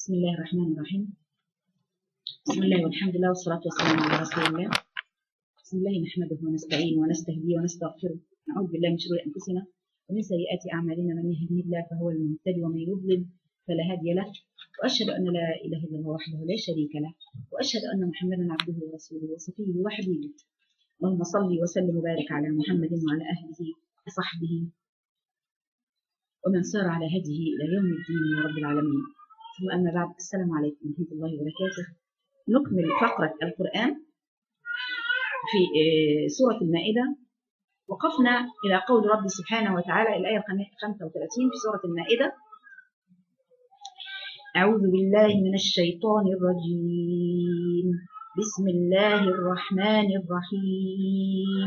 بسم الله الرحمن الرحيم. بسم الله والحمد لله والصلاة والسلام على رسول الله. بسم الله نحمده ونستعينه ونستهديه ونستغفره، نعوذ بالله من شرور أنفسنا ومن سيئات أعمالنا، من يهده الله فهو المهتدي ومن يضلل فلا هادي له، وأشهد أن لا إله إلا الله وحده لا شريك له، وأشهد أن محمدا عبده ورسوله وصفيه وحبيبه. اللهم صل وسلم وبارك على محمد وعلى أهله وصحبه ومن سار على هديه إلى يوم الدين يا رب العالمين. ثم أما بعد، السلام عليكم ورحمة الله وبركاته. نكمل فقرة القرآن في سورة المائدة. وقفنا إلى قول رب سبحانه وتعالى الآية 35 في سورة المائدة: أعوذ بالله من الشيطان الرجيم، بسم الله الرحمن الرحيم.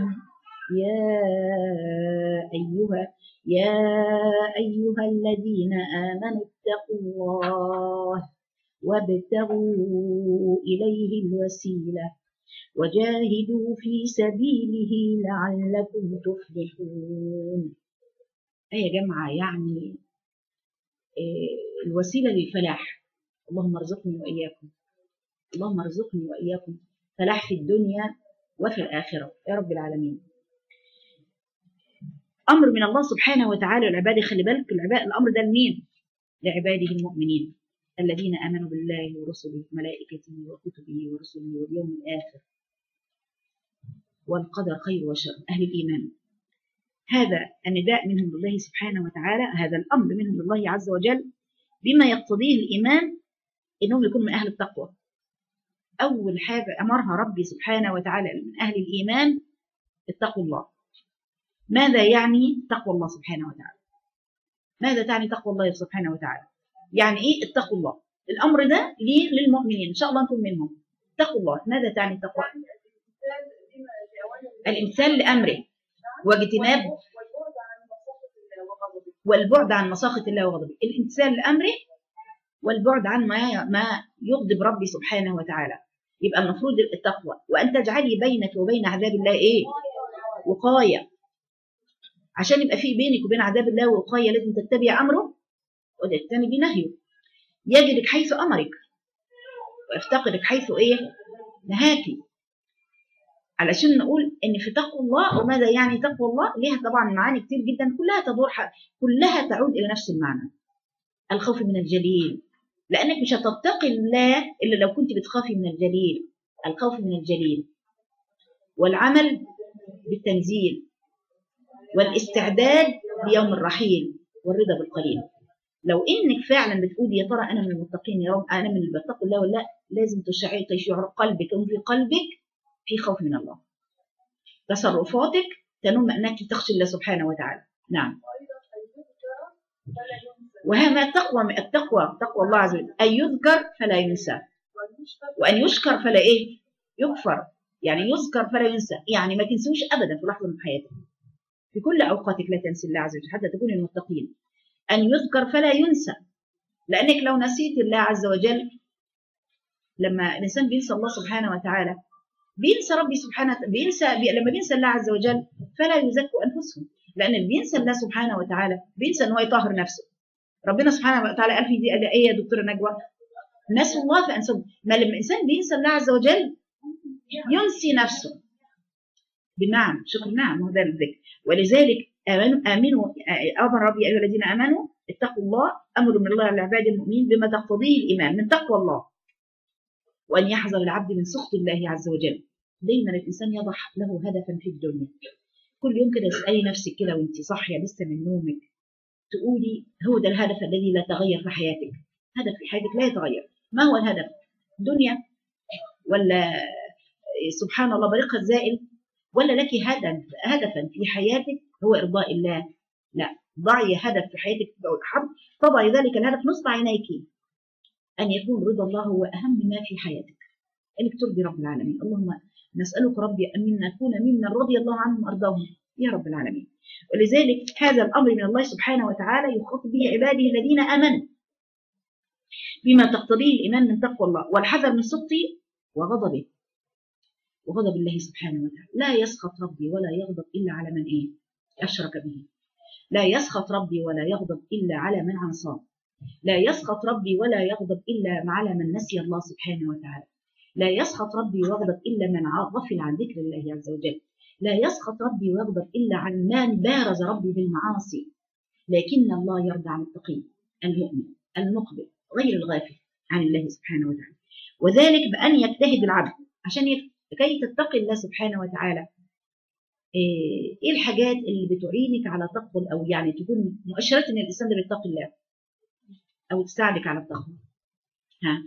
يا أيها الذين آمنوا اتقوا الله وابتغوا إليه الوسيلة وجاهدوا في سبيله لعلكم تفلحون. يا جماعة، يعني الوسيلة للفلاح. اللهم ارزقني وإياكم، اللهم ارزقني وإياكم فلاح في الدنيا وفي الآخرة يا رب العالمين. أمر من الله سبحانه وتعالى للعباد. خلي بالك، الأمر ده لمين؟ لعباده المؤمنين الذين آمنوا بالله ورسله وملائكته وكتبه ورسله واليوم الآخر والقدر خير وشر، أهل الإيمان. هذا النداء منهم لله سبحانه وتعالى، هذا الأمر منهم لله عز وجل بما يقتضيه الإيمان إنهم يكونوا من أهل التقوى. أول حاجة أمرها ربي سبحانه وتعالى من أهل الإيمان: اتقوا الله. ماذا يعني تقوى الله سبحانه وتعالى؟ ماذا تعني تقوى الله سبحانه وتعالى؟ يعني إيه اتقوا الله؟ الأمر ده ليه؟ للمؤمنين، إن شاء الله نكون منهم. اتقوا الله. ماذا تعني التقوى؟ الإمثال لأمره واجتناب والبعد عن مساخط الله وغضبه. الامتثال لأمره والبعد عن ما يغضب ربي سبحانه وتعالى. يبقى المفروض التقوى وأن تجعلي بينك وبين عذاب الله إيه؟ وقاية. عشان يبقى في بينك وبين عذاب الله وقاية لازم تتبع أمره وتجتنبي نهيه. يجدك حيث أمرك ويفتقدك حيث إيه؟ نهاكي. علشان نقول إن في تقوى الله. وماذا يعني تقوى الله؟ ليها طبعا معاني كتير جدا، كلها تعود إلى نفس المعنى: الخوف من الجليل. لأنك مش هتتقي الله إلا لو كنت بتخافي من الجليل. الخوف من الجليل والعمل بالتنزيل والاستعداد ليوم الرحيل والرضا بالقليل. لو إنك فعلا بتقولي يا ترى أنا من المتقين يا رب، أنا من اللي بتقي الله ولا لا، لازم تشعر قلبك وفي قلبك في خوف من الله. تصرفاتك تنم أنك تخشى الله سبحانه وتعالى. نعم. وهذا تقوى الله عز وجل: أن يذكر فلا ينسى، وأن يشكر فلا إيه؟ يكفر. يعني يذكر فلا ينسى، يعني ما تنسوش أبدا في لحظة من حياتك، في كل أوقاتك لا تنسي الله عز وجل حتى تكوني المتقين. أن يذكر فلا ينسى، لأنك لو نسيت الله عز وجل، لما الإنسان بينسى الله سبحانه وتعالى بينسى ربي سبحانه، لما بينسى الله عز وجل فلا يزكوا أنفسهم، لأن اللي بينسى الله سبحانه وتعالى بينسى أن هو يطهر نفسه. ربنا سبحانه وتعالى قال في دي إيه يا دكتورة نجوى؟ نسوا الله فأنسوا. ما لما الإنسان بينسى الله عز وجل ينسي نفسه. بنعم، شكر نعم، هو ده الذكر. ولذلك آمنوا أمر ربي أيها الذين آمنوا اتقوا الله، أمر من الله للعباد المؤمنين بما تقتضيه الإيمان من تقوى الله، وأن يحذر العبد من سخط الله عز وجل. دايما الإنسان يضع له هدفا في الدنيا. كل يوم كده اسألي نفسك كده وانت صاحية لسه من نومك، تقولي هو ده الهدف الذي لا تغير في حياتك. هدف في حياتك لا يتغير. ما هو الهدف؟ دنيا ولا سبحان الله بريقها الزائل؟ ولا لك هدفا في حياتك هو إرضاء الله؟ لا، ضعي هدف في حياتك، تضعي ذلك الهدف نصب عينيك، أن يكون رضا الله هو أهم ما في حياتك، أنك ترضي رب العالمين. اللهم نسألك ربي أن نكون ممن رضي الله عنهم وأرضاهم يا رب العالمين. ولذلك هذا الأمر من الله سبحانه وتعالى يخاطب به عباده الذين آمنوا بما تقتضيه الإيمان من تقوى الله والحذر من سخطه وغضبه وغضب الله سبحانه وتعالى. لا يسخط ربي ولا يغضب إلا على من إيه؟ أشرك به. لا يسخط ربي ولا يغضب إلا على من عصاه. لا يسخط ربي ولا يغضب إلا على من نسي الله سبحانه وتعالى. لا يسخط ربي ويغضب إلا من غفل عن ذكر الله عز وجل. لا يسخط ربي ويغضب إلا عن من بارز ربي بالمعاصي. لكن الله يرضى عن التقي المؤمن المقبل غير الغافل عن الله سبحانه وتعالى. وذلك بأن يجتهد العبد عشان كي تتقي الله سبحانه وتعالى. ايه الحاجات اللي بتعينك على تقوى، او يعني تكون مؤشرات ان الانسان ده بيتقي الله او تساعدك على التقوى؟ ها،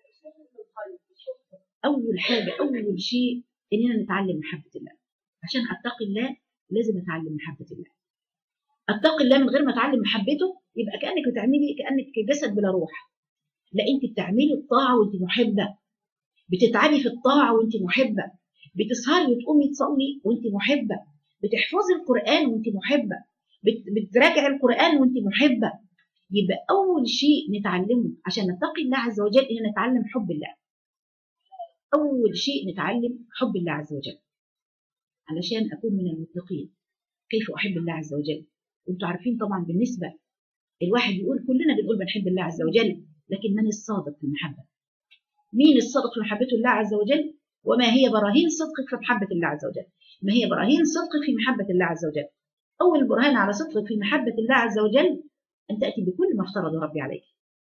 اول حاجه، اول شيء اننا نتعلم محبه الله. عشان اتقي الله لازم اتعلم محبه الله. اتقي الله من غير ما اتعلم محبته يبقى كانك بتعملي كانك جسد بلا روح. لا، انت بتعملي الطاعه وانت محبه، بتتعبي في الطاعه وانت محبه، بتسهري وتقومي تصلي وانت محبه، بتحفظي القران وانت محبه، بتراجعي القران وانت محبه. يبقى اول شيء نتعلمه عشان نتقي الله عز وجل ان نتعلم حب الله. اول شيء نتعلم حب الله عز وجل علشان اكون من المتقين. كيف احب الله عز وجل؟ وانتم عارفين طبعا بالنسبه الواحد يقول، كلنا بنقول بنحب الله عز وجل، لكن من الصادق في المحبه؟ مين الصادق في محبته الله عز وجل؟ وما هي براهين صدقك في محبه الله عز وجل؟ ما هي براهين صدقك في محبه الله عز وجل؟ اول برهان على صدقك في محبه الله عز وجل ان تاتي بكل ما افترض ربي عليك.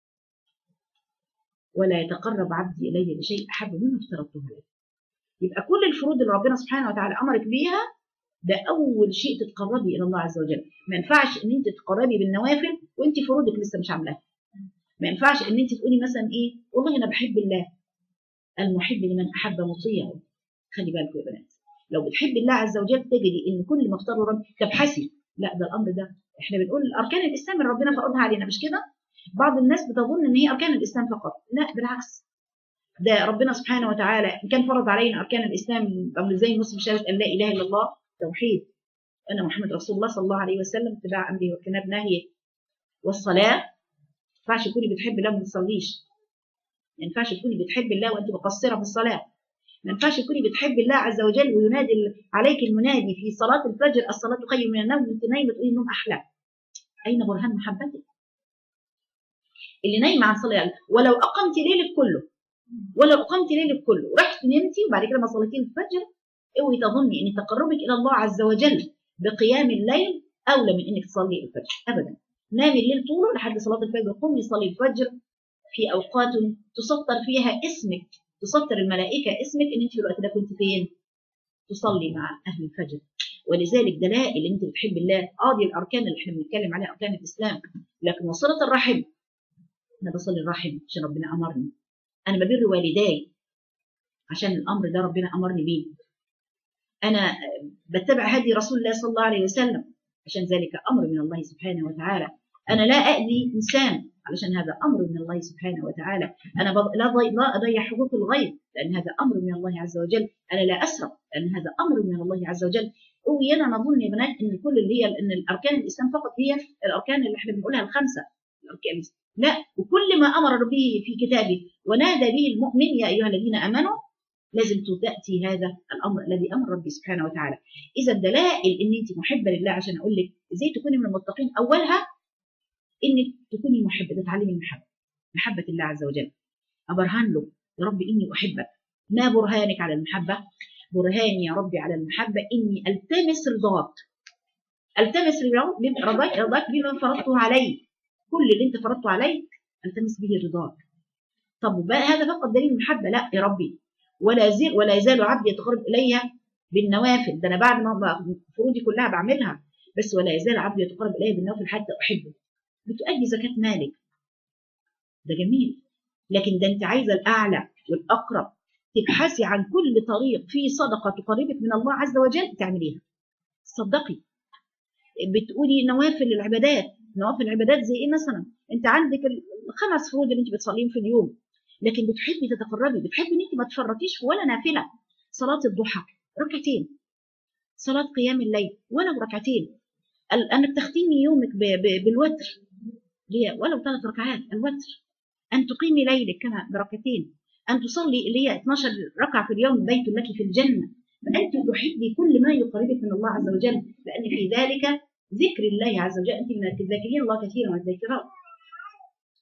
ولا يتقرب عبدي الي بشيء احب مما افترضته عليه. يبقى كل الفروض اللي ربنا سبحانه وتعالى امرك بيها ده اول شيء تتقربي الى الله عز وجل. ما ينفعش ان انت تتقربي بالنوافل وانت فروضك لسه مش عاملاها. ما ينفعش ان انت تقولي مثلا ايه، والله انا بحب الله. المحب لمن احب مطيع. خلي بالكم يا بنات، لو بتحبي الله عز وجل تجدي ان كل ما اختاره رب تبحثي. لا، ده الامر ده احنا بنقول اركان الاسلام اللي ربنا فرضها علينا، مش كده؟ بعض الناس بتظن ان هي اركان الاسلام فقط. لا، بالعكس، ده ربنا سبحانه وتعالى كان فرض علينا اركان الاسلام زي مسلم شهاده ان لا اله الا الله، توحيد ان محمد رسول الله صلى الله عليه وسلم، اتباع امره واجتناب نهيه، والصلاه. ما ينفعش تكوني بتحبي الله وما تصليش. ما ينفعش تكوني بتحبي الله وانت مقصره في الصلاه. ما ينفعش تكوني بتحبي الله عز وجل وينادي عليك المنادي في صلاه الفجر الصلاه خير من النوم وانت نايمه تقولي النوم احلى. اين برهان محبتك؟ اللي نايمه عن صلاه، ولو اقمتي ليلك كله، ولو اقمتي ليلك كله ورحت نمتي وبعد كده ما صليتي الفجر، اوعي تظني ان تقربك الى الله عز وجل بقيام الليل اولى من انك تصلي الفجر ابدا. نامي الليل طوله لحد صلاه الفجر، قومي صلي الفجر في اوقات تسطر فيها اسمك، تسطر الملائكه اسمك ان انت في الوقت ده كنت فين؟ تصلي مع اهل الفجر. ولذلك دلائل ان انت بتحب الله. دي الاركان اللي احنا بنتكلم عليها اركان الاسلام. لكن وصله الرحم، انا بصلي الرحم عشان ربنا امرني. انا ببر والداي عشان الامر ده ربنا امرني بيه. انا بتبع هدي رسول الله صلى الله عليه وسلم عشان ذلك امر من الله سبحانه وتعالى. انا لا اذي انسان علشان هذا امر من الله سبحانه وتعالى. انا لا اضيع حقوق الغير لان هذا امر من الله عز وجل. انا لا اسرق لان هذا امر من الله عز وجل. وانا نظن يا بنات ان كل اللي هي ان الاركان الاسلام فقط هي الاركان اللي احنا بنقولها الخمسه الاركان. لا، وكل ما امر به في كتابه ونادى به المؤمن يا ايها الذين امنوا لازم تأتي هذا الامر الذي امر ربي سبحانه وتعالى. اذا الدلائل ان انت محبه لله عشان اقول لك ازاي تكوني من المتقين، اولها انك تكوني محبه، تتعلمي المحبه، محبه الله عز وجل. ابرهن له يا رب اني احبك. ما برهانك على المحبه؟ برهاني يا ربي على المحبه اني التمس رضاك. التمس رضاك بما فرضته علي. كل اللي انت فرضته علي التمس به رضاك. طب هذا فقط دليل المحبه؟ لا يا ربي، ولا يزال عبدي يتقرب الي بالنوافل. ده انا بعد ما فروضي كلها بعملها، بس ولا يزال عبدي يتقرب الي بالنوافل حتى احبه. بتؤدي زكاه مالك، ده جميل، لكن ده انت عايزه الاعلى والاقرب. تبحثي عن كل طريق فيه صدقه تقربك من الله عز وجل تعمليها. صدقي. بتقولي نوافل العبادات. نوافل العبادات زي ايه مثلا؟ انت عندك الخمس فروض اللي انت بتصليهم في اليوم، لكن بتحبي تتقربي، بتحبي ان انت ما تفرطيش في ولا نافله. صلاه الضحى ركعتين، صلاه قيام الليل ولو ركعتين، انك تختمي يومك بالوتر ولو 3 ركعات الوتر، ان تقيمي ليلك كما بركعتين، ان تصلي اللي هي 12 ركعه في اليوم بيت لك في الجنه. فانت تحبي كل ما يقربك من الله عز وجل، لان في ذلك ذكر الله عز وجل. انت من الذاكرين الله كثيرا والذاكرات.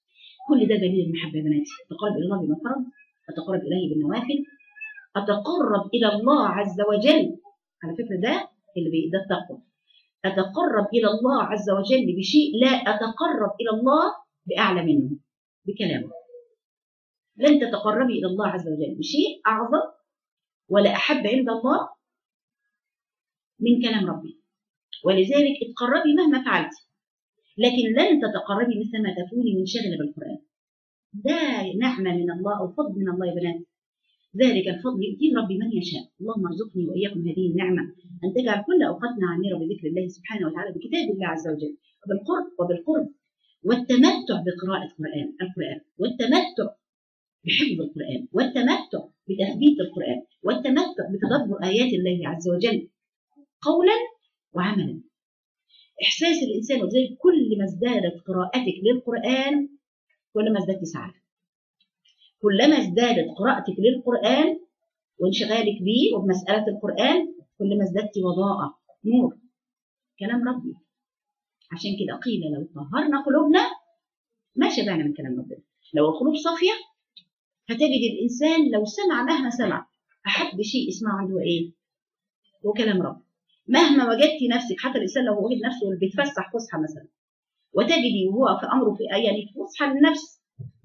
كل ده دليل المحبة يا بناتي. أتقرب إلى الله بما فرض، أتقرب إليه بالنوافل، أتقرب إلى الله عز وجل. على فكرة ده التقوى. أتقرب إلى الله عز وجل بشيء لا أتقرب إلى الله بأعلى منه بكلامه. لن تتقربي إلى الله عز وجل بشيء أعظم ولا أحب عند الله من كلام ربي، ولذلك اتقربي مهما فعلت، لكن لن تتقربي مثل ما تكوني منشغلة بالقرآن. ده نعمة من الله أو فضل من الله يا بنات. ذلك الفضل يؤتيه ربي من يشاء. اللهم ارزقني وإياكم هذه النعمة، أن تجعل كل أوقاتنا عامرة بذكر الله سبحانه وتعالى بكتاب الله عز وجل، وبالقرب والتمتع بقراءة القرآن، والتمتع بحفظ القرآن، والتمتع بتثبيت القرآن، والتمتع بتدبر آيات الله عز وجل قولا وعملا. إحساس الإنسان، وذلك كل ما ازدادت قراءتك للقرآن كل ما ازددت سعادة. كلما ازدادت قراءتك للقرآن وانشغالك به وبمسألة القرآن كل ما ازددت وضاءة نور كلام ربي. عشان كده قيل لو طهرنا قلوبنا ما شبعنا من كلام ربنا. لو القلوب صافية هتجد الإنسان لو سمع مهما سمع أحب شيء يسمعه عنده إيه؟ هو كلام ربي. مهما وجدتي نفسك، حتى الإنسان لو وجد نفسه بيتفسح فسحة مثلا، وتجدي وهو في أمره في يعني فسحة للنفس،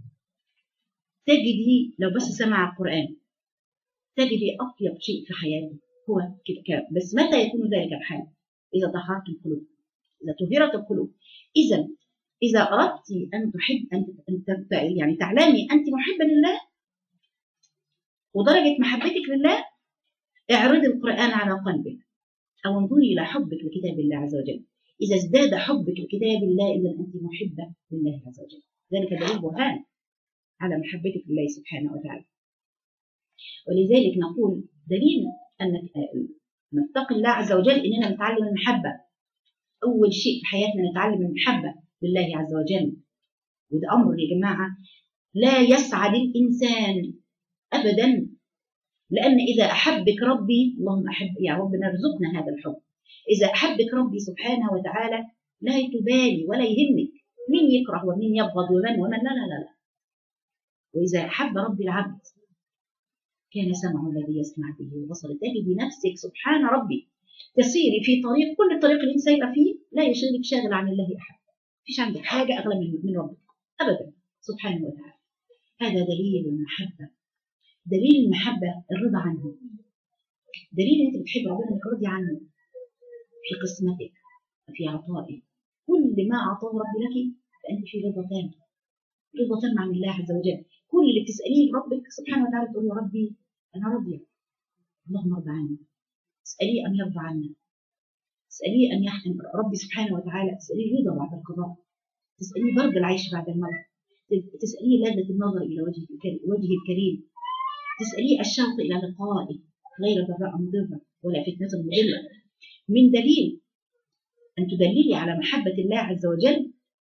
تجدي لو بس سمع القرآن تجدي أطيب شيء في حياته هو كده. بس متى يكون ذلك الحال؟ إذا طهرت القلوب، إذا طهرت القلوب. إذا أردت أن تحب أن يعني تعلمي أنت محبة لله ودرجة محبتك لله، اعرضي القرآن على قلبك أو انظري إلى حبك لكتاب الله عز وجل. إذا ازداد حبك لكتاب الله إذا أنت محبة لله عز وجل. ذلك دليل برهان على محبتك لله سبحانه وتعالى. ولذلك نقول دليل أن نتقي الله عز وجل إننا نتعلم المحبة. أول شيء في حياتنا نتعلم المحبة لله عز وجل. وده أمر يا جماعة لا يسعد الإنسان أبدا، لأن إذا أحبك ربي، اللهم أحب يا ربنا ارزقنا هذا الحب، إذا أحبك ربي سبحانه وتعالى لا تبالي ولا يهمك مين يكره ومين يبغض ومن لا لا لا لا. وإذا أحب ربي العبد كان سمعه الذي يسمع به وبصره. تجدي نفسك سبحان ربي تسيري في طريق، كل الطريق اللي انت سايره فيه لا يشغلك شاغل عن الله احد. مفيش عندك حاجه اغلى من ربك ابدا سبحانه وتعالى. هذا دليل المحبه. دليل المحبه الرضا عنه. دليل انت بتحب ربنا انك راضي عنه في قسمتك وفي عطائك. كل ما اعطاه ربي لك فانت في رضا تام، رضا تام عن الله عز وجل. كل اللي بتساليه ربك سبحانه وتعالى تقول له ربي انا راضيه، اللهم ارضى عني. اساليه ان يرضى عنا، اساليه ان يحكم ربي سبحانه وتعالى، اساليه رضا بعد القضاء، تساليه برد العيش بعد الموت، تساليه لذة النظر الى وجهه الكريم، تساليه الشوق الى لقائه غير ضراء مضره ولا فتنه مضله. من دليل ان تدللي على محبه الله عز وجل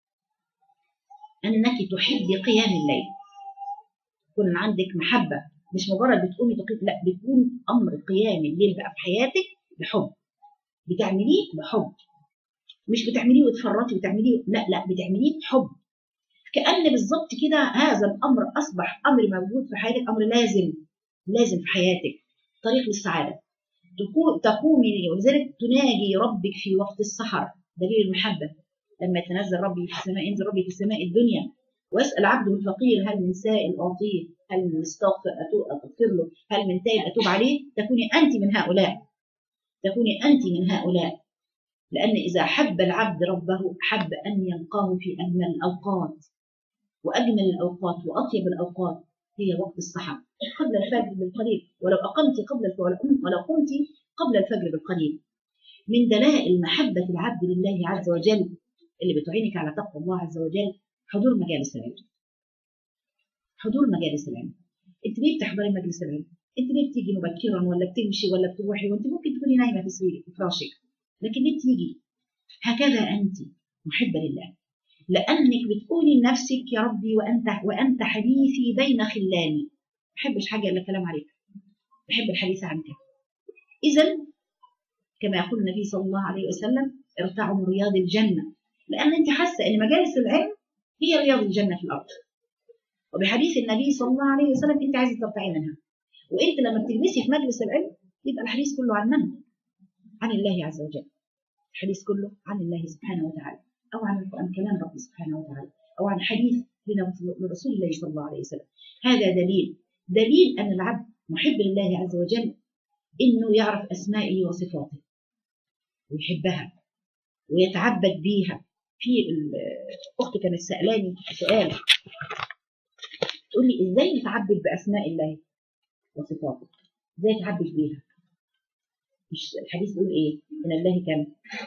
انك تحبي قيام الليل. يكون عندك محبه، مش مجرد بتقومي تقيم، لا، بيكون امر قيام الليل بقى في حياتك بحب، بتعمليه بحب، مش بتعمليه وتفرطي وتعمليه، لا لا، بتعمليه بحب. كأن بالظبط كده هذا الامر اصبح امر موجود في حياتك، امر لازم في حياتك، طريق للسعاده. تقومي ولذلك تناجي ربك في وقت السحر، دليل المحبه. لما يتنزل ربي في السماء، ينزل ربي في السماء الدنيا ويسأل عبده الفقير هل من سائل أعطيه، هل من مستغفر أغفر له، هل من تائب أتوب عليه. تكوني أنت من هؤلاء، تكوني أنت من هؤلاء. لأن إذا حب العبد ربه حب أن يلقاه في أجمل الأوقات، وأجمل الأوقات وأطيب الأوقات هي وقت السحر قبل الفجر بالقليل. ولو قمت قبل الفجر بالقليل. من دلائل محبة العبد لله عز وجل اللي بتعينك على تقوى الله عز وجل حضور مجالس العلم. حضور مجالس العلم. انت ليه بتحضري مجلس العلم؟ انت ليه بتيجي مبكرا ولا بتمشي ولا بتروحي وانت ممكن تكوني نايمه في سريرك في فراشك، لكن ليه بتيجي؟ هكذا انت محبه لله، لانك بتقولي لنفسك يا ربي وانت حديثي بين خلاني. ما بحبش حاجه الا كلام عليك، بحب الحديث عنك. اذا كما يقول النبي صلى الله عليه وسلم ارتعوا من رياض الجنه، لان انت حاسه ان مجالس العلم هي رياض الجنه في الارض. وبحديث النبي صلى الله عليه وسلم أنت عايزة ترتعي منها. وأنت لما بتجلسي في مجلس العلم يبقى الحديث كله عن من؟ عن الله عز وجل. الحديث كله عن الله سبحانه وتعالى، أو عن القرآن كلام ربي سبحانه وتعالى، أو عن حديث لرسول الله صلى الله عليه وسلم. هذا دليل أن العبد محب لله عز وجل، إنه يعرف أسمائه وصفاته ويحبها ويتعبد بيها. في الأخت كانت سألاني سؤال، تقول لي إزاي نتعبد بأسماء الله وصفاته؟ إزاي نتعبد بيها؟ مش الحديث بيقول إيه؟ إن الله كان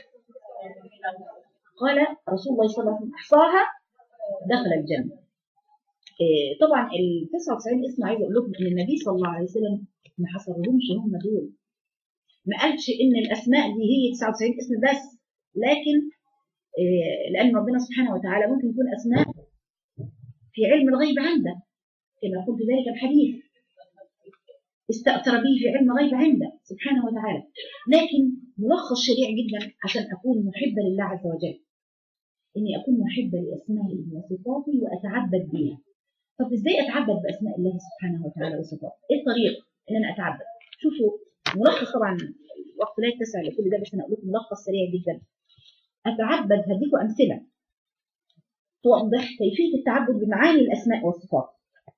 قال رسول الله صلى الله عليه وسلم أحصاها دخل الجنة. طبعا ال 99 اسم عايزه اقول لكم ان النبي صلى الله عليه وسلم ما حصرهمش هم دول، ما قالش ان الاسماء دي هي 99 اسم بس، لكن لان ربنا سبحانه وتعالى ممكن يكون اسماء في علم الغيب عنده، كما قلت ذلك الحديث استأثر به في علم الغيب عنده سبحانه وتعالى. لكن ملخص سريع جدا عشان اكون محبه لله عز وجل، اني اكون محبه لاسمائه وصفاته واتعبد بها. طب ازاي اتعبد باسماء الله سبحانه وتعالى وصفاته؟ ايه الطريق ان انا اتعبد؟ شوفوا ملخص، طبعا الوقت لا يتسع لكل ده، بس انا اقول لكم ملخص سريع جدا. اتعبد، هديكم امثله توضح كيفيه التعبد بمعاني الاسماء والصفات.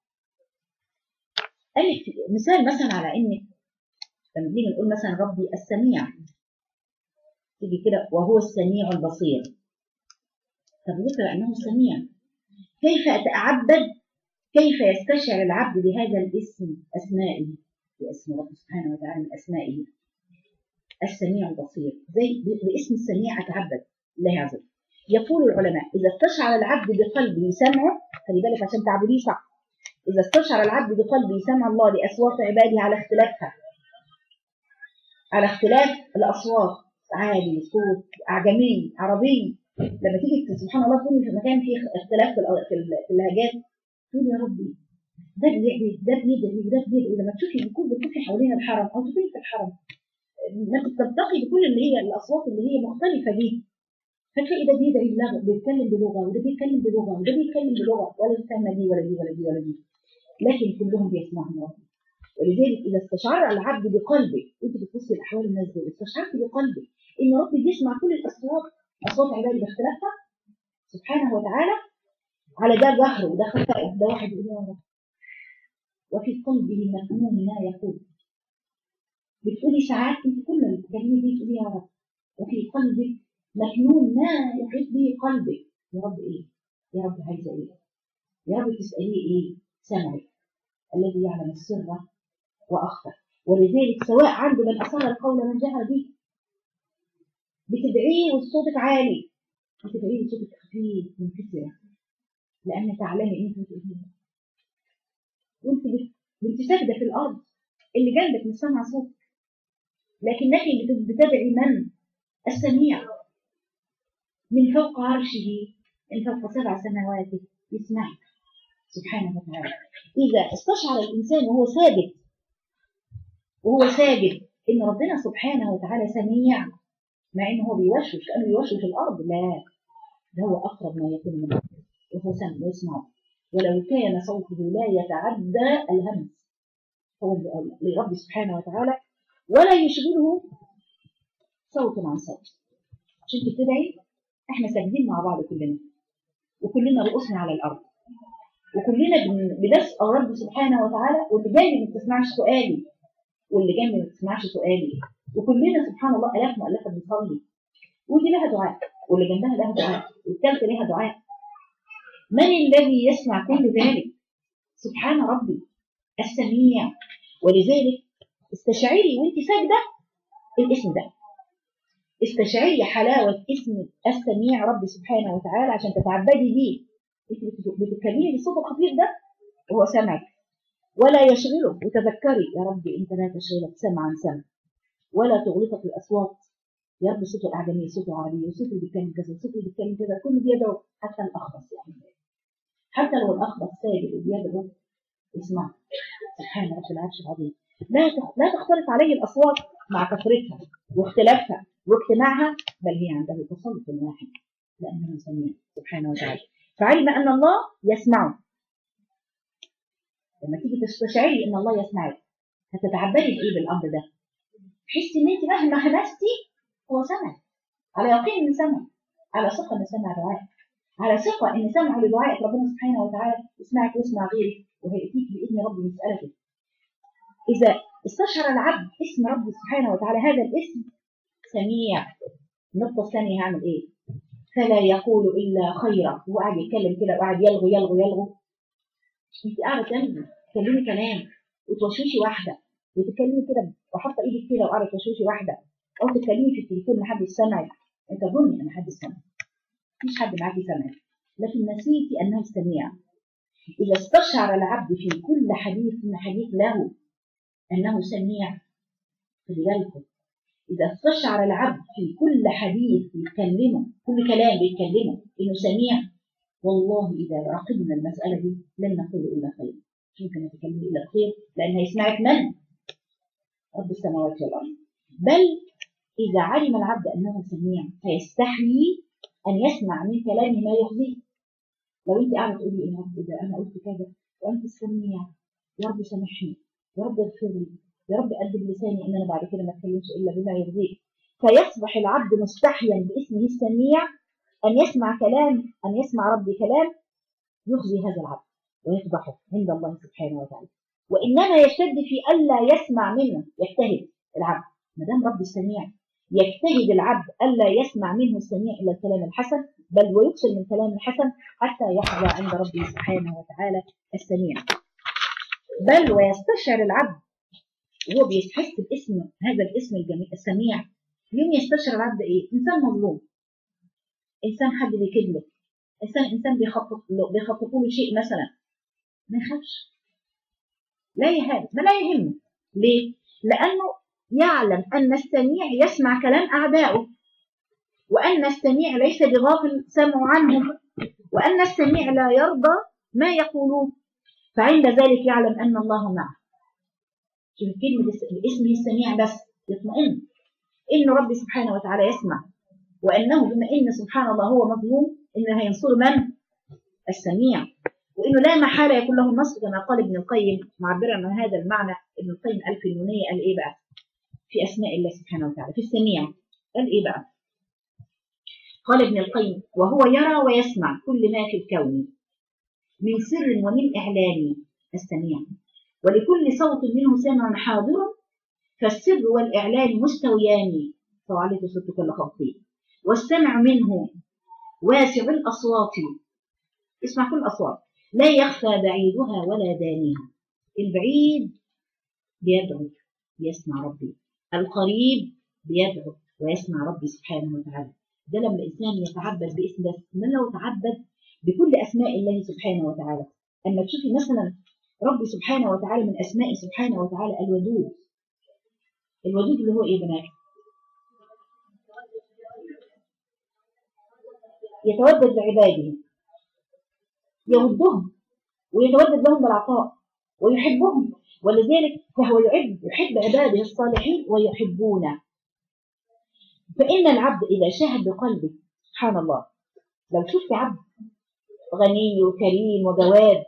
مثال مثلا على ان لما نيجي نقول مثلا ربي السميع، تيجي كده وهو السميع البصير، طب ذكر انه سميع، كيف اتعبد؟ كيف يستشعر العبد بهذا الاسم أسمائه، باسم رب سبحانه وتعالى من أسمائه السميع البصير؟ زي باسم السميع أتعبد الله عز وجل. يقول العلماء إذا استشعر العبد بقلبه سمعه، خلي بالك عشان تعبديه صح، إذا استشعر العبد بقلبه سمع الله لأصوات عباده على اختلافها، على اختلاف الأصوات، عالي صوت أعجمي عربي، لما تيجي سبحان الله تكون في مكان فيه اختلاف في اللهجات، تقول يا ربي ده بيدعي ده بيدعي ده بيدعي. لما تشوفي بيكون بتشوفي حوالين الحرم او تشوفي في الحرم ما تلتقي بكل اللي هي الاصوات اللي هي مختلفه دي، فتلاقي ده بيدعي بلغه، بيتكلم بلغه، وده بيتكلم بلغه، وده بيتكلم بلغه، ولا الفهم دي ولا دي ولا دي ولا دي، لكن كلهم بيسمعهم ربي. ولذلك اذا استشعر العبد بقلبه، انت بتبصي لاحوال الناس دول، استشعرت بقلبه ان ربي بيسمع كل الاصوات، اصوات عباده باختلافها سبحانه وتعالى، على ده ظهره وده خفائف، ده واحد يقول يا رب، وفي قلبه مكنون ما يقول. بتقولي ساعات انت كل اللي بتكلمي دي تقولي يا رب، وفي قلبك مكنون ما يحيط به قلبك، يا رب ايه؟ يا رب عايزه ايه؟ يا رب تساليه ايه؟ سمعك الذي يعلم السر واخفى. ولذلك سواء عنده من اصر القول من جهر به، بتدعيه وصوتك عالي، بتدعيه وصوتك خفيف منكسره، لان تعلمي انت بتقولي، وانت ساجده في الارض اللي جنبك مش سامعه صوتك، لكنك بتدعي من؟ السميع من فوق عرشه، من فوق 7 سماوات يسمعك سبحانه وتعالى. إذا استشعر الإنسان وهو ساجد إن ربنا سبحانه وتعالى سميع، مع إنه هو بيوشوش كأنه بيوشوش الأرض، لا، ده هو أقرب ما يكون من الله، وهو سمع ويسمع، ولو كان صوته لا يتعدى الهمس، هو لرب سبحانه وتعالى ولا يشغله صوت عن صوت. عشان تدعي احنا ساجدين مع بعض كلنا، وكلنا رؤوسنا على الارض، وكلنا بنسال رب سبحانه وتعالى، واللي جنبي ما بتسمعش سؤالي، واللي جنبي ما بتسمعش سؤالي، وكلنا سبحان الله الاف مؤلفه بنصلي، ودي لها دعاء، واللي جنبها لها دعاء، والثالثه لها دعاء. من الذي يسمع كل ذلك؟ سبحان ربي السميع. ولذلك استشعري وانت ساجده الاسم ده، استشعري حلاوة اسم السميع رب سبحانه وتعالى عشان تتعبدي بيه. بتتكلمي بالصوت الخفيف ده وهو سمعك ولا يشغله، وتذكري يا رب انت لا تشغلك سمعا سمع، ولا تغلقك الاصوات، يا رب صوت الاعجمي، صوت العربي، صوت اللي بيتكلم كذا، صوت اللي بيتكلم كذا، كله بيدعو، حتى الاخبص يعني، حتى لو الاخبص ساجد وبيدعو اسمع سبحان رب العرش العظيم. لا تختلط عليه الاصوات مع كثرتها واختلافها واجتماعها، بل هي عنده تصرف واحد، لانه سميع سبحانه وتعالى. فعلم ان الله يسمعه لما تيجي تستشعري ان الله يسمعك هتتعبدي بايه بالامر ده؟ تحسي ان انت مهما همستي هو سمع، على يقين ان سمع، على ثقه ان سمع دعائك، على ثقه ان سمع لدعائك ربنا سبحانه وتعالى يسمعك ويسمع غيرك وهيأتيك باذن ربي مسألتك. اذا استشعر العبد اسم ربه سبحانه وتعالى هذا الاسم سميع، النقطه الثانيه هعمل ايه؟ فلا يقول الا خيرا. هو قاعد يتكلم كده وقاعد يلغو يلغو يلغو، انت قاعده تكلمي كلام وتوشوشي واحده وتتكلمي كده وحاطه ايدك كده وقاعده توشوشي واحده، او تتكلمي في التليفون محدش سامعك، انت ظني ان محدش سامعك، مفيش حد معاكي سامعك، لكن نسيتي انه سميع. اذا استشعر العبد في كل حديث من حديث له انه سميع، خلي بالكم، اذا استشعر العبد في كل حديث يتكلمه، كل كلام بيتكلمه انه سميع، والله إذا راقبنا المسألة دي لن نقول إلا خير، مش ممكن نتكلم إلا خير، لأن هيسمعك من؟ رب السماوات والأرض. بل إذا علم العبد أنه سميع فيستحيي أن يسمع من كلامه ما يخزيه. لو أنت قاعدة تقولي يا رب إذا أنا قلت كذا وأنت سميع، يا رب سامحني، يا رب اغفر لي، يا رب أدب لساني إن أنا بعد كده ما أتكلمش إلا بما يرضيك، فيصبح العبد مستحيا باسمه السميع أن يسمع كلام، أن يسمع ربي كلام يخزي هذا العبد ويفضحه عند الله سبحانه وتعالى، وإنما يشتد في ألا يسمع منه، يجتهد العبد ما دام ربي السميع، يجتهد العبد ألا يسمع منه السميع إلا الكلام الحسن، بل ويكثر من كلام الحسن حتى يحظى عند ربه سبحانه وتعالى السميع. بل ويستشعر العبد وهو بيحس باسم هذا الاسم الجميل السميع، يوم يستشعر العبد إيه؟ إنسان مظلوم، إنسان حد بيكذب له، إنسان بيخططوا له شيء مثلا، ما يخافش، لا يهاب، ما لا يهمه. ليه؟ لأنه يعلم أن السميع يسمع كلام أعدائه، وأن السميع ليس بغافل سمعوا عنهم، وأن السميع لا يرضى ما يقولون، فعند ذلك يعلم أن الله معه. شوف كلمة باسمه السميع بس يطمئن إن ربي سبحانه وتعالى يسمع، وأنه بما إن سبحان الله هو مظلوم إنه هينصر من؟ السميع، وإنه لا محالة يكون له النصر، كما قال ابن القيم معبرا عن هذا المعنى. ابن القيم قال في النونية قال إيه بقى في أسماء الله سبحانه وتعالى في السميع؟ قال إيه بقى؟ قال ابن القيم: وهو يرى ويسمع كل ما في الكون من سر ومن إعلان، السميع، ولكل صوت منه سامع حاضر، فالسر والإعلان مستويان، فعليك صوت كل خطيب، والسمع منه واسع الأصوات، اسمع كل الأصوات، لا يخفى بعيدها ولا دانيها. البعيد بيدعو بيسمع ربي، القريب بيدعو ويسمع ربي سبحانه وتعالى. ده لما الإنسان يتعبد باسم ده، من لو تعبد بكل أسماء الله سبحانه وتعالى. أما تشوفي مثلا ربي سبحانه وتعالى من أسماء سبحانه وتعالى الودود. الودود اللي هو إيه بنات؟ يتودد بعباده، يودهم ويتودد لهم بالعطاء ويحبهم، ولذلك فهو يحب عباده الصالحين ويحبونه. فإن العبد إذا شاهد بقلبه سبحان الله، لو شفت عبد غني وكريم وجواد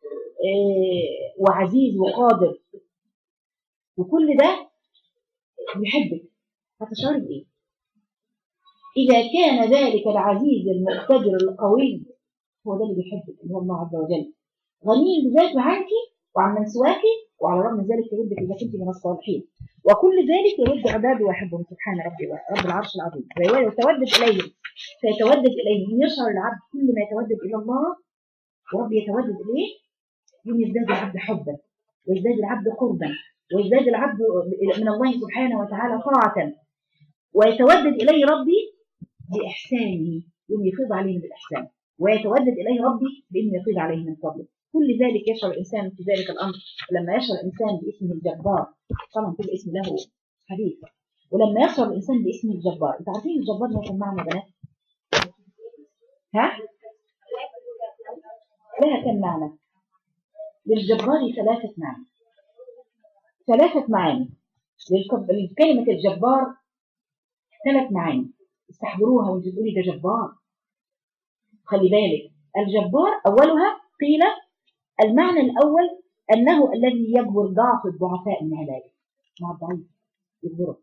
وعزيز وقادر وكل ده يحبك، هتشعري بإيه؟ إذا كان ذلك العزيز المقتدر القوي هو ده اللي بيحبك، اللي هو الله عز وجل، غني بذاته عنك وعن من سواك، وعلى الرغم من ذلك يردك إذا كنت من الصالحين، وكل ذلك يرد عباده ويحبهم سبحان ربي رب العرش العظيم، ويتودد إليهم، فيتودد إليهم، يشعر العبد كل ما يتودد إلى الله وربي يتودد إليه، يوم يزداد العبد حبا، ويزداد العبد قربا، ويزداد العبد من الله سبحانه وتعالى طاعة، ويتودد إليه ربي بإحسانه، يوم يفيض عليه بالإحسان، ويتودد إليه ربي بأنه يفيض عليه من فضله. كل ذلك يشعر الإنسان في ذلك الأمر. لما يشعر الإنسان باسمه الجبار، طبعا كل اسم له حديث، ولما يشعر الإنسان باسمه الجبار، أنتوا عارفين الجبار ما كان معنى بنات؟ ها؟ لها كم معنى؟ للجبار ثلاثة معاني، ثلاثة معاني لكلمة الجبار، ثلاث معاني استحضروها وانت تقولي ده جبار. خلي بالك، الجبار أولها قيل المعنى الأول أنه الذي يجبر ضعف الضعفاء من عباده. مع الضعيف يجبره،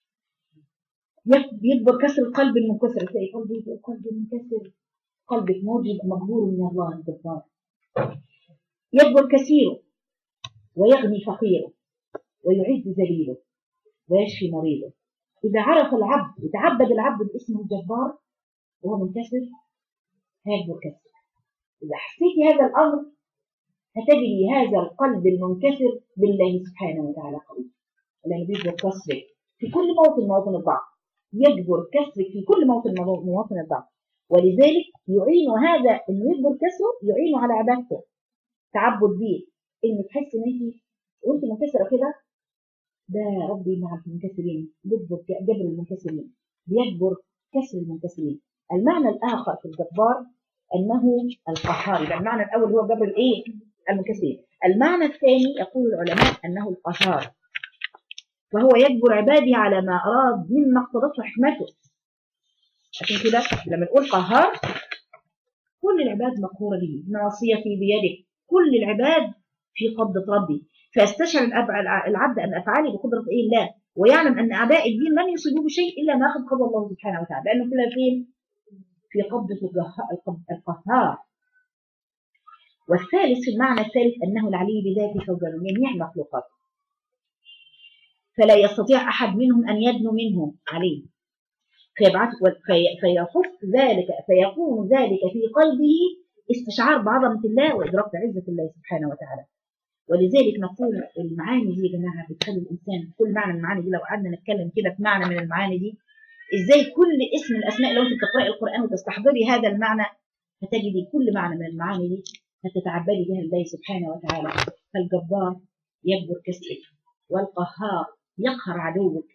يجبر كسر القلب المنكسر. تلاقي قلب منكسر، قلبك موجب مجبور من الله الجبار. يجبر كثيره ويغني فقيره ويعز ذليله ويشفي مريضه. إذا عرف العبد وتعبد العبد باسمه الجبار وهو منكسر هيجبر كسر. إذا حسيتي هذا الأمر هتجري هذا القلب المنكسر بالله سبحانه وتعالى قوي، لأنه بيجبر كسرك في كل مواطن الضعف، يجبر كسرك في كل مواطن الضعف. ولذلك يعين هذا انه يجبر كسره، يعينه على عبادته، تعبد بيه، ان تحس ان انت وانت منكسره كده ده ربي مع المنكسرين، جبر المنكسرين، بيجبر كسر المنكسرين. المعنى الاخر في الجبار انه القهار. يبقى المعنى الاول هو جبر الايه؟ المنكسرين. المعنى الثاني يقول العلماء انه القهار، وهو يجبر عبادي على ما اراد مما اقتضته حكمته. عشان كده لما نقول قهار كل العباد مقهورة به، ناصيتي بيدك، كل العباد في قبضة ربي. فيستشعر العبد أن أفعاله بقدرة إيه الله، ويعلم أن أعداء الدين لن يصيبوا بشيء إلا ما أخذ قبض الله سبحانه وتعالى، لأنه كلها فين؟ في قبضة القهار. والثالث في المعنى الثالث أنه العلي بذاته فوق جميع المخلوقات، فلا يستطيع أحد منهم أن يدنو منه عليه، فيخف ذلك، فيكون ذلك في قلبه استشعار بعظمة الله وإدراك عزة الله سبحانه وتعالى. ولذلك نقول المعاني دي يا جماعة بتخلي الإنسان، كل معنى من المعاني دي لو قعدنا نتكلم كده في معنى من المعاني دي، إزاي كل اسم من الأسماء لو أنت بتقرأي القرآن وتستحضري هذا المعنى فتجدي كل معنى من المعاني دي فتتعبدي بها الله سبحانه وتعالى. فالجبار يجبر كسرك، والقهار يقهر عدوك،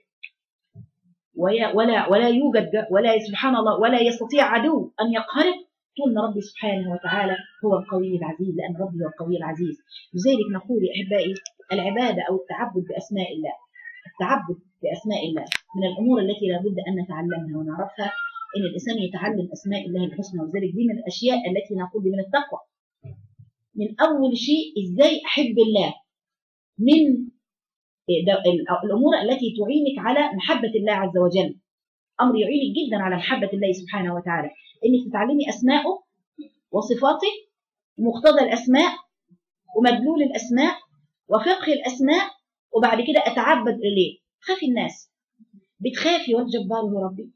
ولا يوجد ولا سبحان الله ولا يستطيع عدو أن يقهرك طول ما ربي سبحانه وتعالى هو القوي العزيز، لأن ربي هو القوي العزيز. لذلك نقول يا أحبائي العبادة أو التعبد بأسماء الله، التعبد بأسماء الله من الأمور التي لابد أن نتعلمها ونعرفها، إن الإنسان يتعلم أسماء الله الحسنى. وذلك دي من الأشياء التي نقول من التقوى. من أول شيء إزاي أحب الله، من الأمور التي تعينك على محبة الله عز وجل، أمر يعينك جدا على محبة الله سبحانه وتعالى، إنك تتعلمي أسماءه وصفاته ومقتضى الأسماء ومدلول الأسماء وفقه الأسماء، وبعد كده أتعبد إليه. تخافي الناس، بتخافي والجبار هو ربي،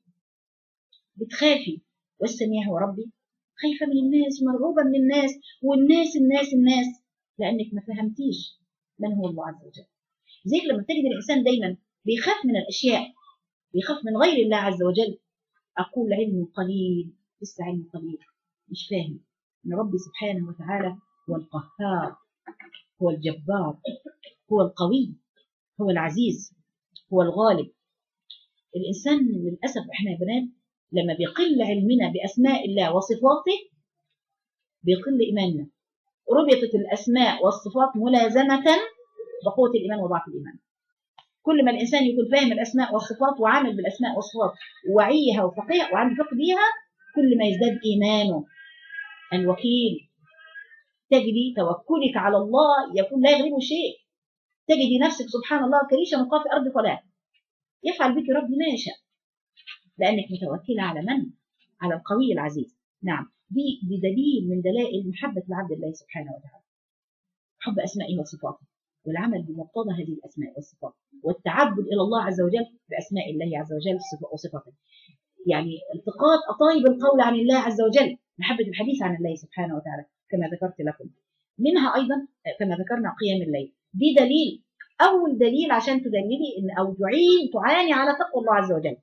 بتخافي والسميع هو ربي، خايفة من الناس ومرعوبة من الناس والناس لأنك ما فهمتيش من هو الله عز وجل. زي لما تجد الإنسان دايما بيخاف من الأشياء، بيخاف من غير الله عز وجل، أقول علم قليل، لسه علم قليل، مش فاهم إن ربي سبحانه وتعالى هو القهار، هو الجبار، هو القوي، هو العزيز، هو الغالب. الإنسان للأسف إحنا يا بنات لما بيقل علمنا بأسماء الله وصفاته بيقل إيماننا. ربطت الأسماء والصفات ملازمة بقوة الإيمان وضعف الإيمان. كل ما الإنسان يكون فاهم الأسماء والصفات وعامل بالأسماء والصفات ووعيها وفقهها وعنده فقه بيها، كل ما يزداد إيمانه. الوكيل تجدي توكلك على الله يكون لا يغلبه شيء، تجدي نفسك سبحان الله كريشة ملقاة في أرض فلاة، يفعل بك ربي ما يشاء، لأنك متوكلة على من؟ على القوي العزيز. نعم، دي دليل من دلائل محبة العبد الله سبحانه وتعالى، حب أسمائه وصفاته والعمل بمقتضى هذه الأسماء والصفات، والتعبد إلى الله عز وجل بأسماء الله عز وجل وصفاته. يعني التقاط أطايب القول عن الله عز وجل، محبة الحديث عن الله سبحانه وتعالى كما ذكرت لكم. منها أيضا كما ذكرنا قيام الليل، دي دليل، أول دليل عشان تدللي إن أو تعاني على تقوى الله عز وجل.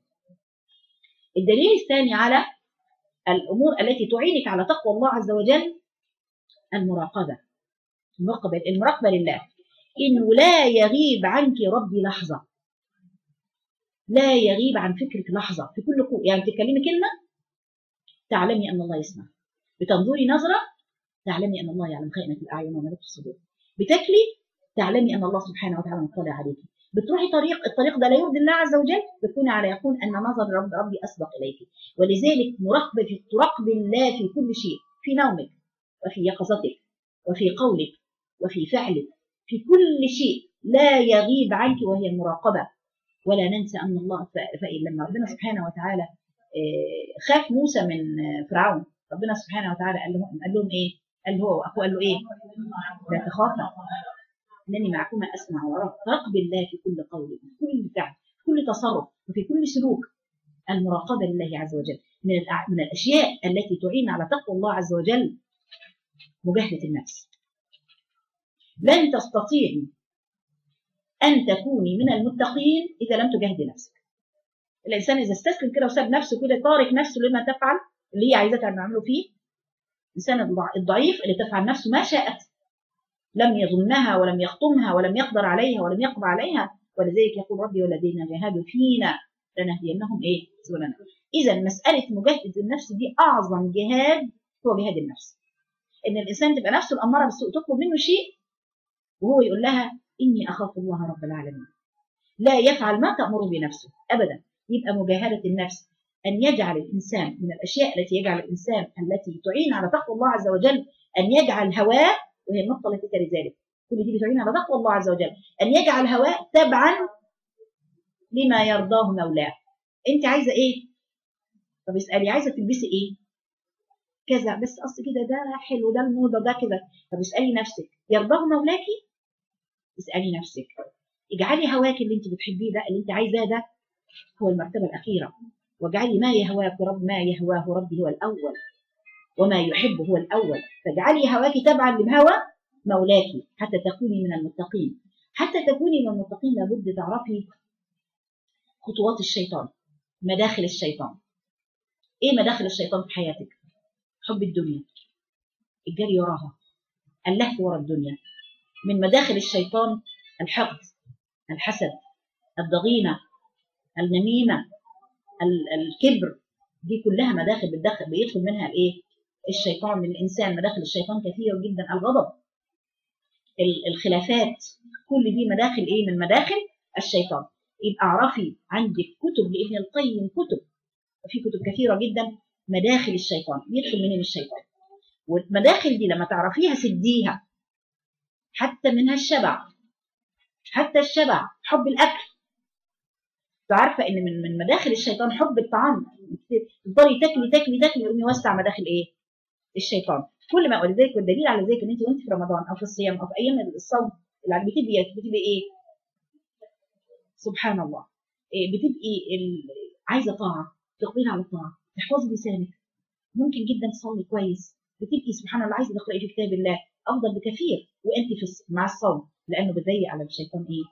الدليل الثاني على الأمور التي تعينك على تقوى الله عز وجل المراقبة، المراقبة لله، إنه لا يغيب عنك ربي لحظة، لا يغيب عن فكرك لحظة في كل قوة. يعني تتكلمي كلمة تعلمي أن الله يسمع، بتنظري نظرة تعلمي أن الله يعلم خائنة الأعين وما في الصدور، بتكلي تعلمي أن الله سبحانه وتعالى مطلع عليك، بتروحي الطريق ده لا يرضي الله عز وجل، بتكوني على يقين أن نظر ربي أسبق إليك. ولذلك تراقب الله في كل شيء، في نومك وفي يقظتك وفي قولك وفي فعلك في كل شيء لا يغيب عنك وهي المراقبة. ولا ننسى أن الله لما ربنا سبحانه وتعالى خاف موسى من فرعون، ربنا سبحانه وتعالى قال لهم إيه؟ قال هو وأخوه قال له إيه؟ لا تخافا إنني معكما أسمع وأرى. تراقب الله في كل قول، في كل فعل، في كل تصرف، وفي كل سلوك. المراقبة لله عز وجل من الأشياء التي تعين على تقوى الله عز وجل مجاهدة النفس. لن تستطيعي أن تكوني من المتقين إذا لم تجاهدي نفسك. الإنسان إذا استسلم كده وساب نفسه كده تارك نفسه لما تفعل اللي هي عايزة تعمله فيه، الإنسان الضعيف اللي تفعل نفسه ما شاءت لم يظنها ولم يخطمها ولم يقدر عليها ولم يقضى عليها. ولذلك يقول ربي والذين جاهدوا فينا لنهدينهم إيه سبلنا. إذا مسألة مجاهدة النفس دي أعظم جهاد، هو جهاد النفس. إن الإنسان تبقى نفسه الأمارة بالسوء تطلب منه شيء وهو يقول لها إني أخاف الله رب العالمين، لا يفعل ما تأمر بنفسه أبدا. يبقى مجاهدة النفس أن يجعل الإنسان من الأشياء التي يجعل الإنسان التي تعين على تقوى الله عز وجل أن يجعل هواه، وهي النقطة التي تلي ذلك، كل دي بتعين على تقوى الله عز وجل، أن يجعل هواه تبعا لما يرضاه مولاه. أنت عايزة إيه؟ طب اسألي عايزة تلبسي إيه؟ كذا، بس أصل كده ده حلو، ده الموضة، ده كذا. طب اسألي نفسك يرضاه مولاكي؟ اسألي نفسك، اجعلي هواك اللي انت بتحبيه ده، اللي انت عايزاه ده هو المرتبة الأخيرة. واجعلي ما يهواك رب، ما يهواه ربي هو الأول، وما يحب هو الأول. فاجعلي هواك تبعا لهوى مولاك حتى تكوني من المتقين. حتى تكوني من المتقين لابد تعرفي خطوات الشيطان، مداخل الشيطان. ايه مداخل الشيطان في حياتك؟ حب الدنيا، الجري وراها، اللهف وراء الدنيا. من مداخل الشيطان الحقد، الحسد، الضغينة، النميمة، الكبر. دي كلها مداخل بيدخل منها الايه؟ الشيطان من الانسان. مداخل الشيطان كثيره جدا، الغضب، الخلافات، كل دي مداخل ايه؟ من مداخل الشيطان. يبقى اعرفي عندك كتب لابن القيم، كتب، في كتب كثيره جدا مداخل الشيطان، يدخل منين الشيطان. والمداخل دي لما تعرفيها سديها. حتى منها الشبع، حتى الشبع، حب الاكل. عارفه ان من مداخل الشيطان حب الطعام، تفضلي تاكلي يقوم يوسع مداخل ايه؟ الشيطان. كل ما، ولذلك والدليل على ذلك ان انت وانت في رمضان او في الصيام او في ايام الصوم اللي بتبقي ايه؟ سبحان الله، بتبقي عايزه طاعه، تقبلي على الطاعه، تحفظي لسانك، ممكن جدا تصلي كويس، بتبقي سبحان الله عايزه تقراي في كتاب الله افضل بكثير وانت مع الصوم، لانه بتضيق على الشيطان ايه؟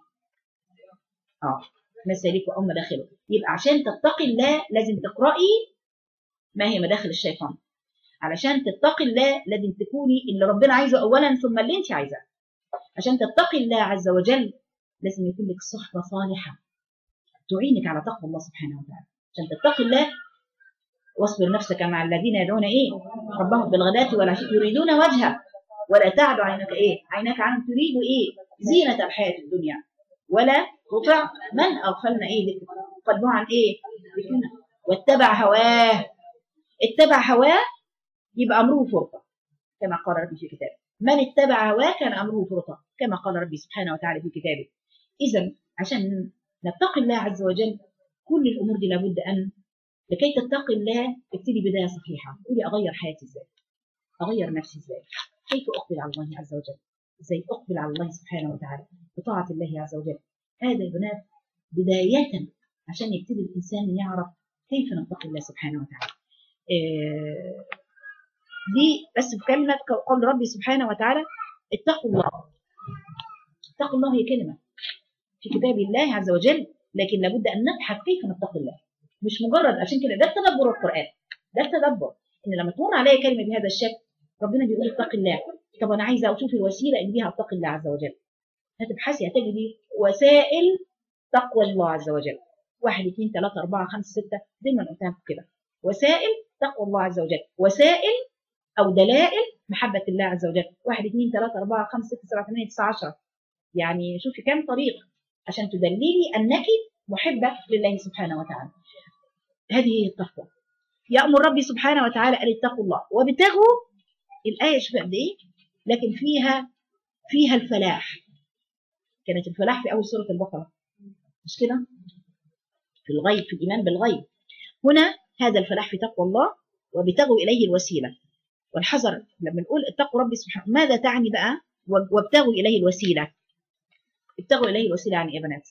مسالك وأم مداخله. يبقى عشان تتقي الله لازم تقرأي ما هي مداخل الشيطان. علشان تتقي الله لازم تكوني اللي ربنا عايزه أولا ثم اللي انت عايزاه. عشان تتقي الله عز وجل لازم يكون لك صحبة صالحة تعينك على تقوى الله سبحانه وتعالى. عشان تتقي الله واصبر نفسك مع الذين يدعون ايه؟ ربهم بالغداة والعشي يريدون وجهه ولا تعد عينك ايه؟ عينك عنهم تريد ايه؟ زينة الحياة الدنيا ولا تطع من أغفلنا ايه؟ قلبه عن ايه؟ واتبع هواه. اتبع هواه يبقى أمره فرطة كما قال ربي في كتابه. من اتبع هواه كان أمره فرطة كما قال ربي سبحانه وتعالى في كتابه. إذا عشان نتقي الله عز وجل كل الأمور دي لابد أن لكي تتقي الله ابتدي بداية صحيحة. قولي أغير حياتي إزاي؟ أغير نفسي إزاي؟ كيف أقبل على الله عز وجل؟ إزاي أقبل على الله سبحانه وتعالى بطاعة الله عز وجل؟ هذا يا بنات بداية عشان يبتدي الإنسان يعرف كيف نتقي الله سبحانه وتعالى. دي بس في كلمة قول ربي سبحانه وتعالى اتقوا الله. اتقوا الله هي كلمة في كتاب الله عز وجل، لكن لابد أن نبحث كيف نتقي الله. مش مجرد عشان كده، ده التدبر القرآن، ده التدبر. إن لما تمر عليا كلمة بهذا الشكل ربنا بيقول اتق الله، طب أنا عايزة أشوف الوسيلة اللي بيها اتقي الله عز وجل. هتبحثي هتجدي وسائل تقوى الله عز وجل. 1 2 3 4 5 6 زي ما قلت لكم كده، وسائل تقوى الله عز وجل، وسائل أو دلائل محبة الله عز وجل. 1 2 3 4 5 6 7 8 9 10. يعني شوفي كم طريق عشان تدللي أنك محبة لله سبحانه وتعالى. هذه هي التقوى. يأمر ربي سبحانه وتعالى أن اتقوا الله وابتغوا. الآية شوف قد إيه، لكن فيها الفلاح. كانت الفلاح في أول سورة البقرة، مش كده؟ في الغيب، في الإيمان بالغيب. هنا هذا الفلاح في تقوى الله وابتغوا إليه الوسيلة والحذر. لما نقول اتقوا ربي سبحانه ماذا تعني بقى؟ وابتغوا إليه الوسيلة. ابتغوا إليه الوسيلة يعني إيه يا بنات؟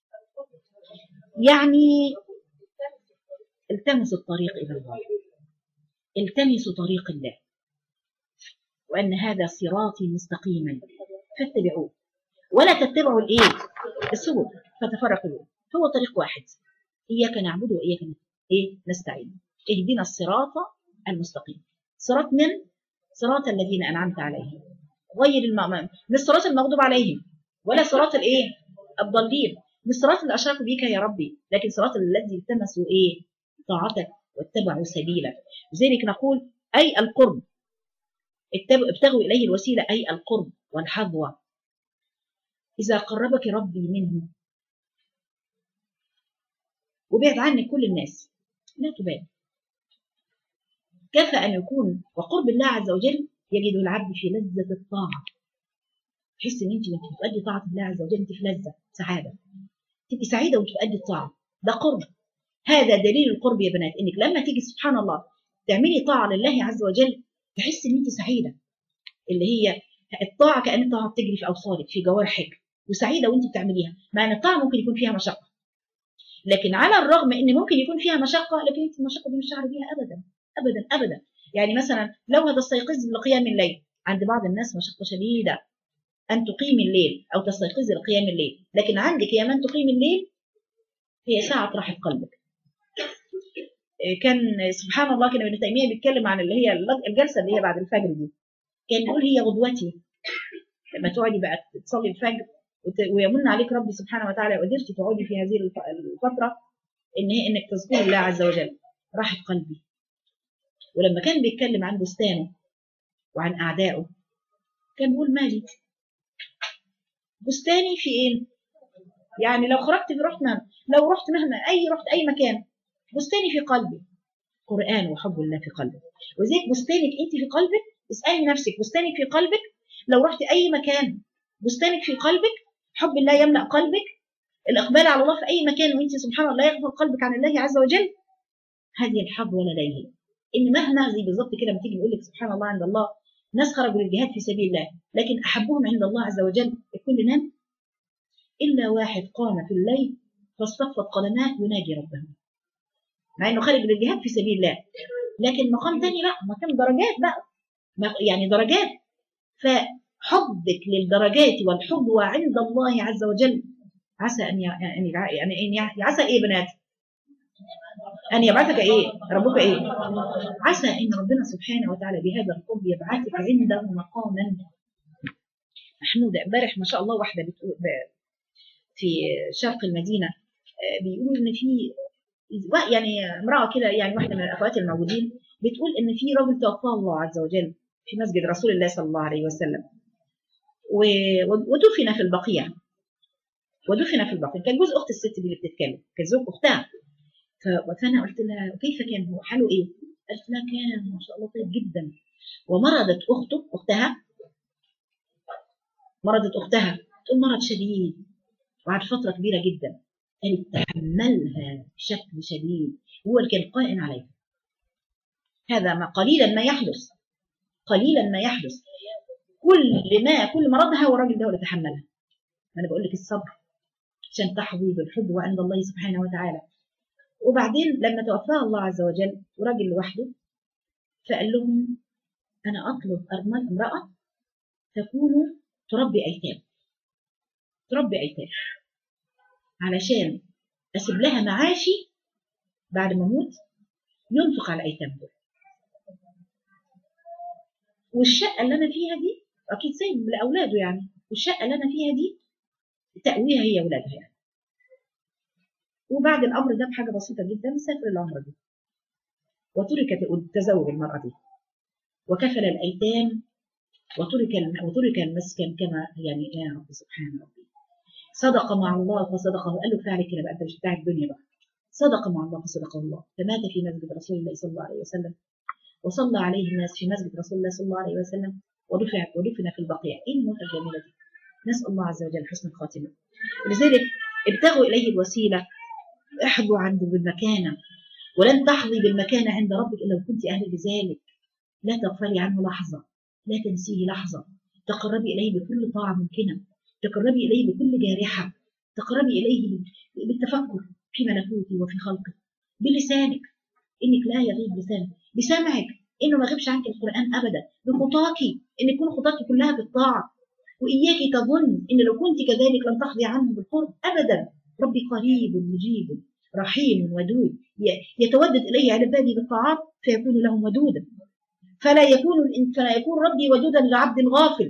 يعني التمسوا الطريق إلى الله، التمسوا طريق الله، وأن هذا صراطي مستقيما فاتبعوه ولا تتبعوا الإيه؟ السبل فتفرق بكم، هو طريق واحد، إياك نعبد وإياك نستعين. اهدنا الصراط المستقيم. صراط من؟ صراط الذين أنعمت عليهم غير المأمون، مش صراط المغضوب عليهم ولا صراط الإيه؟ الضالين، مش صراط اللي أشركوا بك يا ربي، لكن صراط الذي التمسوا إيه؟ طاعتك واتبعوا سبيلك. لذلك نقول أي القرب، ابتغوا إليه الوسيلة أي القرب والحظوة. إذا قربك ربي منه وبعد عنك كل الناس لا تبالي، كفى أن يكون وقرب الله عز وجل يجد العبد في لذة الطاعة. تحس إن أنت بتؤدي طاعة الله عز وجل أنت في لذة سعادة، تبقي سعيدة وأنت بتؤدي الطاعة، ده قرب. هذا دليل القرب يا بنات، إنك لما تيجي سبحان الله تعملي طاعة لله عز وجل تحس إن أنت سعيدة، اللي هي الطاعة كأن الطاعة بتجري في أوصالك في جوارحك وسعيدة وأنت بتعمليها، مع أن الطاعة ممكن يكون فيها مشقة، لكن على الرغم ان ممكن يكون فيها مشقه، لكن انت المشقه دي مش شعر بيها ابدا ابدا ابدا. يعني مثلا لو هتستيقظ لقيام الليل، عند بعض الناس مشقه شديده ان تقيم الليل او تستيقظي لقيام الليل، لكن عندك يا من تقيم الليل هي ساعه راحه قلبك. كان سبحان الله كان ابن تيميه بيتكلم عن اللي هي الجلسه اللي هي بعد الفجر دي، كان يقول هي غدوتي. لما تقعدي بقى تصلي الفجر ويمن عليك ربي سبحانه وتعالى وقدرتي تقعدي في هذه الفتره ان هي انك تذكري الله عز وجل راحة قلبي. ولما كان بيتكلم عن بستانه وعن اعدائه كان بيقول مالي بستاني في ايه؟ يعني لو خرجت رحت مهما، لو رحت مهما رحت اي مكان، بستاني في قلبي قرآن وحب الله في قلبك. وزيك بستانك انت في قلبك، اسألي نفسك بستانك في قلبك. لو رحت اي مكان بستانك في قلبك، حب الله يملأ قلبك، الإقبال على الله في أي مكان وأنت سبحان الله يغفل قلبك عن الله عز وجل، هذه الحظوة لديه. إن مهما زي بالظبط كده لما تيجي نقول لك سبحان الله عند الله ناس خرجوا للجهاد في سبيل الله، لكن أحبهم عند الله عز وجل الكل نام إلا واحد قام في الليل فاصطفت قدماه يناجي ربه، مع إنه خارج للجهاد في سبيل الله، لكن مقام تاني بقى، مقام درجات بقى، يعني درجات. فحبك للدرجات والحظوة عند الله عز وجل عسى أن عسى إيه بنات؟ أن يبعثك إيه؟ ربك إيه؟ عسى إن ربنا سبحانه وتعالى بهذا القرب يبعثك عنده مقاما محمودا. امبارح ما شاء الله واحدة بتقول في شرق المدينة بيقولوا إن في يعني امرأة كده، يعني واحدة من الأخوات الموجودين بتقول إن في رجل توفاه الله عز وجل في مسجد رسول الله صلى الله عليه وسلم ودفن في البقيع، كان جوز أخت الست دي اللي بتتكلم، كان زوج أختها. فانا قلت لها كيف كان هو حاله ايه؟ قالت لا كان ما شاء الله طيب جدا. ومرضت اختها تقول مرض شديد وبعد فتره كبيره جدا، قالت تحملها بشكل شديد، هو اللي كان قائم عليها. هذا ما قليلا ما يحدث كل مرضها هو الراجل ده هو اللي تحملها. انا بقول لك الصبر عشان تحظي بالحظوة عند الله سبحانه وتعالى. وبعدين لما توفاها الله عز وجل وراجل لوحده، فقال لهم أنا أطلب امرأة تكون تربي أيتام علشان أسيب لها معاشي بعد ما أموت ينفق على الأيتام دول. والشقة اللي أنا فيها دي أكيد سايب لأولاده يعني، والشقة اللي أنا فيها دي تأويها هي أولادها يعني. وبعد الأمر ده بحاجة بسيطة جدا سافر العمرة دي وتركت تزوج المرأة دي وكفل الأيتام وترك المسكن كما يعني يا رب سبحان ربي. صدق مع الله فصدقه، قال له فعلك كده بقى انت مش بتاع الدنيا بقى. صدق مع الله فصدقه الله، فمات في مسجد رسول الله صلى الله عليه وسلم، وصلى عليه الناس في مسجد رسول الله صلى الله عليه وسلم، ودفن في البقيع. ايه الموتة الجميلة دي؟ نسأل الله عز وجل حسن الخاتمة. ولذلك ابتغوا إليه الوسيلة، احظوا عنده بالمكانة، ولن تحظي بالمكانة عند ربك إلا كنت أهل لذلك. لا تغفلي عنه لحظة، لا تنسيه لحظة، تقربي إليه بكل طاعة ممكنة، تقربي إليه بكل جارحة، تقربي إليه بالتفكر في ملكوته وفي خلقه، بلسانك إنك لا يغيب لسانك، بسمعك إنه ما يغيبش عنك القرآن أبدا، بخطاك إن يكون خطاك كلها بالطاعة. وإياك تظن إن لو كنت كذلك لن تحظي عنه بالقرب أبدا. ربي قريب مجيب رحيم ودود، يتودد إليه على عباده بالطاعات فيكون لهم ودودا، فلا يكون ربي ودودا لعبد غافل.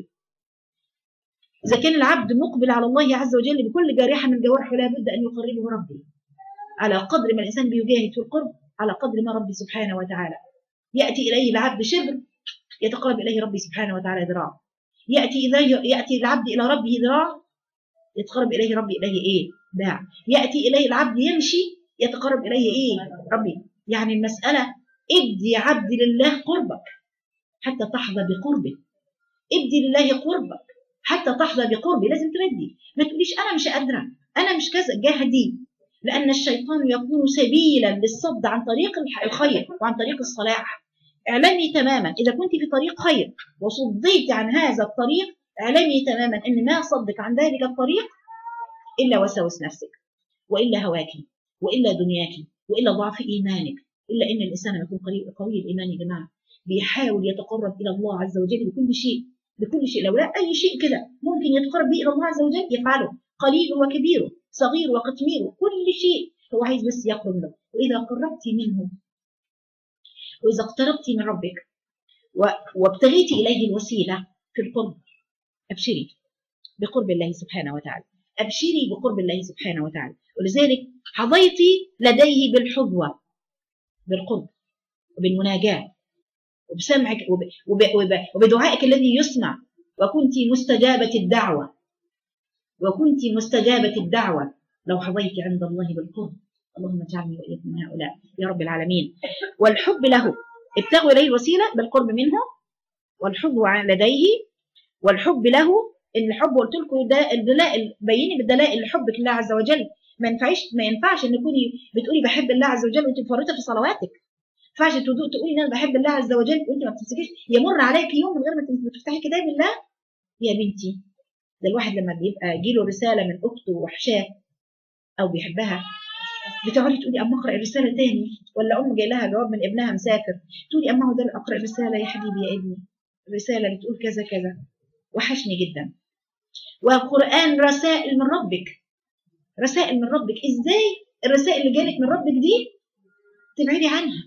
إذا كان العبد مقبل على الله عز وجل بكل جارحة من جوارحه لا بد أن يقربه ربي. على قدر ما الإنسان بيجاهد في القرب على قدر ما ربي سبحانه وتعالى يأتي إليه العبد شبر يتقرب إليه ربي سبحانه وتعالى ذراع، يأتي العبد إلى ربه ذراع يتقرب إليه ربي إليه إيه؟ باع. يأتي إليه العبد يمشي يتقرب إليه إيه؟ ربي. يعني المسألة ادي عبد لله قربك حتى تحظى بقربه، ادي لله قربك حتى تحظى بقربه. لازم تردي، ما تقوليش أنا مش قادرة، أنا مش كذا، جاهدي، لأن الشيطان يكون سبيلا للصد عن طريق الخير وعن طريق الصلاح. اعلمي تماما إذا كنت في طريق خير وصديت عن هذا الطريق، اعلمي تماما أن ما صدك عن ذلك الطريق إلا وسوس نفسك، وإلا هواك، وإلا دنياك، وإلا ضعف إيمانك. إلا إن الإنسان يكون قوي الإيمان يا جماعة بيحاول يتقرب إلى الله عز وجل بكل شيء، بكل شيء. لو لا أي شيء كده ممكن يتقرب به إلى الله عز وجل يفعله، قليل وكبير، صغير وقتمير، كل شيء هو عايز بس يقرب له. وإذا قربت منه وإذا اقتربت من ربك وابتغيت إليه الوسيلة في القرب، أبشري بقرب الله سبحانه وتعالى، أبشري بقرب الله سبحانه وتعالى. ولذلك حظيت لديه بالحظوة، بالقرب وبالمناجاة وبسمعك وبدعائك الذي يسمع، وكنت مستجابة الدعوة، وكنت مستجابة الدعوة لو حظيت عند الله بالقرب. اللهم اجعلني وإياكم من هؤلاء يا رب العالمين. والحب له، ابتغوا إليه الوسيلة بالقرب منه، والحب لديه، والحب له. الحب قلت لكم ده الدلائل، بيني بالدلائل لحبك لله عز وجل. ما ينفعش ان تكوني بتقولي بحب الله عز وجل وانت مفرطه في صلواتك. ما ينفعش تقولي ان انا بحب الله عز وجل وانت ما بتمسكيش، يمر عليك يوم من غير ما تفتحي كتاب الله. يا بنتي ده الواحد لما بيبقى يجيله رساله من اخته وحشاه او بيحبها، بتقعدي تقولي اما اقرا الرساله تاني، ولا ام جاي لها جواب من ابنها مسافر تقولي اما هو ده اقرا الرساله يا حبيبي يا ابني، الرساله بتقول كذا كذا، وحشني جدا. والقرآن رسائل من ربك، رسائل من ربك. ازاي الرسائل اللي جالك من ربك دي تبعدي عنها؟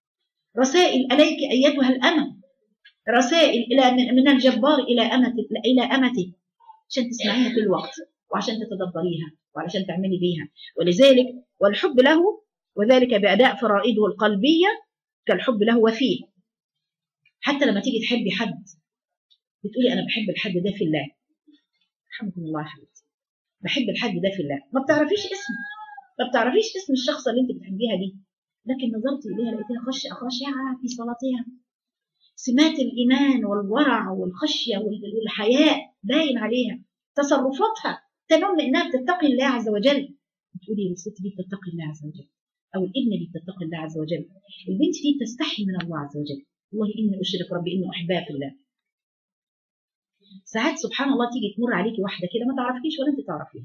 رسائل عليك ايتها الامه، رسائل الى من الجبار الى امته عشان تسمعيها في الوقت وعشان تتدبريها وعشان تعملي بيها. ولذلك والحب له، وذلك بأداء فرائضه القلبية كالحب له وفيه. حتى لما تيجي تحبي حد بتقولي انا بحب الحد ده في الله، رحمكم الله حبيبتي، بحب الحد ده في الله. ما بتعرفيش اسمه، ما بتعرفيش اسم الشخص اللي انت بتحبيها دي، لكن نظرتي اليها لقيتها خاشعه في صلاتها، سمات الايمان والورع والخشيه والحياء باين عليها، تصرفاتها تنم انها بتتقي الله عز وجل. بتقولي الست دي بتتقي الله عز وجل، او الابن دي بتتقي الله عز وجل، البنت دي بتستحي من الله عز وجل. والله اني اشرك ربي اني احبها في الله. ساعات سبحان الله تيجي تمر عليكي واحده كده ما تعرفيش ولا انت تعرفيها،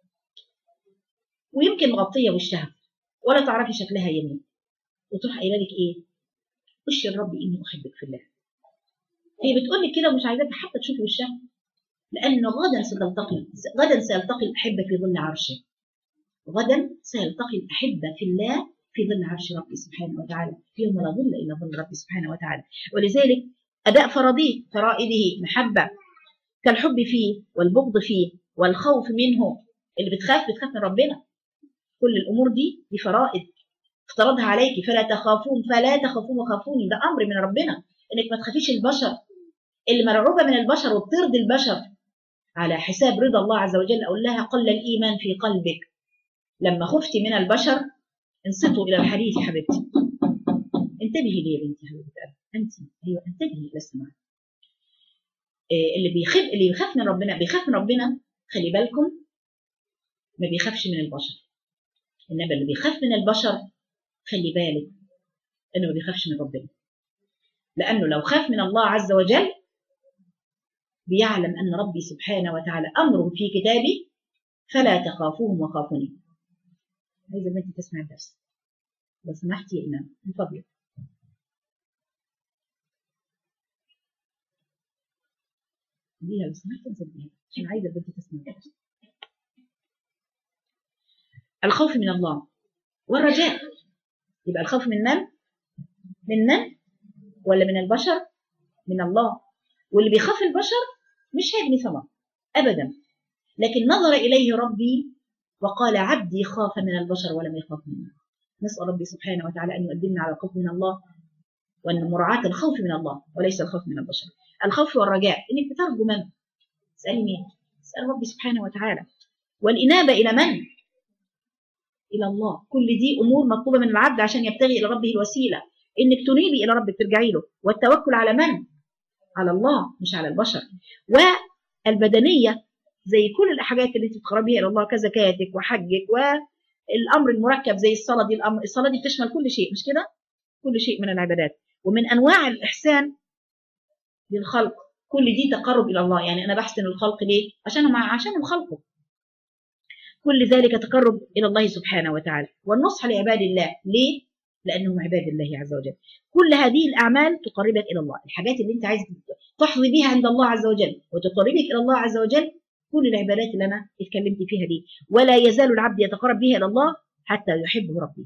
ويمكن مغطيه وشها ولا تعرفي شكلها يمين، وتروح قايله لك ايه؟ اشهد ربي اني احبك في الله. هي بتقول لك كده ومش عايزاك حتى تشوفي وشها، لانه غدا سيلتقي الاحبه في ظل عرشه، غدا سيلتقي الاحبه في الله في ظل عرش ربي سبحانه وتعالى، يوم لا ظل الا ظل ربي سبحانه وتعالى. ولذلك اداء فرائضه محبه كالحب فيه والبغض فيه والخوف منه. اللي بتخاف من ربنا، كل الامور دي فرائض افترضها عليك، فلا تخافون وخافوني، ده امر من ربنا انك ما تخافيش البشر. اللي مرعوبه من البشر وبترضي البشر على حساب رضا الله عز وجل، اقول لها قل الايمان في قلبك. لما خفتي من البشر انصتوا الى الحديث حبيبتي، انتبهي لي يا بنتي حبيبتي، انت ايوه انتبهي الى السماع. اللي بيخاف من ربنا بيخاف من ربنا، خلي بالكم، ما بيخافش من البشر. انما اللي بيخاف من البشر خلي بالك انه ما بيخافش من ربنا، لانه لو خاف من الله عز وجل بيعلم ان ربي سبحانه وتعالى امره في كتابه فلا تخافوهم وخافوني. عايزه البنت تسمع الدرس لو سمحتي يا امام من فضلك. ديها لو سمحتي نسديها عشان عايزه البنت تسمع الدرس. الخوف من الله والرجاء. يبقى الخوف من من؟ من من؟ ولا من البشر؟ من الله. واللي بيخاف البشر مش هيبني صلاة أبدا، لكن نظر إليه ربي وقال عبدي خاف من البشر ولم يخاف مني. نسأل ربي سبحانه وتعالى أن يؤدبنا على الخوف من الله، وأن مراعاة الخوف من الله وليس الخوف من البشر. الخوف والرجاء إنك بترجو من؟ اسألي مين؟ اسأل ربي سبحانه وتعالى. والإنابة إلى من؟ إلى الله. كل دي أمور مطلوبة من العبد عشان يبتغي إلى ربه الوسيلة، إنك تنيبي إلى ربك ترجعي له. والتوكل على من؟ على الله مش على البشر. والبدنية زي كل الحاجات اللي انت بتقربيها الى الله كزكاتك وحجك، والامر المركب زي الصلاه دي. الصلاه دي بتشمل كل شيء مش كده؟ كل شيء من العبادات. ومن انواع الاحسان للخلق كل دي تقرب الى الله. يعني انا بحسن الخلق ليه؟ عشان خلقه. كل ذلك تقرب الى الله سبحانه وتعالى. والنصح لعباد الله ليه؟ لانهم عباد الله عز وجل. كل هذه الاعمال تقربك الى الله. الحاجات اللي انت عايز تحظي بها عند الله عز وجل وتقربك الى الله عز وجل كل العبادات اللي انا اتكلمت فيها دي. ولا يزال العبد يتقرب بها الى الله حتى يحبه ربي.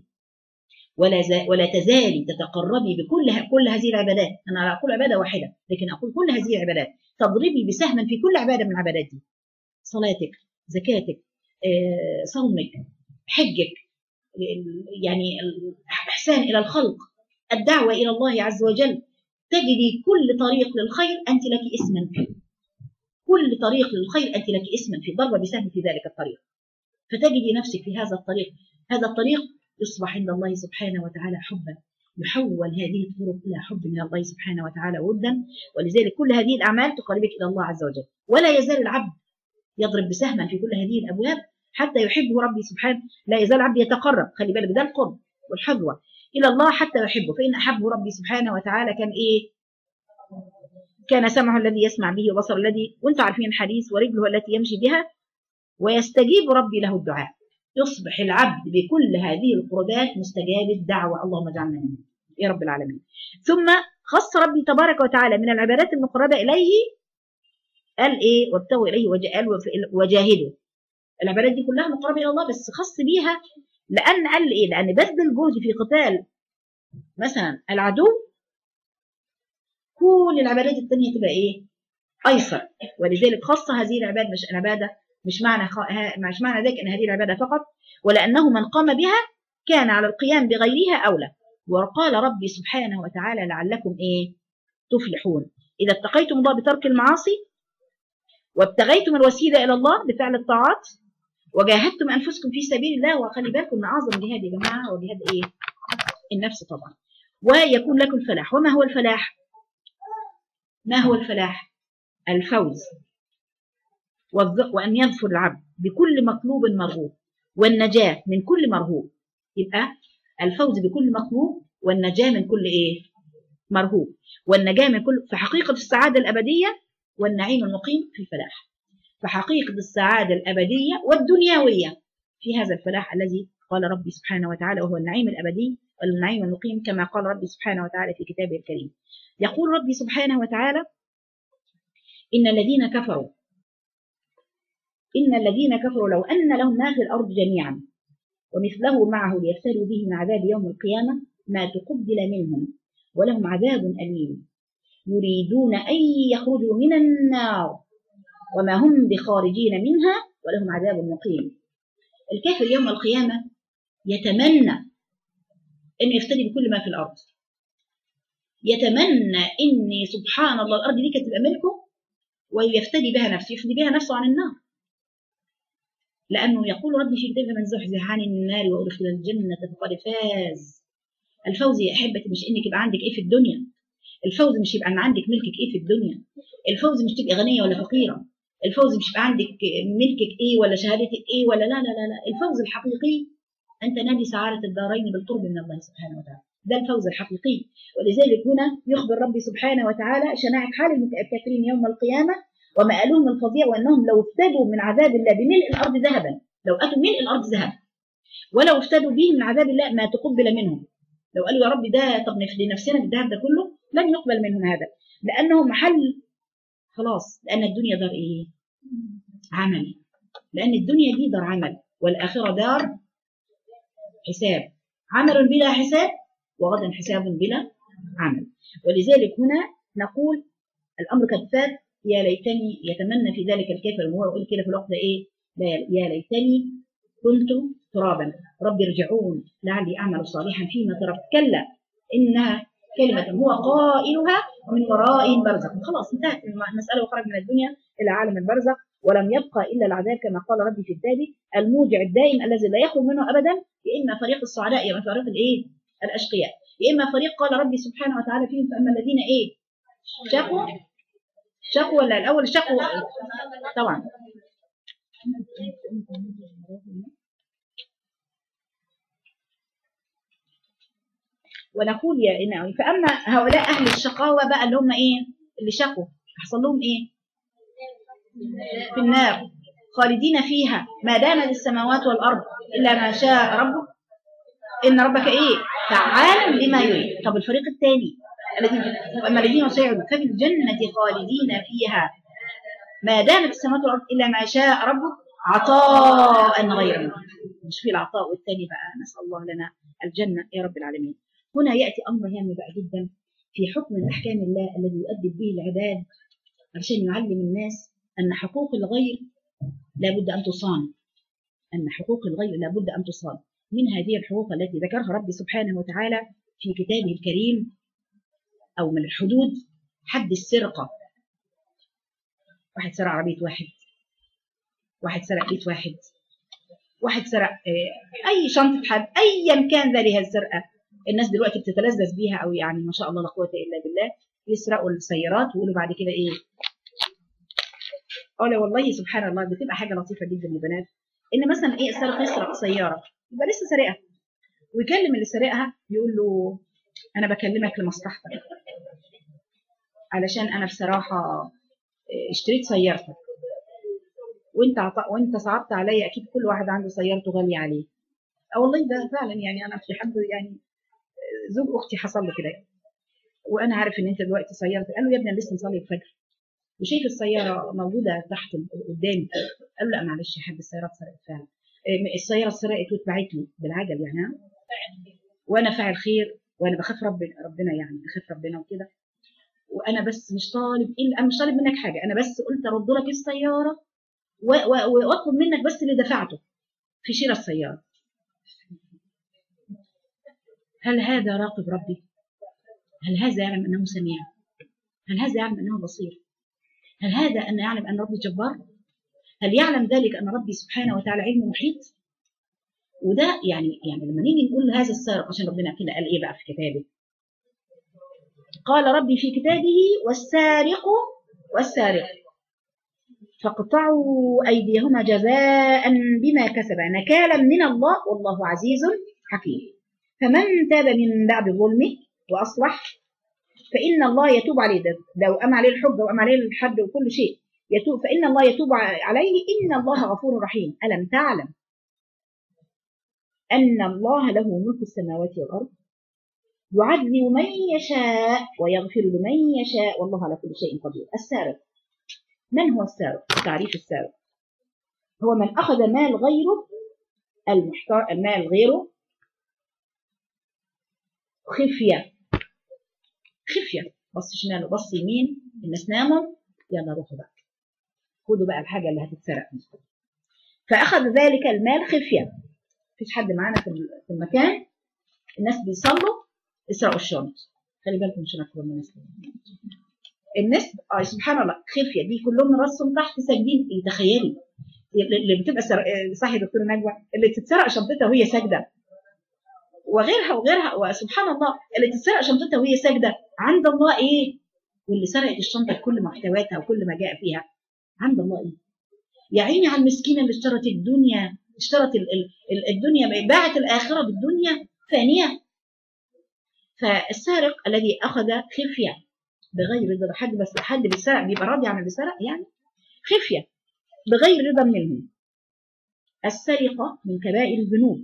ولا تزالي تتقربي كل هذه العبادات. انا لا اقول عباده واحده، لكن اقول كل هذه العبادات تضربي بسهما في كل عباده من العبادات دي. صلاتك، زكاتك، صومك، حجك، يعني الاحسان الى الخلق، الدعوه الى الله عز وجل. تجدي كل طريق للخير انت لك اسما فيه. كل طريق للخير أنت لك اسما في ضربة بسهم في ذلك الطريق، فتجدي نفسك في هذا الطريق. هذا الطريق يصبح عند الله سبحانه وتعالى حبا، يحول هذه الطرق إلى حب من الله سبحانه وتعالى ودا. ولذلك كل هذه الأعمال تقربك إلى الله عز وجل. ولا يزال العبد يضرب بسهما في كل هذه الأبواب حتى يحبه ربي سبحانه. لا يزال العبد يتقرب، خلي بالك ده القرب والحظوة إلى الله حتى يحبه. فإن أحبه ربي سبحانه وتعالى كان إيه؟ كان سمعه الذي يسمع به وبصر الذي، وانتم عارفين الحديث، ورجله التي يمشي بها، ويستجيب ربي له الدعاء. يصبح العبد بكل هذه القربات مستجاب الدعوة. اللهم اجعلنا منه يا رب العالمين. ثم خص ربي تبارك وتعالى من العبادات المقربة إليه قال إيه؟ وابتغوا إليه وجاهدوا. العبادات دي كلها مقربة إلى الله، بس خص بيها لأن قال إيه؟ لأن بذل الجهد في قتال مثلا العدو كل العبادات التانية تبقى ايه؟ ايسر. ولذلك خص هذه العباده، مش معنى ذلك ان هذه العباده فقط، ولانه من قام بها كان على القيام بغيرها اولى. وقال ربي سبحانه وتعالى لعلكم ايه؟ تفلحون. اذا اتقيتم الله بترك المعاصي وابتغيتم الوسيله الى الله بفعل الطاعات وجاهدتم انفسكم في سبيل الله. وخلي بالكم ان اعظم جهاد يا جماعه هو جهاد ايه؟ النفس طبعا. ويكون لكم الفلاح. وما هو الفلاح؟ ما هو الفلاح؟ الفوز وأن يظفر العبد بكل مطلوب مرغوب والنجاة من كل مرهوب. يبقى الفوز بكل مطلوب والنجاة من كل إيه؟ مرهوب. والنجاة من كل، فحقيقة السعادة الأبدية والنعيم المقيم في الفلاح. فحقيقة السعادة الأبدية والدنيوية في هذا الفلاح الذي قال ربي سبحانه وتعالى، وهو النعيم الأبدي والنعيم المقيم كما قال ربي سبحانه وتعالى في كتابه الكريم. يقول ربي سبحانه وتعالى إن الذين كفروا لو أن لهم ما في الأرض جميعا ومثله معه ليفتروا به من عذاب يوم القيامة ما تقبل منهم ولهم عذاب أليم يريدون أن يخرجوا من النار وما هم بخارجين منها ولهم عذاب مقيم. الكافر يوم القيامة يتمنى أن يفتدي بكل ما في الأرض، يتمنى أن سبحان الله الأرض دي كانت تبقى ملكه ويفتدي بها نفسه، يفدي بها نفسه عن النار. لأنه يقول ربي في كتابه من زحزح عن النار وأدخل الجنة فقد فاز. الفوز يا أحبتي مش إنك يبقى عندك إيه في الدنيا، الفوز مش يبقى ان عندك ملكك ايه في الدنيا، الفوز مش تبقي غنيه ولا فقيره، الفوز مش يبقى عندك ملكك ايه ولا شهادتك ايه ولا لا لا لا لا، الفوز الحقيقي ان تنالي سعاده الدارين بالقرب من الله سبحانه وتعالى، ده الفوز الحقيقي. ولذلك هنا يخبر ربي سبحانه وتعالى شناعه حال الكافرين يوم القيامه ومآلهم الفظيع، وانهم لو افتدوا من عذاب الله بملء الارض ذهبا، لو اتوا ملء الارض ذهب ولو افتدوا به من عذاب الله ما تقبل منهم، لو قالوا يا رب ده طب نفدي نفسنا بالذهب ده كله لن يقبل منهم هذا، لانه محل خلاص، لان الدنيا دار ايه؟ عمل، لان الدنيا دي دار عمل والاخره دار حساب، عمل بلا حساب وغدا حساب بلا عمل. ولذلك هنا نقول الامر قد فات، يا ليتني يتمنى في ذلك الكافر وهو يقول كده في الوقت ده ايه؟ يا ليتني كنت ترابا ربي ارجعون لعلي اعمل صالحا فيما تركت، كلا انها كلمه هو قائلها ومن ورائهم برزخ. خلاص انتهت المساله وخرج من الدنيا الى عالم البرزخ، ولم يبقى الا العذاب كما قال ربي في التالي الموجع الدائم الذي لا يخرج منه ابدا، يا اما فريق السعداء يا اما فريق الايه؟ الاشقياء، يا اما فريق قال ربي سبحانه وتعالى فيهم فاما الذين ايه؟ شكوا ولا الاول شكوا طبعا. ونقول يا إنه فأما هؤلاء أهل الشقاوة بقى اللي هم إيه؟ اللي شقوا حصل لهم إيه؟ في النار خالدين فيها ما دامت السماوات والأرض إلا ما شاء ربك إن ربك إيه؟ فعال لما يريد. طب الفريق الثاني أما الذين سعدوا ففي الجنة خالدين فيها ما دامت السماوات والأرض إلا ما شاء ربك عطاء غير ممكن. مش في العطاء والثاني بقى نسأل الله لنا الجنة يا رب العالمين. هنا يأتي أمر هام بقى جدا في حكم الأحكام الله الذي يؤدب به العباد عشان يعلم الناس أن حقوق الغير لابد أن تصان، أن حقوق الغير لابد أن تصان. من هذه الحقوق التي ذكرها ربي سبحانه وتعالى في كتابه الكريم أو من الحدود حد السرقة. واحد سرق عربية واحد سرق بيت واحد سرق أي شنطة حد أيا كان ذلك السرقة. الناس دلوقتي بتتلذذ بيها أو يعني ما شاء الله لا قوة إلا بالله، يسرقوا السيارات ويقولوا بعد كده إيه؟ لا والله سبحان الله بتبقى حاجة لطيفة جدا للبنات، إن مثلا إيه السرق يسرق سيارة يبقى لسه سارقها ويكلم اللي سارقها يقول له أنا بكلمك لمصلحتك علشان أنا بصراحة اشتريت سيارتك وأنت صعبت عليا، أكيد كل واحد عنده سيارته غالية عليه. والله ده فعلا يعني أنا في حد يعني زوج اختي حصل له كده وانا عارف ان انت دلوقتي سيارتك، قال له يا ابني انا لسه مصلي الفجر وشايف السياره موجوده تحت قدامي، قال له لا معلش يا حاج السياره اتسرقت فعلا، السياره اتسرقت واتبعت لي بالعجل يعني، وانا فاعل خير وانا بخاف ربنا يعني بخاف ربنا وكده، وانا بس مش طالب انا مش طالب منك حاجه، انا بس قلت ارد لك السياره واطلب منك بس اللي دفعته في شراء السياره. هل هذا راقب ربي؟ هل هذا يعلم أنه سميع؟ هل هذا يعلم أنه بصير؟ هل هذا أن يعلم أن ربي جبار؟ هل يعلم ذلك أن ربي سبحانه وتعالى علم محيط؟ وده يعني لما نيجي نقول هذا السارق عشان ربنا كده قال إيه بقى في كتابه؟ قال ربي في كتابه والسارق والسارق فاقطعوا أيديهما جزاء بما كسبا نكالا من الله والله عزيز حكيم. فمن تاب من بعد ظلمه وأصلح فإن الله يتوب عليه، ده وقام عليه الحجة وقام عليه الحد وكل شيء يتوب، فإن الله يتوب عليه إن الله غفور رحيم. ألم تعلم أن الله له ملك السماوات والأرض يعذب من يشاء ويغفر لمن يشاء والله على كل شيء قدير. السارق، من هو السارق؟ تعريف السارق هو من أخذ مال غيره المال غيره خفية بص شمال وبص يمين الناس ناموا يلا روحوا بقى خدوا بقى الحاجة اللي هتتسرق، فأخذ ذلك المال خفية، مفيش حد معانا في المكان، الناس بيصلوا يسرقوا الشنط، خلي بالكم مش هناكل الناس سبحان الله خفية دي كلهم راسهم تحت ساجدين. تخيلي اللي بتبقى صحي دكتور نجوى اللي تتسرق شنطتها وهي ساجدة وغيرها وغيرها. وسبحان الله اللي تسرق شنطتها وهي ساجده عند الله ايه؟ واللي سرقت الشنطه بكل محتوياتها وكل ما جاء فيها عند الله ايه؟ يا عيني على المسكينه اللي اشترت الدنيا، اشترت الدنيا، باعت الاخره بالدنيا فانيه. فالسارق الذي اخذ خفيه بغير رضا حد، بس حد بيسرق بيبقى راضي عن اللي سرق يعني؟ خفيه بغير رضا منهم. السرقه من كبائر الذنوب.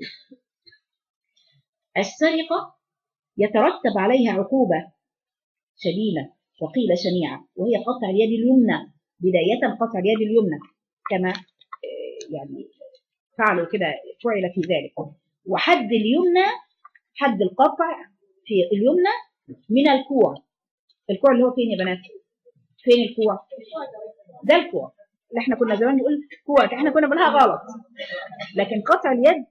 السرقه يترتب عليها عقوبه شديده وقيل شنيعه، وهي قطع اليد اليمنى. بدايه قطع اليد اليمنى كما يعني فعلوا كده، فعل في ذلك. وحد اليمنى، حد القطع في اليمنى من الكوع. الكوع اللي هو فين يا بنات؟ فين الكوع؟ ده الكوع اللي احنا كنا زمان نقول كوع، احنا كنا بنقولها غلط، لكن قطع اليد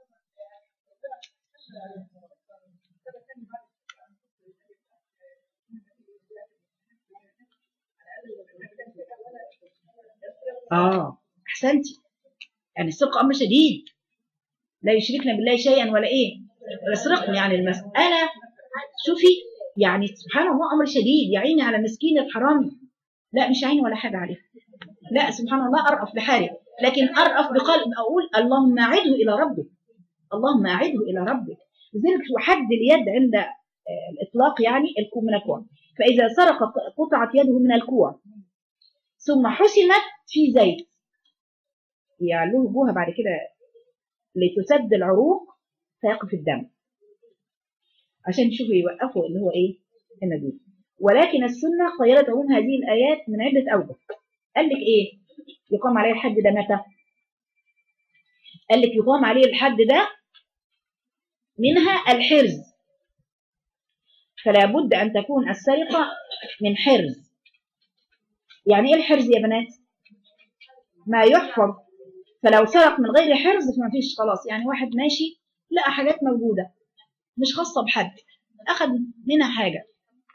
احسنتي. يعني السرقه امر شديد، لا يشركنا بالله شيئا ولا ايه، ولا سرقنا. يعني المساله شوفي يعني سبحان الله امر شديد. يا عيني على مسكين الحرامي، لا مش عيني ولا حاجه عليه، لا سبحان الله ارأف بحاله، لكن ارأف بقلب اقول اللهم اعده الى ربك، اللهم اعده الى ربك. لذلك وحد اليد عند الاطلاق يعني من الكوع. فاذا سرق قطعت يده من الكوع ثم حسمت في زيت، يعلوه بوها بعد كده لتسد العروق فيقف الدم، عشان تشوفوا يوقفوا اللي هو ايه؟ النبي. ولكن السنه خيرت عموم هذه الايات من عده اوجه. قال لك ايه؟ يقام عليه الحد ده متى؟ قال لك يقام عليه الحد ده منها الحرز، فلا بد ان تكون السرقه من حرز. يعني ايه الحرز يا بنات؟ ما يحفظ. فلو سرق من غير حرز فما فيش خلاص. يعني واحد ماشي لقى حاجات موجوده مش خاصه بحد، اخذ منها حاجه،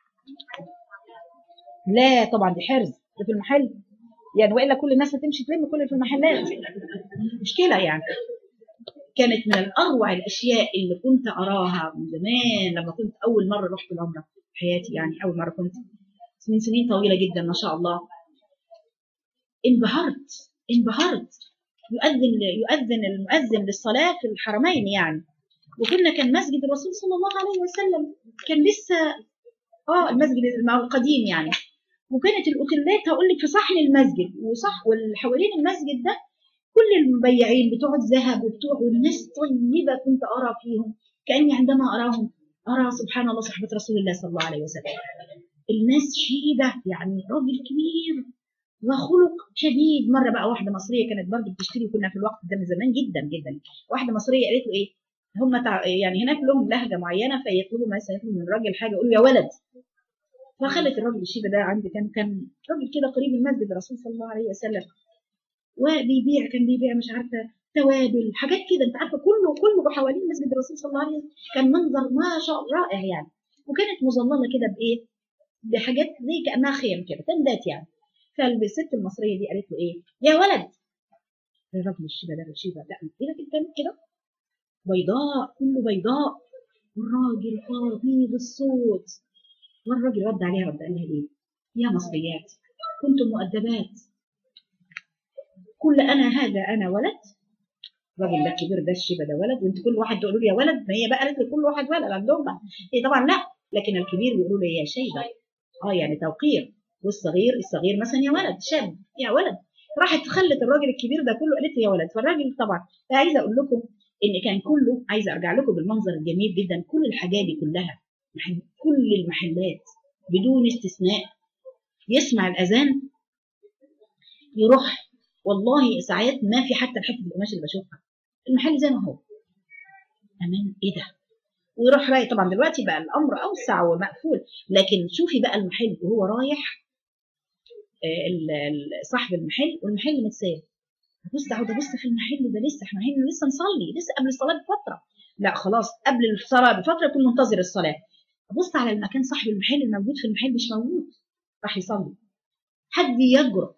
لا طبعا دي حرز، ده في المحل يعني، والا كل الناس هتمشي تلم كل اللي في المحلات، مشكله يعني. كانت من الاروع الاشياء اللي كنت اراها من زمان لما كنت اول مره رحت العمره في حياتي، يعني اول مره كنت من سنين طويله جدا ما شاء الله. انبهرت. يؤذن المؤذن للصلاه في الحرمين يعني. وكنا كان مسجد الرسول صلى الله عليه وسلم كان لسه المسجد القديم يعني. وكانت الاوتيلات هقول لك في صحن المسجد وصح والحوالين المسجد ده كل المبيعين بتوع الذهب وبتوع والناس طيبه كنت ارى فيهم، كاني عندما اراهم ارى سبحان الله صحبه رسول الله صلى الله عليه وسلم. الناس شيبه يعني، راجل كبير وخلق شديد. مره بقى واحده مصريه كانت برضه بتشتري، كنا في الوقت ده من زمان جدا جدا، واحده مصريه قالت له ايه، هم يعني هناك لهم لهجه معينه، فيطلبوا مثلا يطلبوا من الراجل حاجه يقولوا يا ولد. فخلت الراجل الشيبه ده عندي كان راجل كده قريب من مسجد الرسول صلى الله عليه وسلم، وبيبيع كان بيبيع مش عارفه توابل حاجات كده، انت عارفه كله حوالين مسجد الرسول صلى الله عليه وسلم. كان منظر ما شاء الله رائع يعني. وكانت مظلله كده بايه؟ بحاجات زي كانها خيم كده تندات يعني. فالست المصريه دي قالت له ايه؟ يا ولد. الراجل الشيبه ده لا كده كده كده بيضاء، كله بيضاء، والراجل خفيف الصوت. والراجل رد عليها، قال لها ايه؟ يا مصريات كنتم مؤدبات، كل هذا انا ولد. الراجل ده الكبير ده الشيبه ده ولد، وانت كل واحد تقولوا لي يا ولد. ما هي بقى قالت لكل واحد ولد عندهم بقى، هي طبعا لا، لكن الكبير بيقولوا له يا شيبه، يعني توقير. الصغير مثلا يا ولد، شاب يا ولد. راحت خلت الراجل الكبير ده كله قالت له يا ولد. فالراجل طبعا، فعايزه اقول لكم ان كان كله، عايزه ارجع لكم بالمنظر الجميل جدا، كل الحاجات دي كلها كل المحلات بدون استثناء يسمع الاذان يروح. والله ساعات ما في حتى حته القماش اللي بشوفها، المحل زي ما هو، امان ايه ده. ويروح رايح. طبعا دلوقتي بقى الامر اوسع ومقفول، لكن شوفي بقى المحل وهو رايح، صاحب المحل والمحل متساب، بص اقعد ابص في المحل ده، لسه احنا هنا لسه نصلي، لسه قبل الصلاه بفتره، لا خلاص قبل الصلاه بفتره يكون منتظر الصلاه. ابص على المكان، صاحب المحل الموجود في المحل مش موجود، راح يصلي. حد يجرؤ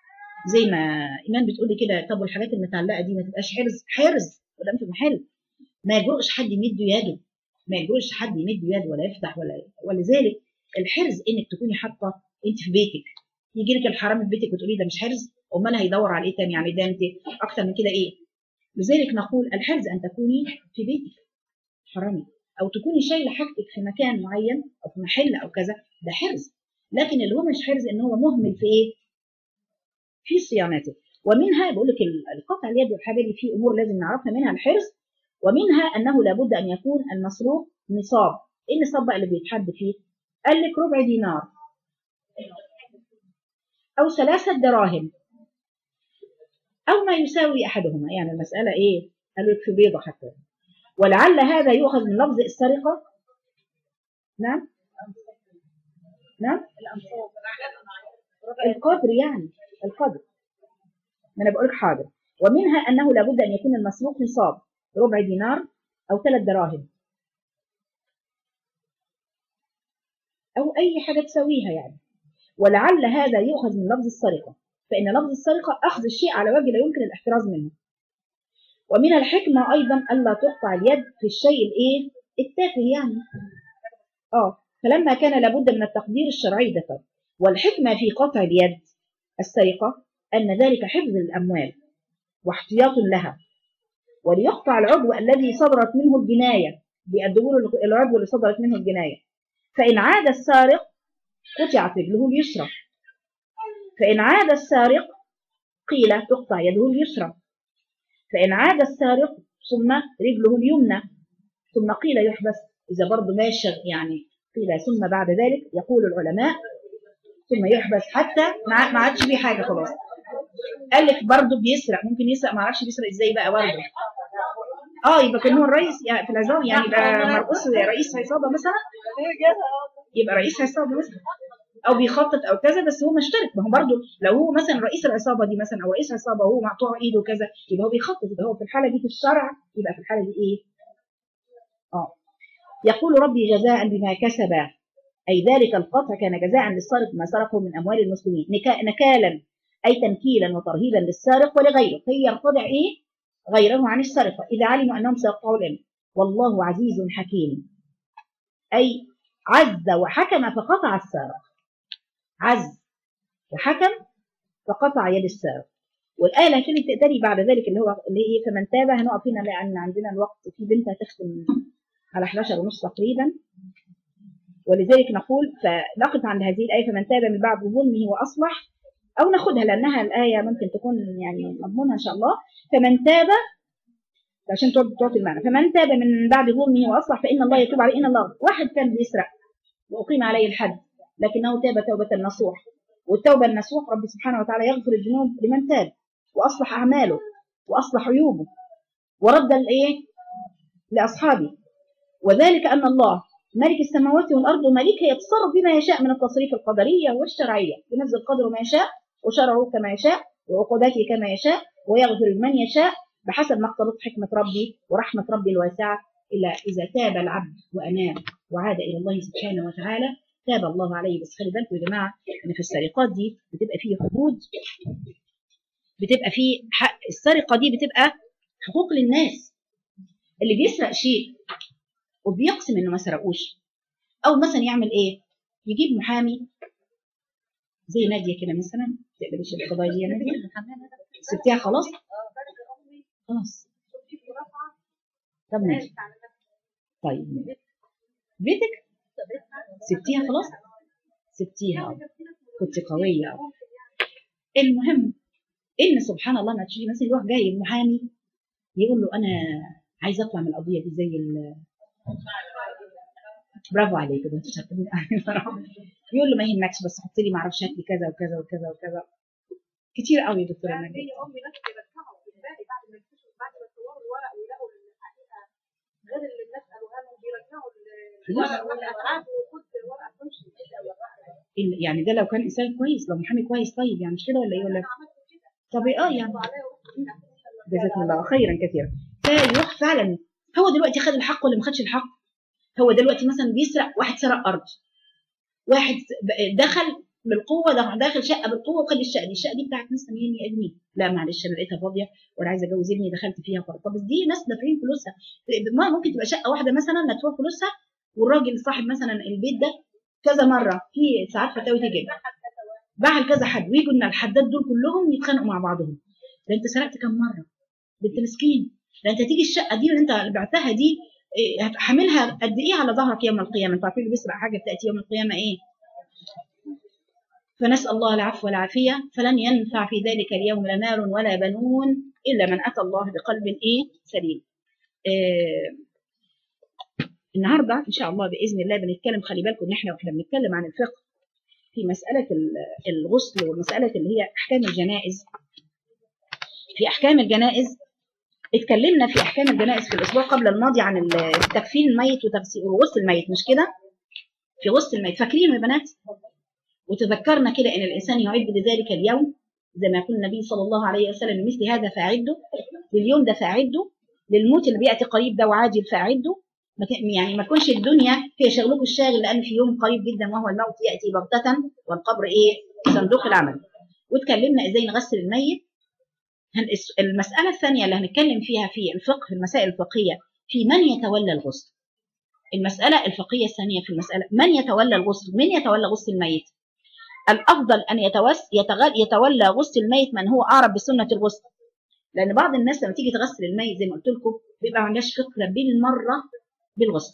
زي ما ايمان بتقولي كده، طب والحاجات المتعلقه دي ما تبقاش حرز؟ حرز ودام في محل. ما يجرؤش حد يمد يده، ما يجرؤش حد يمد يده ولا يفتح ولا. ولذلك الحرز انك تكوني حاطه انت في بيتك، يجي لك الحرامي في بيتك وتقولي ده مش حرز، امال هيدور على ايه تاني؟ يعني ده انت اكتر من كده ايه؟ لذلك نقول الحرز ان تكوني في بيتك حرامي، او تكوني شايله حاجتك في مكان معين او في محل او كذا، ده حرز. لكن اللي هو مش حرز ان هو مهمل في ايه؟ في صيانته. ومنها بقول لك القطع اليد والحاجه دي في امور لازم نعرفها، منها الحرز، ومنها انه لابد ان يكون المصروف نصاب. ايه النصاب بقى اللي بيتحد فيه؟ قال لك ربع دينار او 3 دراهم او ما يساوي احدهما، يعني المساله ايه؟ قال لك في بيضه حتى. ولعل هذا يؤخذ من لفظ السرقه. نعم نعم القدر، يعني القدر، ما انا بقول لك حاضر. ومنها انه لابد ان يكون المسروق نصاب ربع دينار او 3 دراهم او اي حاجه تساويها يعني. ولعل هذا يؤخذ من لفظ السرقه، فان لفظ السرقه اخذ الشيء على وجه لا يمكن الاحتراز منه. ومن الحكمه ايضا الا تقطع اليد في الشيء الايه؟ التافه يعني. فلما كان لابد من التقدير الشرعي ذكر. والحكمه في قطع اليد السرقه ان ذلك حفظ الاموال واحتياط لها، وليقطع العضو الذي صدرت منه الجنايه، بيقدموا له العضو اللي صدرت منه الجنايه. فان عاد السارق قطعت رجله اليسرى، فإن عاد السارق قيل تقطع يده اليسرى، فإن عاد السارق ثم رجله اليمنى ثم قيل يحبس. إذا برضه ماشي يعني قيل ثم بعد ذلك يقول العلماء ثم يحبس حتى ما عادش فيه حاجة خلاص. قال لك برضه بيسرق، ممكن يسرق، ما اعرفش بيسرق ازاي بقى برضه. يبقى كان هو الرئيس يعني في العظام، يعني يبقى مرقوص رئيس عصابة مثلا، يبقى رئيس عصابة مثلا او بيخطط او كذا، بس هو مشترك. ما هو برضه لو هو مثلا رئيس العصابه دي مثلا او رئيس عصابه وهو مقطوع ايده كذا، يبقى هو بيخطط، يبقى هو في الحاله دي في الشرع، يبقى في الحاله دي ايه؟ يقول ربي جزاء بما كسب، اي ذلك القطع كان جزاء للسارق ما سرقه من اموال المسلمين، نكالا اي تنكيلا وترهيبا للسارق ولغيره، كي يرتدع ايه؟ غيره عن السرقه اذا علموا انهم سيقطعوا الامن. والله عزيز حكيم، اي عز وحكم فقطع السارق، عز وحكم فقطع يد السارق. والآية اللي هتبتدي تقدري بعد ذلك اللي هو اللي هي فمن تاب، هنقف هنا لأن عندنا الوقت، في بنت هتختم على 11:30 تقريبا، ولذلك نقول فنقف عند هذه الآية فمن تاب من بعد ظلمه وأصلح، أو ناخدها لأنها الآية ممكن تكون يعني مضمونها إن شاء الله. فمن تاب عشان تعطي المعنى، فمن تاب من بعد ظلمه وأصلح فإن الله يتوب عليه. إن الله واحد كان بيسرق وأقيم عليه الحد لكنه تاب توبة نصوح، والتوبة النصوح رب سبحانه وتعالى يغفر الذنوب لمن تاب وأصلح أعماله وأصلح عيوبه ورد الإيه لأصحابه. وذلك أن الله ملك السماوات والأرض وملكها يتصرف بما يشاء من التصريف القدرية والشرعية، ينزل قدره ما يشاء وشرعه كما يشاء وعقوباته كما يشاء، ويغفر لمن يشاء بحسب ما اقتضت حكمة ربي ورحمة ربي الواسعة، إلا إذا تاب العبد وأناب وعاد إلى الله سبحانه وتعالى تاب الله عليه. بس خلي بالكم يا جماعة إن في السرقات دي بتبقى فيه حدود، بتبقى فيه حق. السرقة دي بتبقى حقوق للناس. اللي بيسرق شيء وبيقسم إنه ما سرقوش، أو مثلا يعمل إيه؟ يجيب محامي زي نادية كده مثلا، تقبليش القضايا دي يا نادية؟ سبتيها خلاص؟ خلاص. طب ماشي. طيب بيتك سبتيها خلاص؟ سبتيها، كنت قوية. المهم إن سبحان الله ما تشوفي مثلا يروح جاي محامي يقول له أنا عايز أطلع من القضية دي زي برافو عليك ده، انت شاطرين. يقول له ما يهمكش بس حط لي ما اعرفش هات لي كذا وكذا وكذا وكذا، كتير قوي يا دكتوره نجاة. غير اللي الناس قالوها لهم بيرجعوا الالعاب وكل ورقه تمشي يعني ده لو كان انسان كويس، لو محامي كويس طيب يعني مش كده ولا ايه؟ ولا طب يعني جزاكم الله خيرا كثيرا. فيروح فعلا هو دلوقتي خد الحق ولا ما خدش الحق؟ هو دلوقتي مثلا بيسرق، واحد سرق ارض، واحد دخل بالقوه، داخل شقه بالقوه، وخد الشقه دي، الشقه دي بتاعت ناس ثانيين يا ابني. لا معلش انا لقيتها فاضيه وانا عايزه اجوز ابني، دخلت فيها فرق. طب دي ناس دافعين فلوسها. ما ممكن تبقى شقه واحده مثلا مدفوع فلوسها، والراجل صاحب مثلا البيت ده كذا مره في ساعات فتاوي تيجي باع لكذا حد، ويجوا ان الحداد دول كلهم يتخانقوا مع بعضهم. ده انت سرقت كم مره؟ ده انت مسكين. ده انت تيجي الشقه دي اللي انت بعتها دي حاملها قد ايه على ظهرك يوم القيامه؟ انتوا عارفين اللي بيسرق حاجه بتاتي يوم القيامه ايه؟ فنسال الله العفو والعافيه. فلن ينفع في ذلك اليوم لا مال ولا بنون الا من اتى الله بقلب ايه؟ سليم. النهارده ان شاء الله باذن الله بنتكلم، خلي بالكم ان احنا واحنا بنتكلم عن الفقه في مساله الغسل ومساله اللي هي احكام الجنائز. في احكام الجنائز اتكلمنا في احكام الجنائز في الاسبوع قبل الماضي عن تكفين الميت وتغسيل وغسل الميت، مش كده؟ في غسل الميت فاكرين يا بنات؟ وتذكرنا كده ان الانسان يعد لذلك اليوم زي ما يقول النبي صلى الله عليه وسلم: مثل هذا فاعده، لليوم ده فاعده، للموت اللي بياتي قريب ده وعاجل فاعده. يعني ما تكونش الدنيا هي شغلكم الشاغل، لان في يوم قريب جدا وهو الموت ياتي بغته، والقبر ايه؟ صندوق العمل. واتكلمنا ازاي نغسل الميت. المساله الثانيه اللي هنتكلم فيها في الفقه، في المسائل الفقهيه، في من يتولى الغسل. المساله الفقهيه الثانيه في المساله من يتولى الغسل، من يتولى غسل الميت. الافضل ان يتولى غسل الميت من هو اعرف بسنه الغسل، لان بعض الناس لما تيجي تغسل الميت زي ما قلت لكم بيبقى ما عندهاش فكره بالمره بالغسل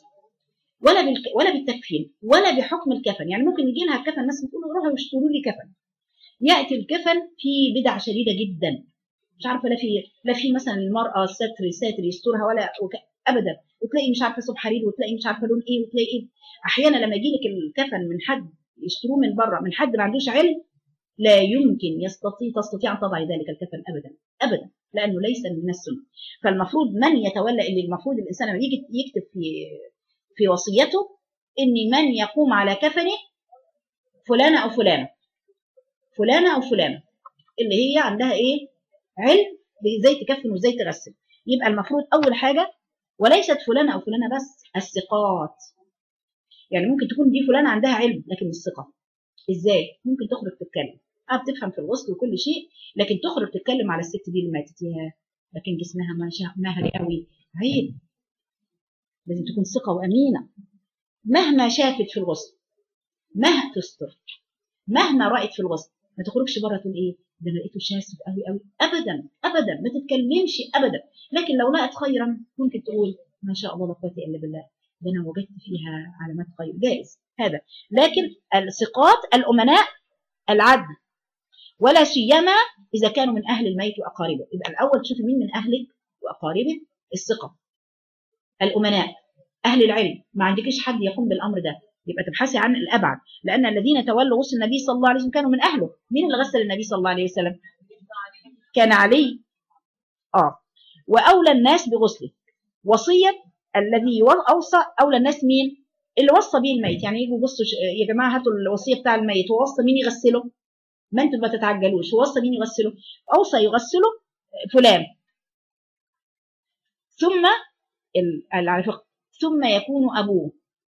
ولا بالتكفين ولا بحكم الكفن. يعني ممكن يجي لها الكفن، الناس بتقول روحوا اشتروا لي كفن، ياتي الكفن في بدع شديده جدا، مش عارفه لا في مثلا المراه ساتر يسترها ولا ابدا، وتلاقي مش عارفه صبح حرير، وتلاقي مش عارفه لون ايه، وتلاقي ايه. احيانا لما يجي لك الكفن من حد يشتروه من بره، من حد ما عندوش علم، لا يمكن تستطيع ان تضعي ذلك الكفن ابدا ابدا، لانه ليس من السنه. فالمفروض من يتولى، اللي المفروض الانسان لما يجي يكتب في وصيته ان من يقوم على كفنه فلانه او فلانه، فلانه او فلانه، اللي هي عندها ايه؟ علم بازاي تكفن وازاي تغسل. يبقى المفروض اول حاجه، وليست فلانه او فلانه بس، الثقات. يعني ممكن تكون دي فلانه عندها علم لكن مش ثقه. ازاي؟ ممكن تخرج تتكلم، بتفهم في الغسل وكل شيء، لكن تخرج تتكلم على الست دي اللي ماتت، لكن جسمها مهري قوي، عيب. لازم تكون ثقه وامينه مهما شافت في الغسل، مهما تستر، مهما رأت في الغسل، ما تخرجش بره تقول ايه ده انا لقيته شاسف قوي قوي، ابدا ابدا، ما تتكلمش ابدا. لكن لو لقت خيرا ممكن تقول ما شاء الله لا قوه الا بالله، ده انا وجدت فيها علامات خير، جائز هذا. لكن الثقات الامناء العدل، ولا سيما اذا كانوا من اهل الميت واقاربه. يبقى الاول تشوفي مين من اهلك واقاربك، الثقه، الامناء، اهل العلم. ما عندكش حد يقوم بالامر ده، يبقى تبحثي عن الابعد، لان الذين تولوا غسل النبي صلى الله عليه وسلم كانوا من اهله. مين اللي غسل النبي صلى الله عليه وسلم؟ كان علي. واولى الناس بغسله وصيه الذي اوصى، اولى الناس مين؟ اللي وصى به الميت. يعني يجوا بصوا يا جماعه هاتوا الوصيه بتاع الميت، هو وصى مين يغسله؟ ما انتم ما تتعجلوش، هو وصى مين يغسله؟ اوصى يغسله فلان، ثم ثم يكون ابوه.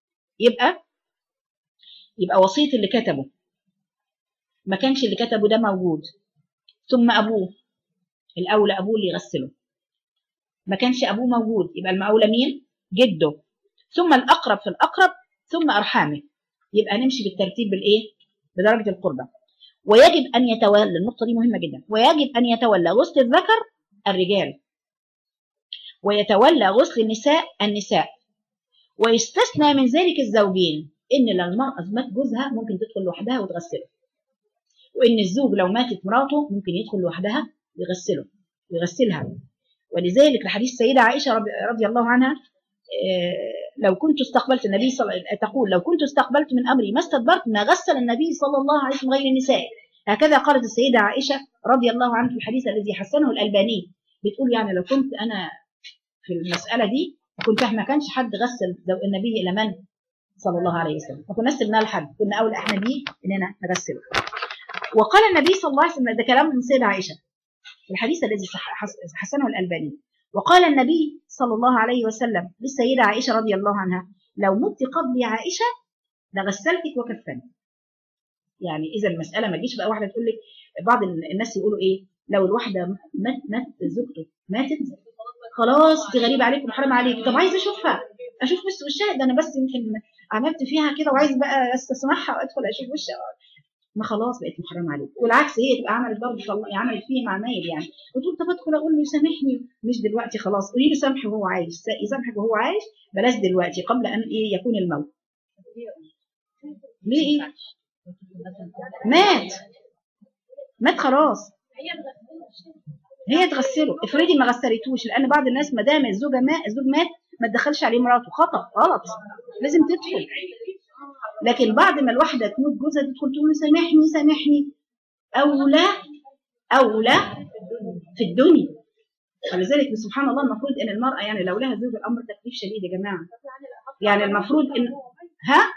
يبقى وصيه اللي كتبه، ما كانش اللي كتبه ده موجود، ثم ابوه، الاولى ابوه اللي يغسله. ما كانش ابوه موجود، يبقى المأولى مين؟ جده، ثم الاقرب في الاقرب، ثم ارحامه. يبقى نمشي بالترتيب بالايه؟ بدرجه القربه. ويجب ان يتولى، النقطه دي مهمه جدا، ويجب ان يتولى غسل الذكر الرجال، ويتولى غسل النساء، ويستثنى من ذلك الزوجين، ان لو المراه مات جوزها ممكن تدخل لوحدها وتغسله، وان الزوج لو ماتت مراته ممكن يدخل لوحدها ويغسلها. ولذلك لحديث السيده عائشه رضي الله عنها، لو كنت استقبلت النبي تقول لو كنت استقبلت من امري ما استدبرت ما غسل النبي صلى الله عليه وسلم غير النساء. هكذا قالت السيده عائشه رضي الله عنها في الحديث الذي حسنه الالباني، بتقول يعني لو كنت انا في المساله دي كنت ما كانش حد غسل النبي الا من صلى الله عليه وسلم، ما كناش سيبناه لحد، كنا اولى احنا بيه اننا نغسله. وقال النبي صلى الله عليه وسلم، ده كلام من السيده عائشه في الحديث الذي حسنه الألباني، وقال النبي صلى الله عليه وسلم للسيدة عائشة رضي الله عنها: لو مت قبل عائشة لغسلتك وكفنت. يعني اذا المساله ما تجيش بقى واحده تقول لك، بعض الناس يقولوا ايه، لو الواحده مات زوجته ماتت خلاص دي غريبه عليكم حرام عليك. طب عايزه اشوفها، اشوف بس وشها، ده انا بس يمكن عملت فيها كده وعايز بقى استسمحها وادخل اشوف وشها، ما خلاص بقت محرمه عليك. والعكس هي تبقى عملت برضه ان شاء الله عملت فيه مع مايل يعني، وتقول طب ادخل اقول له سامحني، مش دلوقتي خلاص، قولي له سامحه وهو عايش، يسامحك وهو عايش، بلاش دلوقتي قبل ان ايه يكون الموت. ليه ايه؟ مات، مات خلاص، هي تغسله. افرضي ما غسلتوش، لان بعض الناس ما دام الزوج مات ما تدخلش عليه مراته، خطأ غلط، لازم تدخل. لكن بعد ما الواحده تموت جوزها تدخل تقول له سامحني سامحني، اولى اولى في الدنيا. ولذلك سبحان الله المفروض ان المراه يعني لو لها زوج الامر تكليف شديد يا جماعه. يعني المفروض ان ها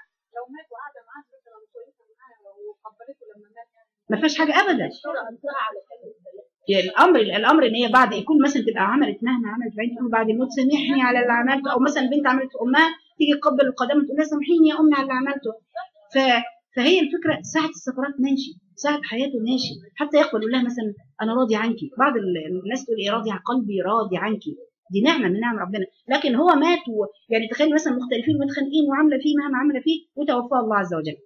ما فيش حاجه ابدا. يعني الامر ان هي بعد يكون مثلا تبقى عملت مهما عملت بعدين بعد الموت سامحني على اللي عملته، او مثلا بنت عملت في امها تيجي تقبل القدم تقول لها سامحيني يا امي على اللي عملته. فهي الفكره ساعه السكرات ماشي، ساعه حياته ماشي، حتى يقبل يقول لها مثلا انا راضي عنك. بعض الناس تقول ايه راضي عن قلبي راضي عنك، دي نعمه من نعم ربنا. لكن هو مات يعني تخيل مثلا مختلفين ومتخانقين وعامله فيه مهما عامله فيه وتوفاه الله عز وجل،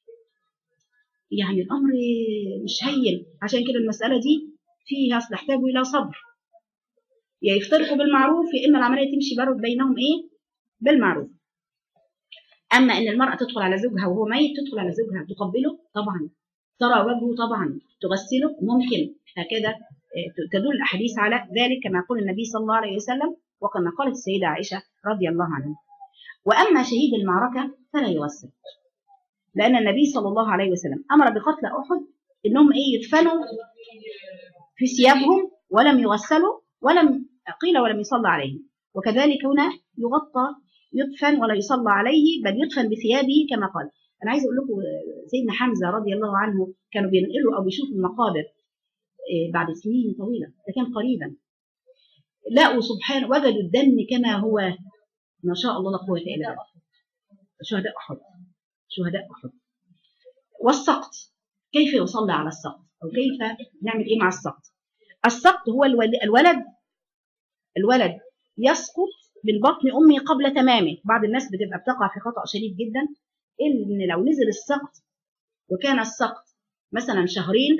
يعني الامر مش هين. عشان كده المساله دي فيها تحتاج الى صبر، يا يفترقوا بالمعروف يا اما العمليه تمشي برضه بينهم ايه بالمعروف. اما ان المراه تدخل على زوجها وهو ميت، تدخل على زوجها تقبله طبعا، ترى وجهه طبعا، تغسله ممكن، هكذا تدل الاحاديث على ذلك كما يقول النبي صلى الله عليه وسلم وكما قالت السيده عائشه رضي الله عنها. واما شهيد المعركه فلا يغسل، لان النبي صلى الله عليه وسلم امر بقتل احد انهم ايه يدفنوا في ثيابهم ولم يغسلوا ولم يصلى عليهم. وكذلك هنا يدفن ولا يصلى عليه، بل يدفن بثيابه كما قال. انا عايز اقول لكم سيدنا حمزه رضي الله عنه كانوا بينقلوا او بيشوفوا المقابر بعد سنين طويله، ده كان قريبا، لقوا سبحان وجدوا الدم كما هو، ما شاء الله لا قوه الا بالله. شهداء احد، شهداء احد. والسقط، كيف يصلى على السقط او كيف نعمل ايه مع السقط؟ السقط هو الولد يسقط من بطن امه قبل تمامه. بعض الناس بتبقى بتقع في خطأ شديد جدا، ان لو نزل السقط وكان السقط مثلا شهرين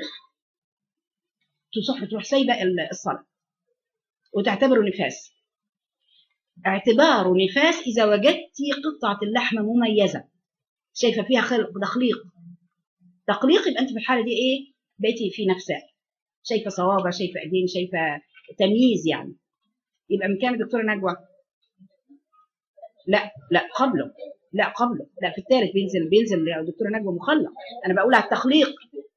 تروح سايبه الصلاه وتعتبره نفاس. اعتباره نفاس اذا وجدتي قطعه اللحمه مميزه شايفه فيها تقليق، يبقى انت في الحاله دي ايه بقيتي في نفساء، شايفه صوابع، شايفه ايدين، شايفه تمييز يعني. يبقى من كام دكتوره نجوى؟ لا قبله، لا في الثالث بينزل يا دكتوره نجوى مخلق. انا بقول على التخليق.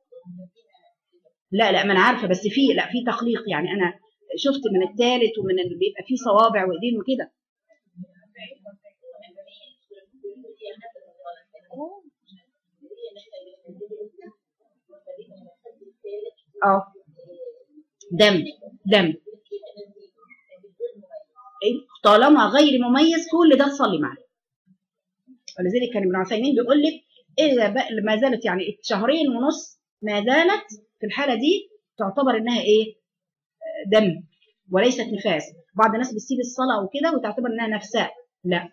لا ما انا عارفه، بس في تخليق، يعني انا شفت من الثالث ومن اللي بيبقى فيه صوابع وايدين وكده. دم طالما غير مميز كل ده تصلي معاه. ولذلك كان ابن عثيمين بيقول لك اذا ما زالت يعني شهرين ونص ما زالت في الحاله دي تعتبر انها ايه دم وليست نفاس. بعض الناس بتسيب الصلاه وكده وتعتبر انها نفساء، لا.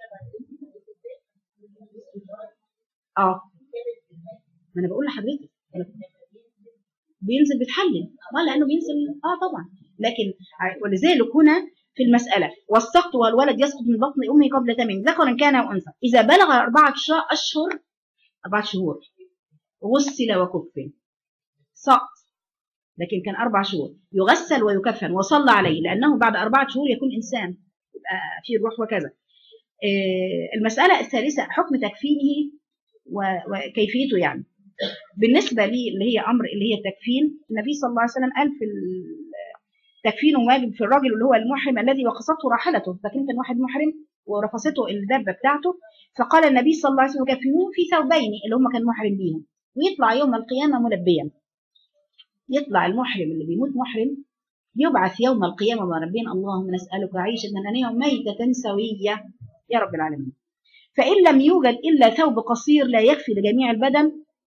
ما انا بقول لحضرتك بينزل بيتحلل، لانه بينزل طبعا. لكن ولذلك هنا في المساله والسقط والولد يسقط من بطن امه قبل تمام ذكرا كان او انثى اذا بلغ 4 شهور غسل وكفن. سقط لكن كان 4 شهور يغسل ويكفن وصلى عليه، لانه بعد 4 شهور يكون انسان يبقى في روح وكذا. المساله الثالثه حكم تكفينه وكيفيته. يعني بالنسبه لي اللي هي امر اللي هي التكفين، النبي صلى الله عليه وسلم قال في التكفين واجب في الرجل اللي هو المحرم الذي وقصته راحلته. فكان واحد محرم ورفصته الدابه بتاعته، فقال النبي صلى الله عليه وسلم كفنوه في ثوبين اللي هم كان محرم بيهم، ويطلع يوم القيامه ملبيا. يطلع المحرم اللي بيموت محرم يبعث يوم القيامه مربيا اللهم نسالك عيشه هنيه وميته سويه يا رب العالمين. فان لم يوجد الا ثوب قصير لا يكفي لجميع البدن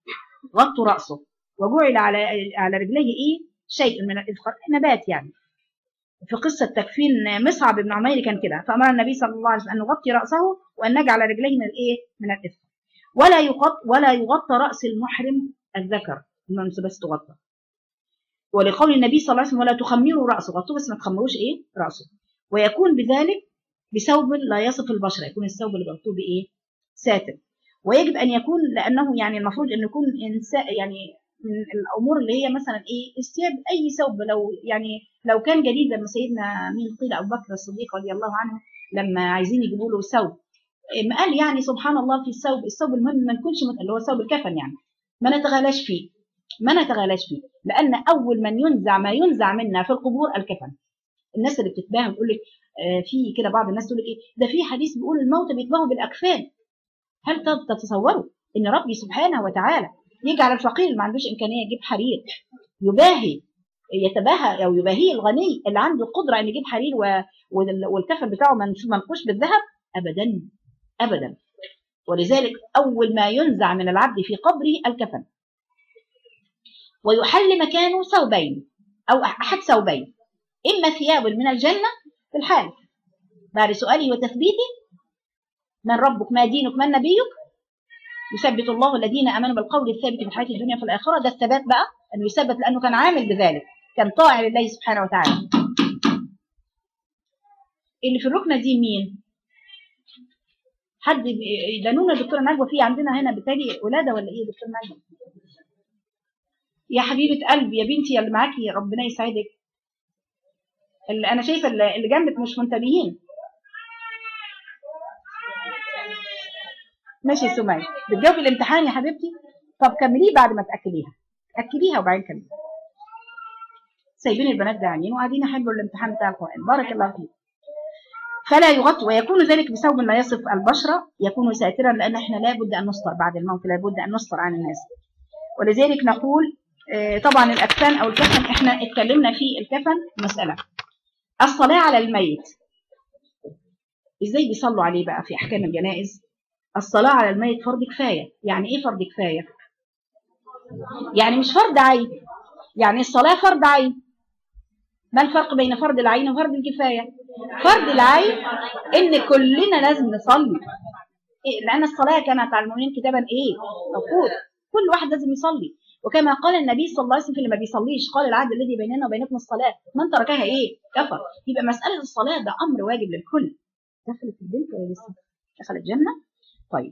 غطوا رأسه، وجعل على رجليه إيه شيء من الإذخر، نبات يعني. في قصة تكفين مصعب بن عمير كان كده، فأمر النبي صلى الله عليه وسلم أن نغطي رأسه وأن نجعل رجليه من الإيه من الإذخر، ولا يغطى رأس المحرم الذكر، المنس بس تغطى. ولقول النبي صلى الله عليه وسلم ولا تخمروا رأسه، غطوه بس ما تخمروش إيه رأسه. ويكون بذلك بثوب لا يصف البشرة، يكون الثوب اللي بغطوه بإيه ساتر. ويجب أن يكون، لأنه يعني المفروض أن يكون إنسان يعني من الأمور اللي هي مثلا إيه الثياب، أي ثوب لو يعني لو كان جديد، لما سيدنا مين قيل أبو بكر الصديق رضي الله عنه لما عايزين يجيبوا له ثوب، ما قال يعني سبحان الله في الثوب المهم ما نكونش اللي هو ثوب الكفن يعني ما نتغالاش فيه، ما نتغالاش فيه، لأن أول من ينزع ما ينزع منا في القبور الكفن. الناس اللي بتتباهى بتقول لك في كده بعض الناس تقول لك ايه ده في حديث بيقول الموتى بيتباهوا بالاكفان. هل تتصوروا ان ربي سبحانه وتعالى يجعل الفقير اللي ما عندوش امكانيه يجيب حرير يباهي يتباهى، او يباهي الغني اللي عنده القدره ان يجيب حرير والكفن بتاعه منقوش بالذهب؟ ابدا ابدا. ولذلك اول ما ينزع من العبد في قبره الكفن، ويحل مكانه ثوبين او احد ثوبين، اما ثياب من الجنه في الحال بعد سؤاله وتثبيته من ربك ما دينك من نبيك، يثبت الله الذين امنوا بالقول الثابت في الحياه الدنيا في الاخره. ده الثبات بقى انه يثبت لانه كان عامل بذلك، كان طاعه لله سبحانه وتعالى. اللي في الركنه دي مين؟ حد دانونا دكتوره نجوى، في عندنا هنا بالتالي ولاده ولا ايه دكتوره نجوى؟ يا حبيبه قلبي يا بنتي يا اللي معاكي ربنا يسعدك، اللي انا شايفه اللي جنبك مش منتبهين. ماشي يا سمية، بتجاوبي الامتحان يا حبيبتي؟ طب كمليه بعد ما تاكليها، اكليها وبعدين كملي. سايبين البنات جعانين وقاعدين يحبوا الامتحان بتاع القران، بارك الله فيك. فلا يغطي، ويكون ذلك بثوب لا يصف البشره، يكون ساترا، لان احنا لابد ان نستر بعد الموت، لابد ان نستر عن الناس. ولذلك نقول طبعا الاكفان او الكفن، احنا اتكلمنا في الكفن مساله. الصلاه على الميت ازاي بيصلوا عليه بقى في احكام الجنائز؟ الصلاه على الميت فرض كفايه. يعني ايه فرض كفايه؟ يعني مش فرض عين، يعني الصلاه فرض عين. ما الفرق بين فرض العين وفرض الكفايه؟ فرض العين ان كلنا لازم نصلي، لان الصلاه كانت على المؤمنين كتابا ايه موقوتا، كل واحد لازم يصلي. وكما قال النبي صلى الله عليه وسلم اللي ما بيصليش قال العهد الذي بيننا وبينكم الصلاه من تركها ايه كفر. يبقى مساله الصلاه ده امر واجب للكل. دخلت البنت ولا لسه؟ دخلت الجنه. طيب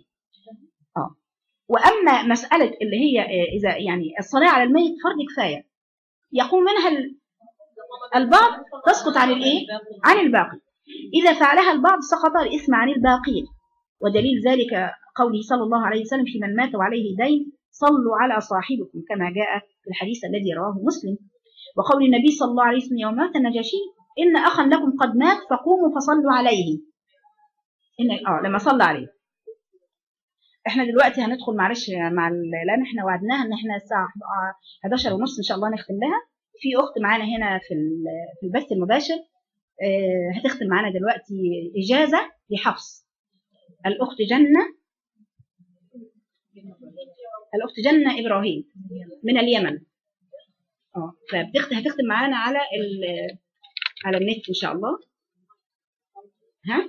واما مساله اللي هي اذا يعني الصلاه على الميت فرض كفايه يقوم منها البعض تسقط عن الايه عن الباقي، اذا فعلها البعض سقط الاثم عن الباقين. ودليل ذلك قوله صلى الله عليه وسلم في من مات وعليه دين صلوا على صاحبكم، كما جاء في الحديث الذي رواه مسلم. وقول النبي صلى الله عليه وسلم يوم مات النجاشي ان اخا لكم قد مات فقوموا فصلوا عليه، لما صلى عليه. احنا دلوقتي هندخل معلش لان احنا وعدناها ان احنا الساعه 11:30 ان شاء الله نختم لها. في اخت معانا هنا في البث المباشر هتختم معانا دلوقتي اجازه لحفص. الاخت جنه ابراهيم من اليمن. هتختم معانا على النت ان شاء الله. ها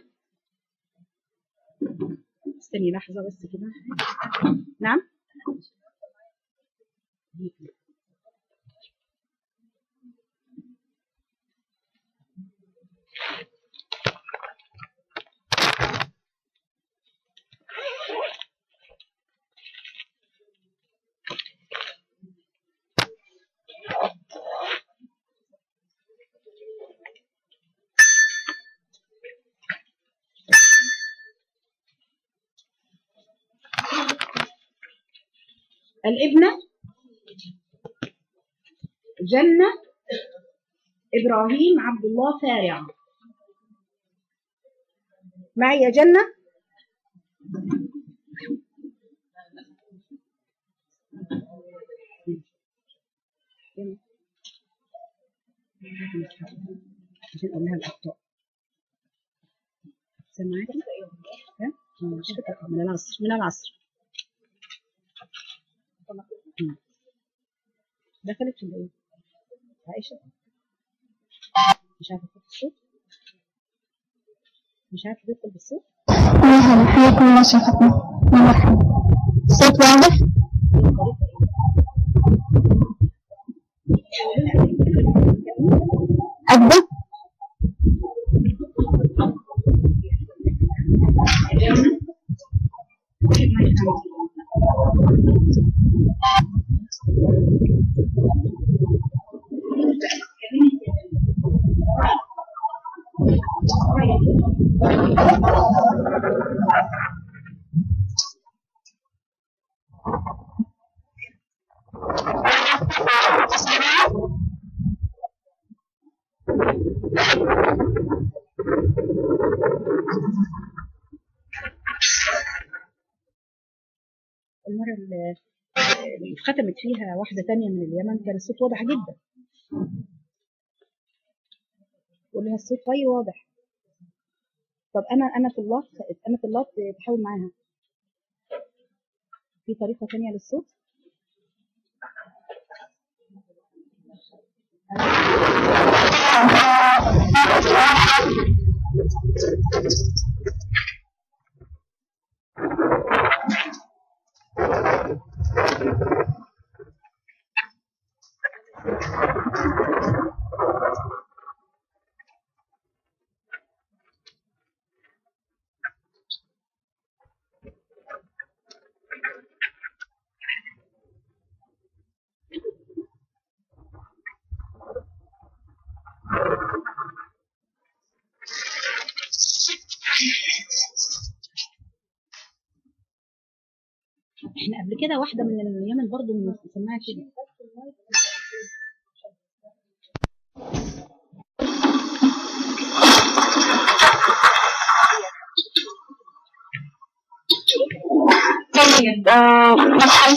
استني لحظه بس كده. نعم الابنة جنة إبراهيم عبد الله فارع. معي يا جنة؟ عشان أقول لها الأخطاء. سمعتي؟ مش فاكرة. من العصر دخلت ولا ايه؟ عائشة مش عارفة تدخل بالصوت؟ مش عارفة تدخل بالصوت؟ مرحبا، حياكم الله شيختنا. مرحبا، الصوت واضح؟ أبدأ؟ المرة اللي ختمت فيها واحدة تانية من اليمن كان الصوت واضح جدا. قول لها الصوت طيب واضح. طب أنا في الله تحاول معاها. في طريقة تانية للصوت؟ احنا قبل كده واحدة من اليمن برضو سماها كده. طيب مرحبا.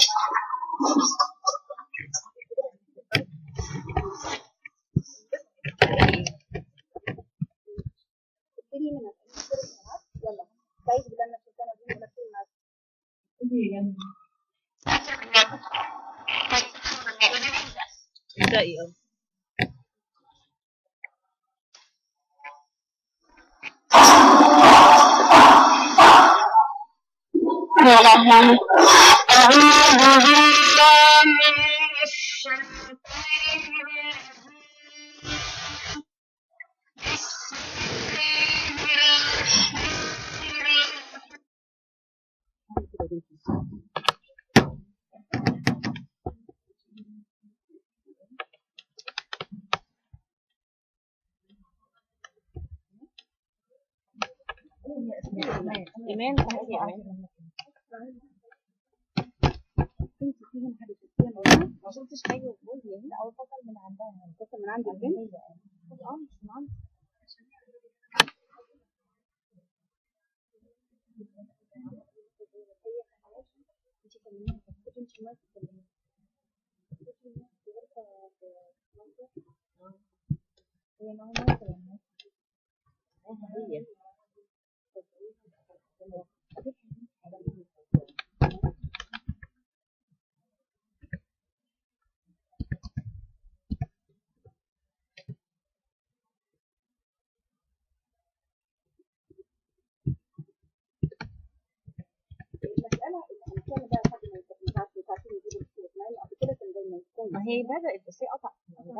أعوذ بالله من الشيطان إيمان ما شفتش حاجة تقول لي هنا أو فصل من عندها فصل من عند البنت مش من عندي ما هي بدأت بس هي قطع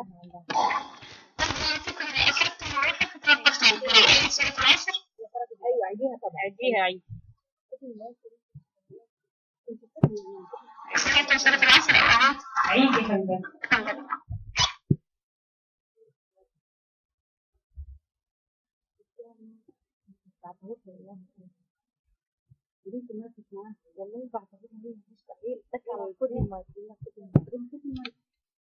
ايوه عيديها طبعا عيديها عيد عيد يا فندم بنت الناس معاها والله بعتبرها هي مستحيل تكره كل ما يقولها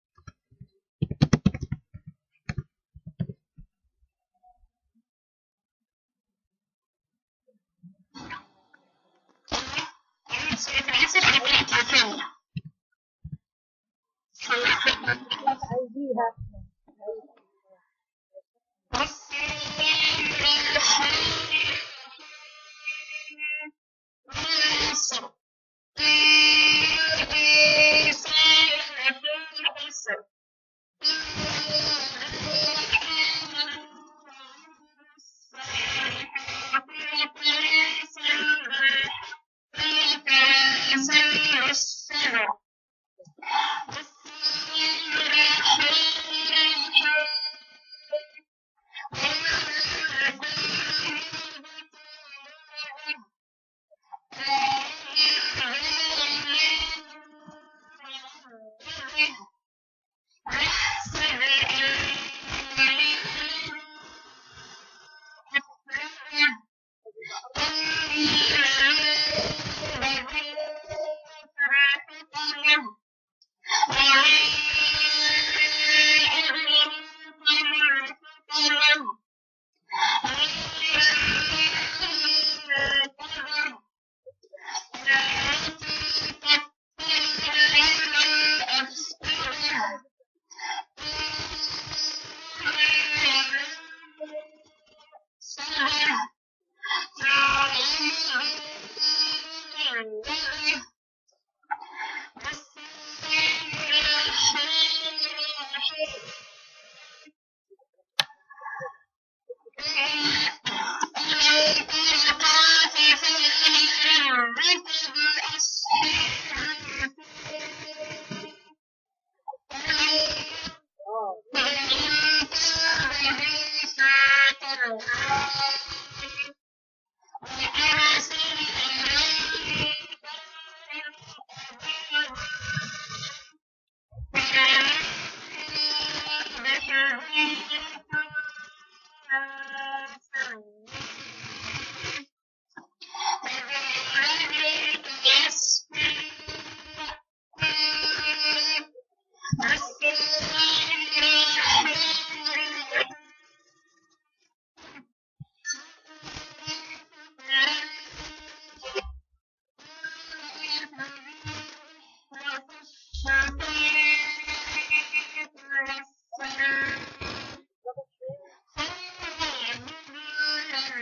عايزيها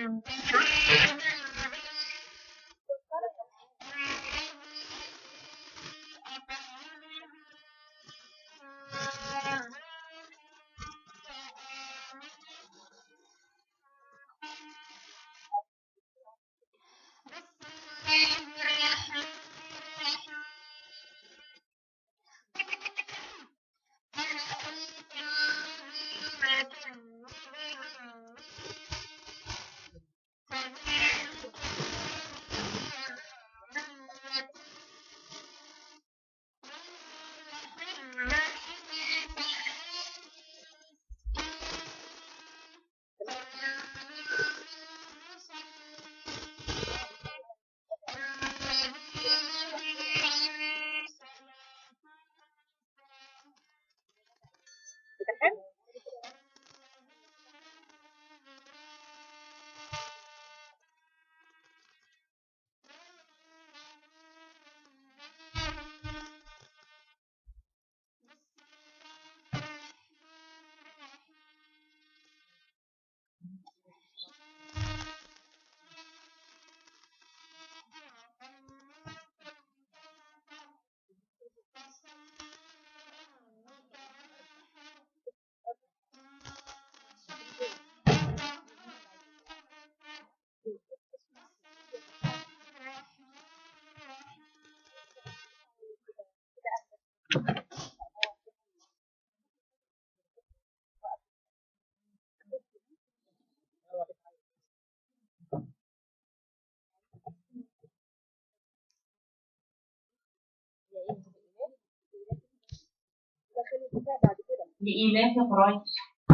لإيلاف قريش.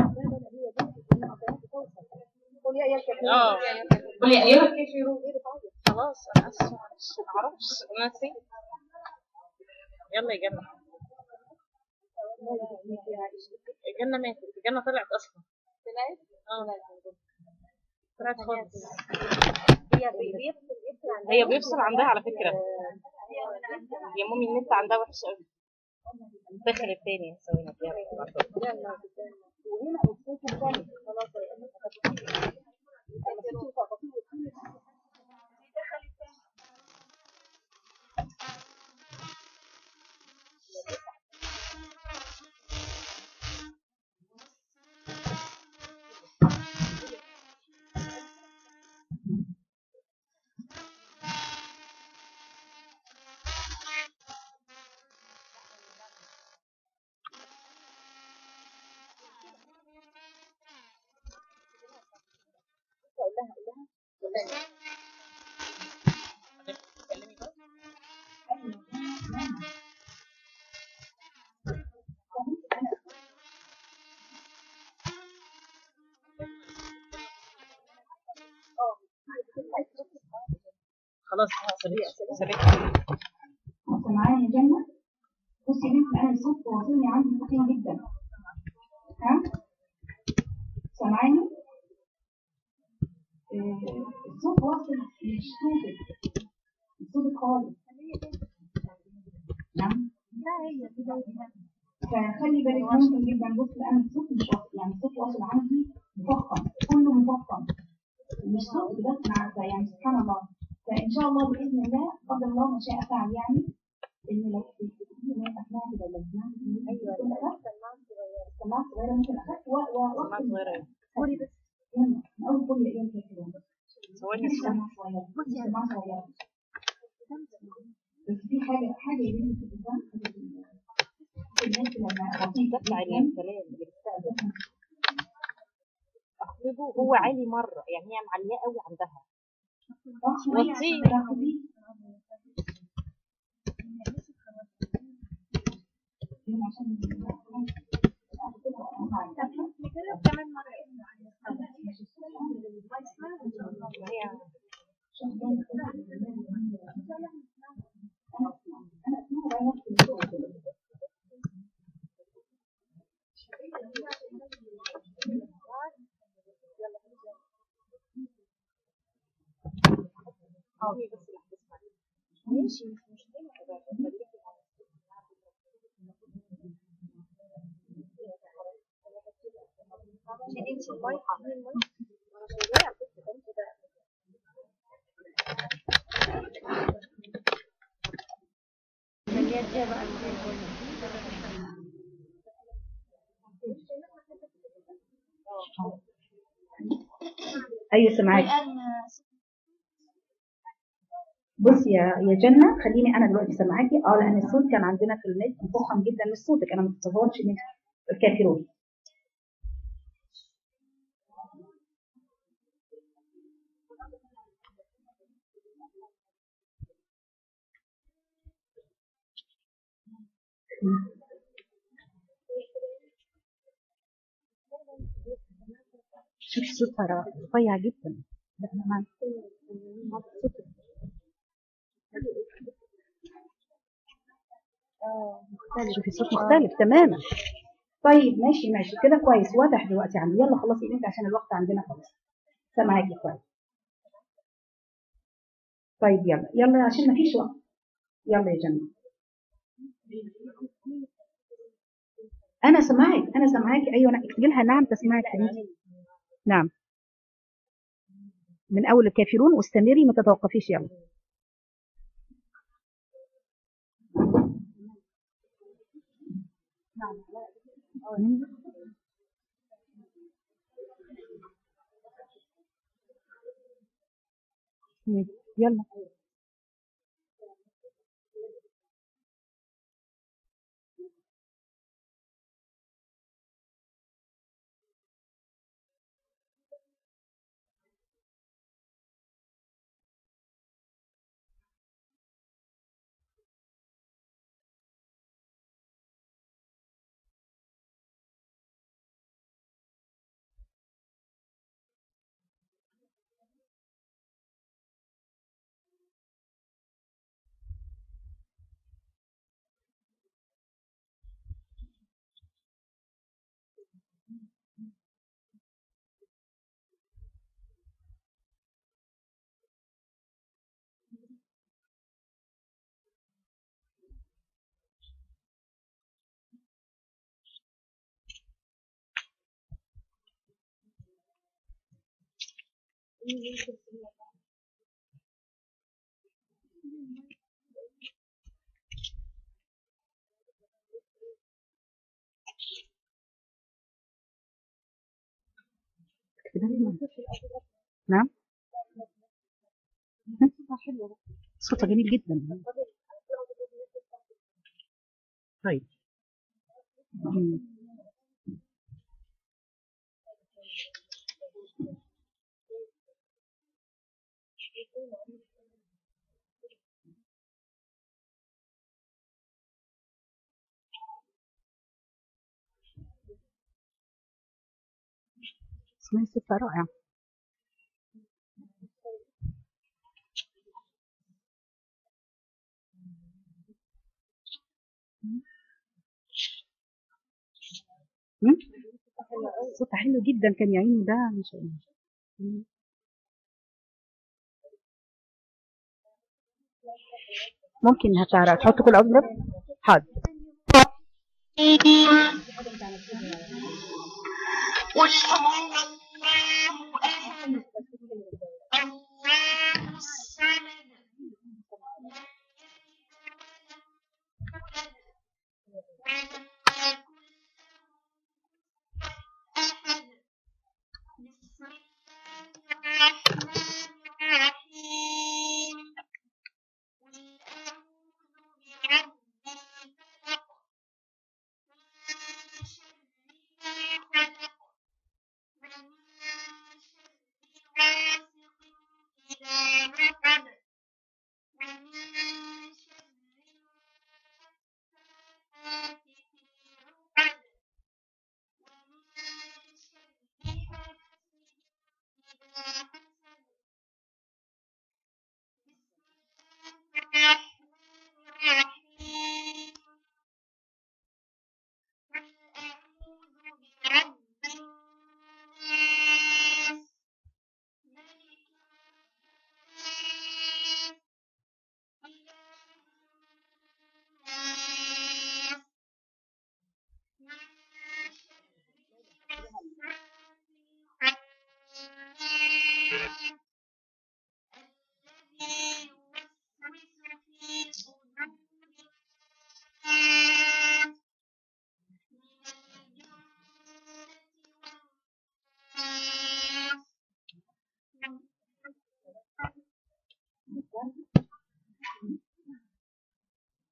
قل يا أيها الكافرون. خلاص انا اسفه معرفش انا نسيت. يلا يا جنة. الجنة ماتت، الجنة طلعت اصلا. طلعت خالص. هي بيفصل عندها على فكرة يا مامي، النت عندها وحش قوي. دخل التاني ثواني كده. خلاص سبت. سامعاني يا جنة؟ بصي يا بنتي، انا الصوت واصلني عندي ثقيل جدا. ها؟ سامعاني؟ الصوت واصل مش صوتك، مش صوتك خالص. نعم؟ فخلي بالك ممكن جدا. بصي انا الصوت مش واصل، يعني الصوت واصل عندي مفخم، كله مفخم، مش صوت بس مع يعني سبحان الله. فان شاء الله باذن الله قدر الله ما شاء فعل، يعني ان لو اسمعت كده، لو سمعت سماعه صغيره ممكن اخف سماعة صغيرة. قولي بس يلا من اول كل ايام كده ثواني سماعه صغيره. بس في حاجه يا بنتي في الإنسان، الناس لما بسيطه تطلع الكلام اللي بتستخدم اخرجه هو عالي مرة، يعني هي معلية قوي عندها. وطي ماشي مش مشكلة. انت المايك وانا شغاله على فكره. ايوه سامعاك. بصي يا جنة، خليني انا دلوقتي سامعاكي. لان الصوت كان عندنا في النت مفخم جدا من صوتك، انا ما بتصورش من الكافرون. شوفي صوتها رفيع جدا. لا انا معاك. شوفي صوت مختلف تماما. طيب ماشي ماشي كده كويس، واضح دلوقتي عندي. يلا خلصي انت عشان الوقت عندنا خلاص. سامعاكي كويس. طيب يلا يلا عشان ما فيش وقت. يلا يا جنة. انا سامعاك انا سامعاك. ايوه انا اكتبي لها نعم تسمعك حبيبتي. نعم من اول الكافرون واستمري ما تتوقفيش. يلا. يلا. نعم صوتها جميل جدا. طيب اسمعي صوتها رائع. صوتها حلو جدا كان يا عيني ده مش ممكن هتعرف تحط كل أضرب. حاضر.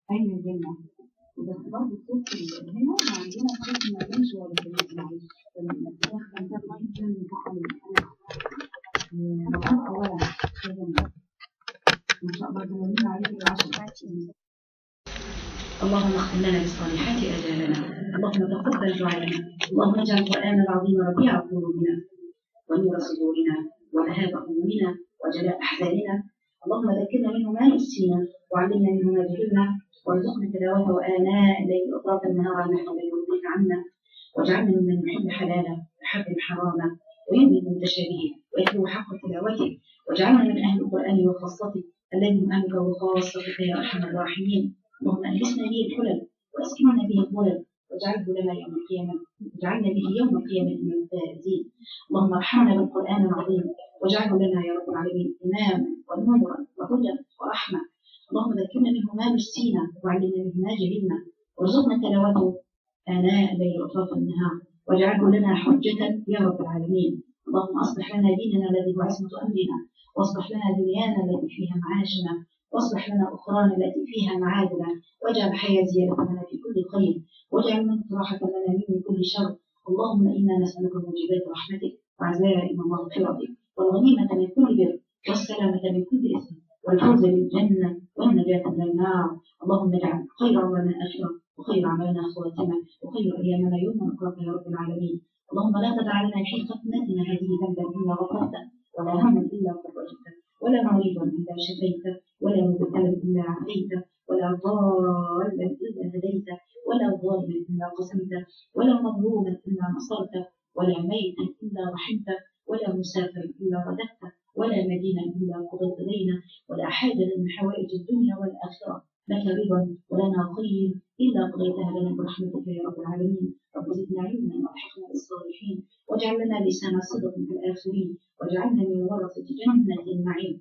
عين الجنة. بس برضه الصوت هنا ما عندنا صوت ما بينش ولا بينش معلش. فنتدخل جدا نفعل مقام أولا ما شاء الله تمرين عليه العشر. اللهم اختم لنا بالصالحات اجالنا، اللهم تقبل دعاءنا، اللهم اجعل القران العظيم ربيع قلوبنا ونور صدورنا وذهاب همومنا وجلاء احزاننا، اللهم ذكرنا منه ما نسينا وعلمنا منه ما جهلنا وارزقنا تلاوته اناء الليل واطراف النهار نحو ما يرضيك عنا، واجعلنا ممن يحب حلاله ويحرم حراما ويؤمن متشابهه ويتلو حق تلاوته، واجعلنا من اهل القران وخاصته الذين هم اهلك وخاصتك يا ارحم الراحمين. اللهم ألبسنا به الحلل وأسكننا به الظلل واجعله لنا يوم القيامة، واجعلنا به يوم القيامة من الفائزين. اللهم ارحمنا بالقرآن العظيم واجعله لنا يا رب العالمين إماما ونورا وهدى ورحمة. اللهم ذكرنا منه ما نسينا وعلمنا منه ما جهلنا وارزقنا تلاوته آناء الليل وأطراف النهار واجعله لنا حجة يا رب العالمين. اللهم أصلح لنا ديننا الذي هو عصمة أمرنا، واصلح لنا دنيانا التي فيها معاشنا، واصلح لنا أخرانا التي فيها معادنا، واجعل الحياة زيادة لنا في كل خير، واجعل الموت راحة لنا من كل شر. اللهم إنا نسألك موجبات رحمتك وعزائم مغفرتك والغنيمة من كل بر والسلامة من كل إثم والفوز بالجنة والنجاة من النار. اللهم اجعل خير عمرنا آخرة وخير عملنا خواتمة وخير أيامنا يوم نلقاك يا رب العالمين. اللهم لا تدع لنا في ختمتنا هذه ذنبا إلا غفرته ولا هما إلا فرجته ولا مريضا إلا شفيته ولا مبتلا إلا عافيته ولا ضالا إلا هديته ولا ظالما إلا قسمته ولا مظلوما إلا نصرته ولا ميتا إلا رحمته ولا مسافرا إلا رددته ولا مدينا إلا قضيت دينه ولا حاجة من حوائج الدنيا والآخرة لك رضا ولنا خير إلا قضيتها لنا برحمتك يا رب العالمين. رب زدنا علما والحقنا بالصالحين واجعل لنا لسان صدق في الآخرين واجعلنا من ورثة جنة النعيم.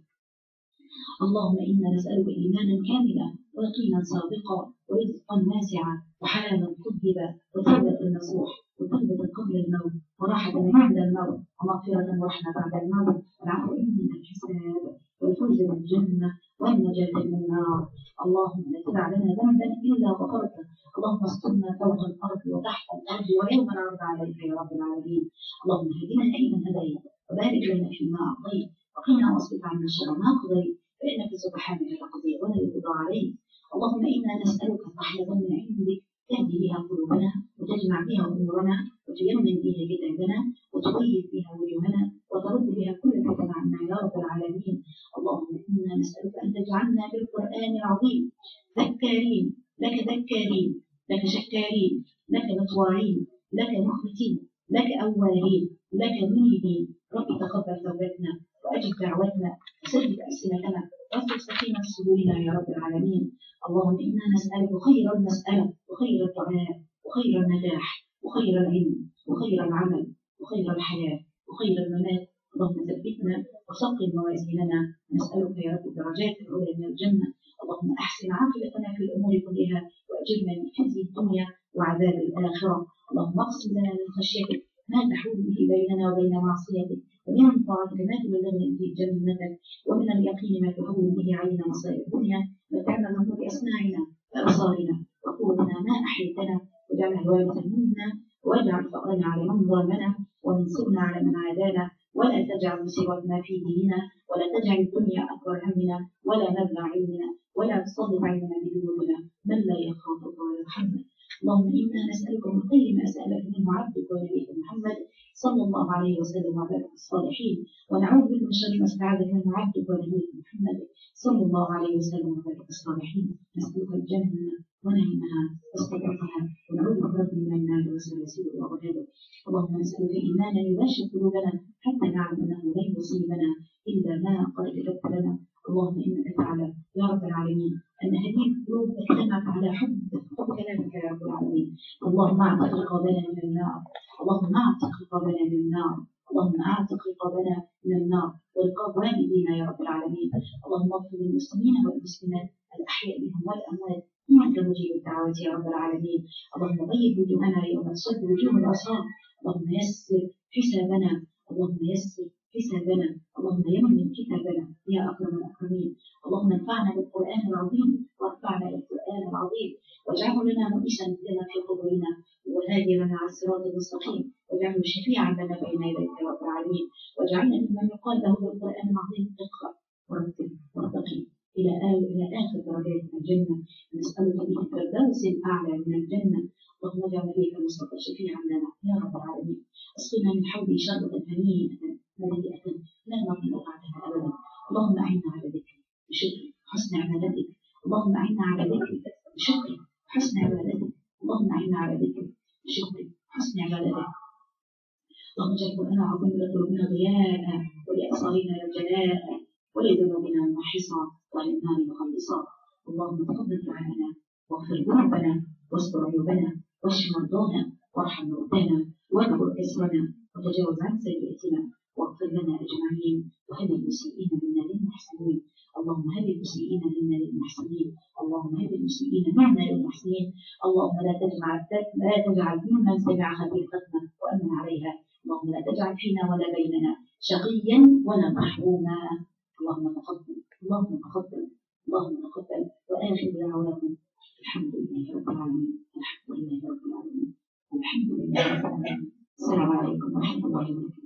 اللهم إنا نسألك إيمانا كاملا ويقينا صادقا ورزقا واسعا وحلالا طيبا وتوبة نصوح وتوبة قبل الموت وراحة عند الموت ومغفرة ورحمة بعد الموت والعفو عند الحساب والفوز بالجنة والنجاة من النار. اللهم لا تدع لنا ذنبا إلا غفرته، اللهم استرنا فوق الأرض وتحت الأرض ويوم العرض عليك يا رب العالمين. اللهم اهدنا فيمن هديت وبارك لنا فيما أعطيت وقنا واصرف عنا شر ما قضيت فإنك سبحانك تقضي ولا يقضى عليك. اللهم إنا نسألك رحمة من عندك تهدي بها قلوبنا وتجمع بها أمورنا وتيمن بها كتابنا وتطيب بها وجوهنا وترد بها كل فتن عنا يا رب العالمين. اللهم إنا نسألك أن تجعلنا بالقرآن العظيم ذكارين لك شكارين لك مطواعين لك مخبتين لك أوالين لك منيبين. رب تقبل توبتنا وأجب دعوتنا وسدد ألسنتنا واصلح سكينة صدورنا يا رب العالمين. اللهم إنا نسألك خير المسألة وخير الدعاء وخير النجاح وخير العلم وخير العمل وخير الحياة وخير الممات. اللهم ثبتنا وثقل موازيننا. نسألك يا رب الدرجات العلى من الجنة. اللهم أحسن عاقبتنا في الأمور كلها وأجرنا من خزي الدنيا وعذاب الآخرة. اللهم اقسم لنا من خشيتك ما تحول به بيننا وبين معصيتك ومن طاعتك ما تبلغنا به جنتك ومن اليقين ما تهون به علينا مصائب الدنيا. متعنا اللهم بأسماعنا وأبصارنا وقوتنا ما أحييتنا واجعلها الوارث منا واجعل فقرنا على من ظلمنا وانصرنا على من عادانا ولا تجعل مصيبتنا في ديننا ولا تجعل الدنيا أكبر همنا ولا مبلغ علمنا ولا تسلط علينا بذنوبنا من لا يخافك ولا يرحمنا. اللهم إنا نسألك من خير ما سألك منه عبدك ونبيك محمد صلى الله عليه وسلم وعلى آله الصالحين ونعوذ بك من شر ما استعاذك منه عبدك ونبيك محمد صلى الله عليه وسلم وعلى آله الصالحين. نسألك الجنة ونعيمها واستبرقها ونعوذ بك من النار وسلاسل وأغلالها. اللهم نسألك إيمانا يباشر قلوبنا حتى نعلم أنه لن يصيبنا إلا ما قد كتبت لنا. اللهم إنك تعلم يا رب العالمين أن هذه القلوب اجتمعت على حب كلامك يا رب العالمين. اللهم اعتق رقابنا من النار، اللهم اعتق رقابنا من النار، اللهم اعتق رقابنا من النار ورقاب والدينا يا رب العالمين. اللهم اغفر للمسلمين والمسلمات الأحياء منهم والأموات إنك مجيب الدعوات يا رب العالمين. اللهم طيب وجوهنا يوم تسود وجوه العصاة. اللهم يسر حسابنا، اللهم يسر حسابنا، اللهم يمن كتابنا يا أكرم الأكرمين. اللهم انفعنا بالقرآن العظيم وارفعنا بالقرآن القرآن العظيم، واجعله لنا مؤنسا لنا في قبورنا وهاديا لنا على الصراط المستقيم، واجعله شفيعا لنا بين يديك يا رب العالمين، واجعلنا ممن يقال له بالقرآن العظيم اقرأ ورتل وارتقي إلى آخر درجات الجنة. نسألك به الفردوس الأعلى من الجنة. اللهم اجعل نبيك المصطفى شفيعا لنا يا رب العالمين. اسقنا من حوله شربة هنيئة مليئة لا نظن بعدها أبدا. اللهم أعنا على ذكرك بشكرك حسن عبادتك. اللهم أعنا على ذكرك بشكرك حسن عبادتك. اللهم أعنا على ذكرك بشكرك حسن عبادتك. اللهم اجعل القرآن العظيم لقلوبنا ضياء ولأبصارنا جلاء ولذنوبنا محصا وللنار مخلصا. اللهم تقبل دعاءنا واغفر ذنوبنا واستر عيوبنا واشف مرضانا وارحم موتانا واجبر كسرنا وتجاوز عن سيئاتنا واغفر لنا اجمعين وهب المسيئين منا للمحسنين. اللهم هب المسيئين منا للمحسنين. اللهم هب المسيئين منا للمحسنين. اللهم لا تجعل منا سمع خطيئتنا وامن عليها. اللهم لا تجعل فينا ولا بيننا شقيا ولا محروما. اللهم تقبل اللهم تقبل اللهم تقبل. واخر دعوانا الحمد لله رب العالمين. الحمد لله رب العالمين. الحمد لله رب العالمين. السلام عليكم ورحمه الله وبركاته.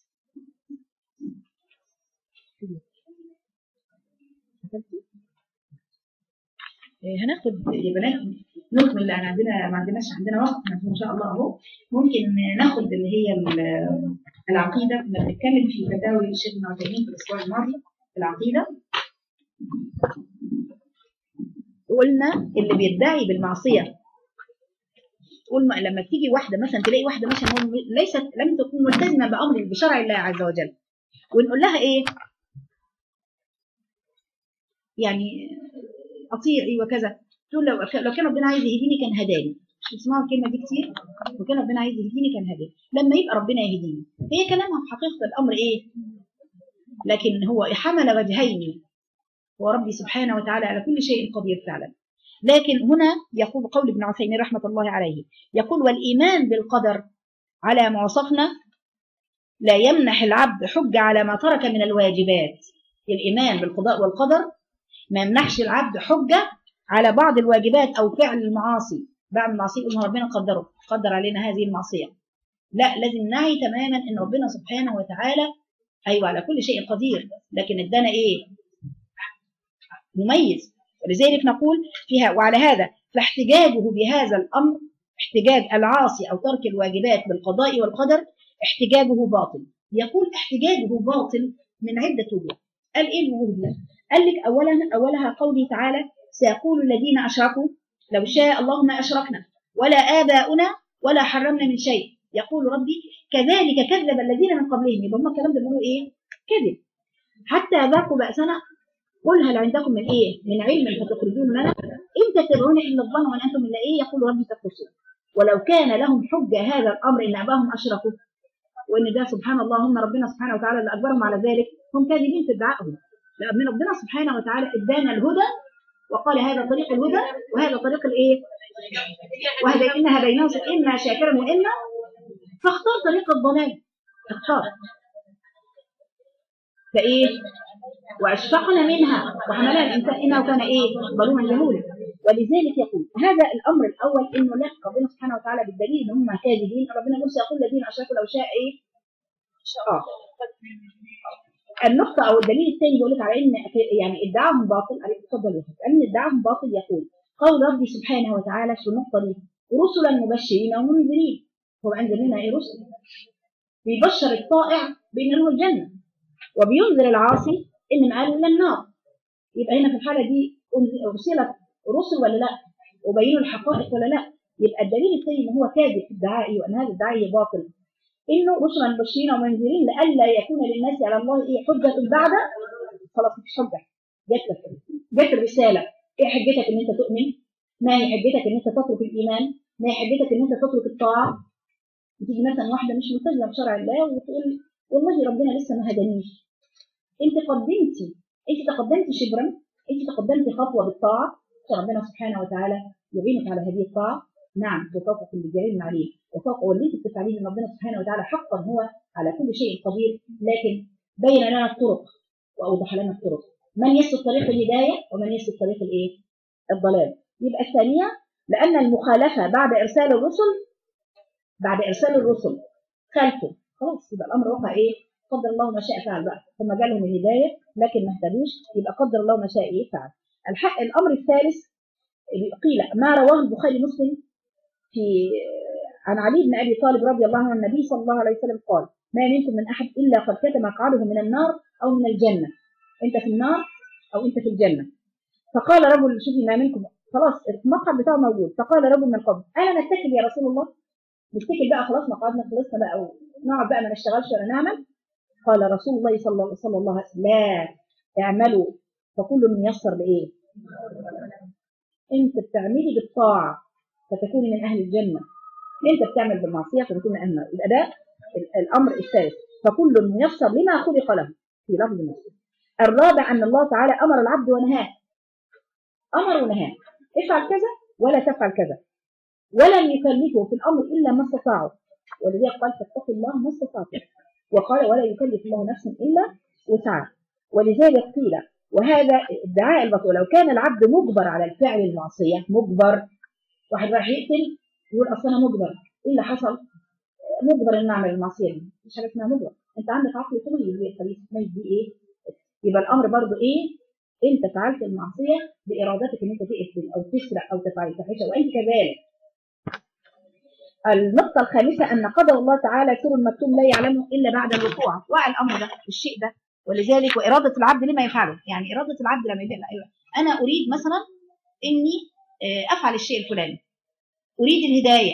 هناخد يا بنات نكمل لان ما عندنا وقت ان شاء الله اهو. ممكن ناخد اللي هي العقيده. كنا بنتكلم في فتاوي الشيخ ابن عثيمين في الاسبوع الماضي في العقيده. قلنا اللي بيدعي بالمعصيه، قلنا لما تيجي واحده مثلا تلاقي واحده مثلا لم تكون ملتزمه بامر بشرع الله عز وجل، ونقول لها ايه يعني اطيعي وكذا، تقول لو كان ربنا عايز يهديني كان هداني. مش بتسمعوا الكلمه دي كتير؟ لو كان ربنا عايز يهديني كان هداني. لما يبقى ربنا يهديني هي كلامها في حقيقه الامر ايه؟ لكن هو حمل وجهين، هو ربي سبحانه وتعالى على كل شيء قدير فعلا. لكن هنا يقول قول ابن عثيمين رحمه الله عليه، يقول والايمان بالقدر على ما وصفنا لا يمنح العبد حجه على ما ترك من الواجبات. الإيمان بالقضاء والقدر ما يمنحش العبد حجة على بعض الواجبات أو فعل المعاصي. بعض المعاصي يقول ربنا قدر علينا هذه المعصية، لا، لازم نعي تماما إن ربنا سبحانه وتعالى أيوة على كل شيء قدير، لكن ادانا إيه؟ مميز. ولذلك نقول فيها وعلى هذا فاحتجاجه بهذا الأمر، احتجاج العاصي أو ترك الواجبات بالقضاء والقدر احتجاجه باطل. يقول احتجاجه باطل من عدة وجوه. قال ايه الوجوه دي؟ قال لك اولها قوله تعالى سيقول الذين اشركوا لو شاء الله ما اشركنا ولا آباؤنا ولا حرمنا من شيء. يقول ربي كذلك كذب الذين من قبلهم. يبقى هم الكلام ده بيقولوا ايه؟ كذب. حتى ذاقوا بأسنا قل هل عندكم من ايه؟ من علم فتخرجون لنا ان تتبعون الا الظن وان انتم الا ايه؟ يقول ربي تقصون. ولو كان لهم حجه هذا الامر ان اباهم اشركوا، وان ده سبحان الله هم ربنا سبحانه وتعالى اللي اجبرهم على ذلك، هم كاذبين في ادعائهم. لان ربنا سبحانه وتعالى ادانا الهدى وقال هذا طريق الهدى وهذا طريق الايه؟ وهديناها بينهم اما شاكرا واما، فاختار طريق الضلال. اختار فايه؟ واشفقنا منها وحملها الانسان انه كان ايه؟ ظلوما جهولا. ولذلك يقول هذا الامر الاول انه لا، ربنا سبحانه وتعالى بالدليل ان هم كاذبين. ربنا يقول سيقول الذين اشركوا لو شاء ايه؟ النقطة أو الدليل الثاني بيقول لك على إن يعني ادعاهم باطل. اتفضل يا حبيبي. أن ادعاهم باطل يقول قول ربي سبحانه وتعالى في النقطة دي رسلا مبشرين ومنذرين. هو عند لنا إيه؟ رسل بيبشر الطائع بأن له الجنة وبينذر العاصي إن مآله إلى النار. يبقى هنا في الحالة دي أرسلت رسل ولا لا؟ وبينوا الحقائق ولا لا؟ يبقى الدليل الثاني إن هو كاذب في ادعائه وأن هذا الدعاء باطل. إنه رسلا مبشرين ومنذرين لئلا يكون للناس على الله إيه؟ حجة بعد. خلاص مفيش حجة، جت الرسالة. إيه حجتك إن أنت تؤمن؟ ما هي حجتك إن أنت تترك الإيمان؟ ما هي حجتك إن أنت تترك الطاعة؟ تيجي مثلا واحدة مش ملتزمة بشرع الله وتقول والله ربنا لسه ما هدانيش. أنت تقدمت شبرا، أنت تقدمت خطوة بالطاعة، فربنا سبحانه وتعالى يعينك على هذه الطاعة. نعم وفوق كل جليل عليه وفوق وليت التفعيل ان ربنا سبحانه وتعالى حقا هو على كل شيء قدير. لكن بين لنا الطرق واوضح لنا الطرق، من يسلك طريق الهدايه ومن يسلك طريق الايه؟ الضلال. يبقى الثانية لأن المخالفة بعد إرسال الرسل خالفوا، خلاص يبقى الأمر وقع إيه؟ قدر الله ما شاء فعل بقى، ثم جالهم الهداية لكن ما اهتدوش، يبقى قدر الله ما شاء إيه فعل. الأمر الثالث قيل ما رواه البخاري مسلم عن علي بن أبي طالب رضي الله عنه النبي صلى الله عليه وسلم قال: ما منكم من أحد إلا قد كتب مقعده من النار أو من الجنة، أنت في النار أو أنت في الجنة. فقال رجل: شوفي ما منكم، خلاص المقعد بتاعه موجود. فقال رجل من القوم: أنا نتكل يا رسول الله، نتكل بقى خلاص مقعدنا خلصنا بقى ونقعد بقى ما نشتغلش ولا نعمل. قال رسول الله صلى الله عليه وسلم: لا، اعملوا فكل ميسر لإيه؟ أنت بتعملي بالطاعة فتكوني من أهل الجنة، أنت بتعمل بالمعصية فتكون من أهل النار. يبقى ده الأمر الثالث، فكل ميسر لما خلق له في لفظ مسلم. الرابع أن الله تعالى أمر العبد ونهاه، أمر ونهاه: افعل كذا ولا تفعل كذا، ولم يكلفه في الأمر إلا ما استطاعه، ولذلك قال: فاتقوا الله ما استطعتم، وقال: ولا يكلف الله نفسا إلا وسعها. ولذلك قيل وهذا ادعاء البطل، لو كان العبد مجبر على الفعل المعصية، مجبر، واحد راح يقتل يقول أصل أنا مجبر، إيه اللي حصل؟ مجبر إن أعمل المعصية دي، مش حاجة اسمها مجبر، أنت عندك عقل تميز دي إيه؟ يبقى الأمر برضو إيه؟ أنت فعلت المعصية بإرادتك إن أنت تقتل أو تسرق أو تفعل فاحشة، وأنت كذلك. النقطة الخامسة أن قدر الله تعالى سر المكتوم لا يعلمه إلا بعد الوقوع، وقع الأمر ده الشيء ده، ولذلك وإرادة العبد لما يفعله، يعني إرادة العبد لما يفعل أنا أريد مثلا إني أفعل الشيء الفلاني، أريد الهداية،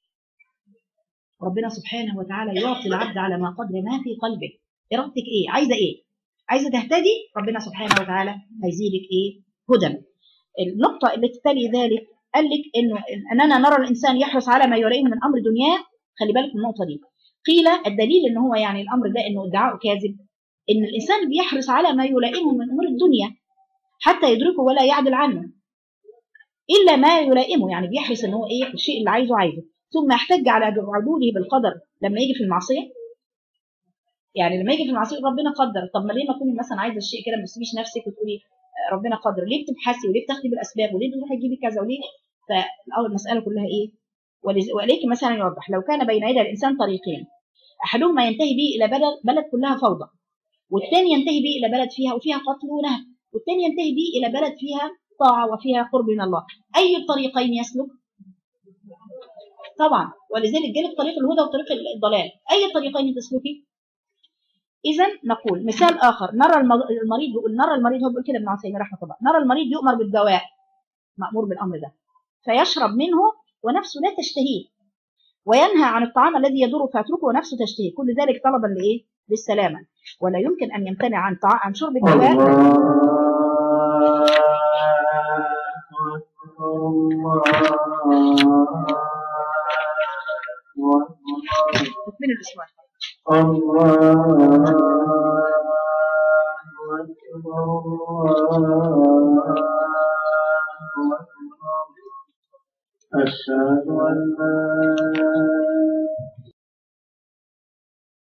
ربنا سبحانه وتعالى يعطي العبد على ما قدر ما في قلبه. إرادتك إيه؟ عايزة إيه؟ عايزة تهتدي، ربنا سبحانه وتعالى هيزيدك إيه؟ هدى. النقطة التي تلي ذلك قال لك أننا نرى الإنسان يحرص على ما يلائمه من أمر دنياه. خلي بالك من النقطة دي. قيل الدليل إن هو يعني الأمر ده إنه ادعاء كاذب، إن الإنسان بيحرص على ما يلائمه من أمور الدنيا حتى يدركه ولا يعدل عنه إلا ما يلائمه، يعني بيحرص إن هو إيه الشيء اللي عايزه، ثم يحتج على عدوله بالقدر لما يجي في المعصية. يعني لما يجي في المعصية ربنا قدر، طب ما ليه ما تكوني مثلا عايزة الشيء كده ما تسيبيش نفسك وتقولي ربنا قدر، ليه بتبحثي وليه بتاخدي بالأسباب وليه تروحي تجيبي كذا وليه؟ فالأول المسألة كلها إيه؟ وليك مثلا يوضح لو كان بين يدي الإنسان طريقين، أحدهما ينتهي به إلى بلد كلها فوضى، والثاني ينتهي به إلى بلد فيها قتل ونهب، والثاني ينتهي به إلى بلد فيها طاعة وفيها قرب من الله، أي الطريقين يسلك؟ طبعا، ولذلك جالك طريق الهدى وطريق الضلال، أي الطريقين تسلكي؟ إذا نقول مثال آخر، نرى المريض هو بيقول كده ابن عثيمين رحمه الله، نرى المريض يؤمر بالدواء، مأمور بالأمر ده، فيشرب منه ونفسه لا تشتهيه، وينهى عن الطعام الذي يضره فيتركه ونفسه تشتهيه، كل ذلك طلبا لإيه؟ للسلامة، ولا يمكن أن يمتنع عن شرب الدواء. من الأسواق أشهد أن لا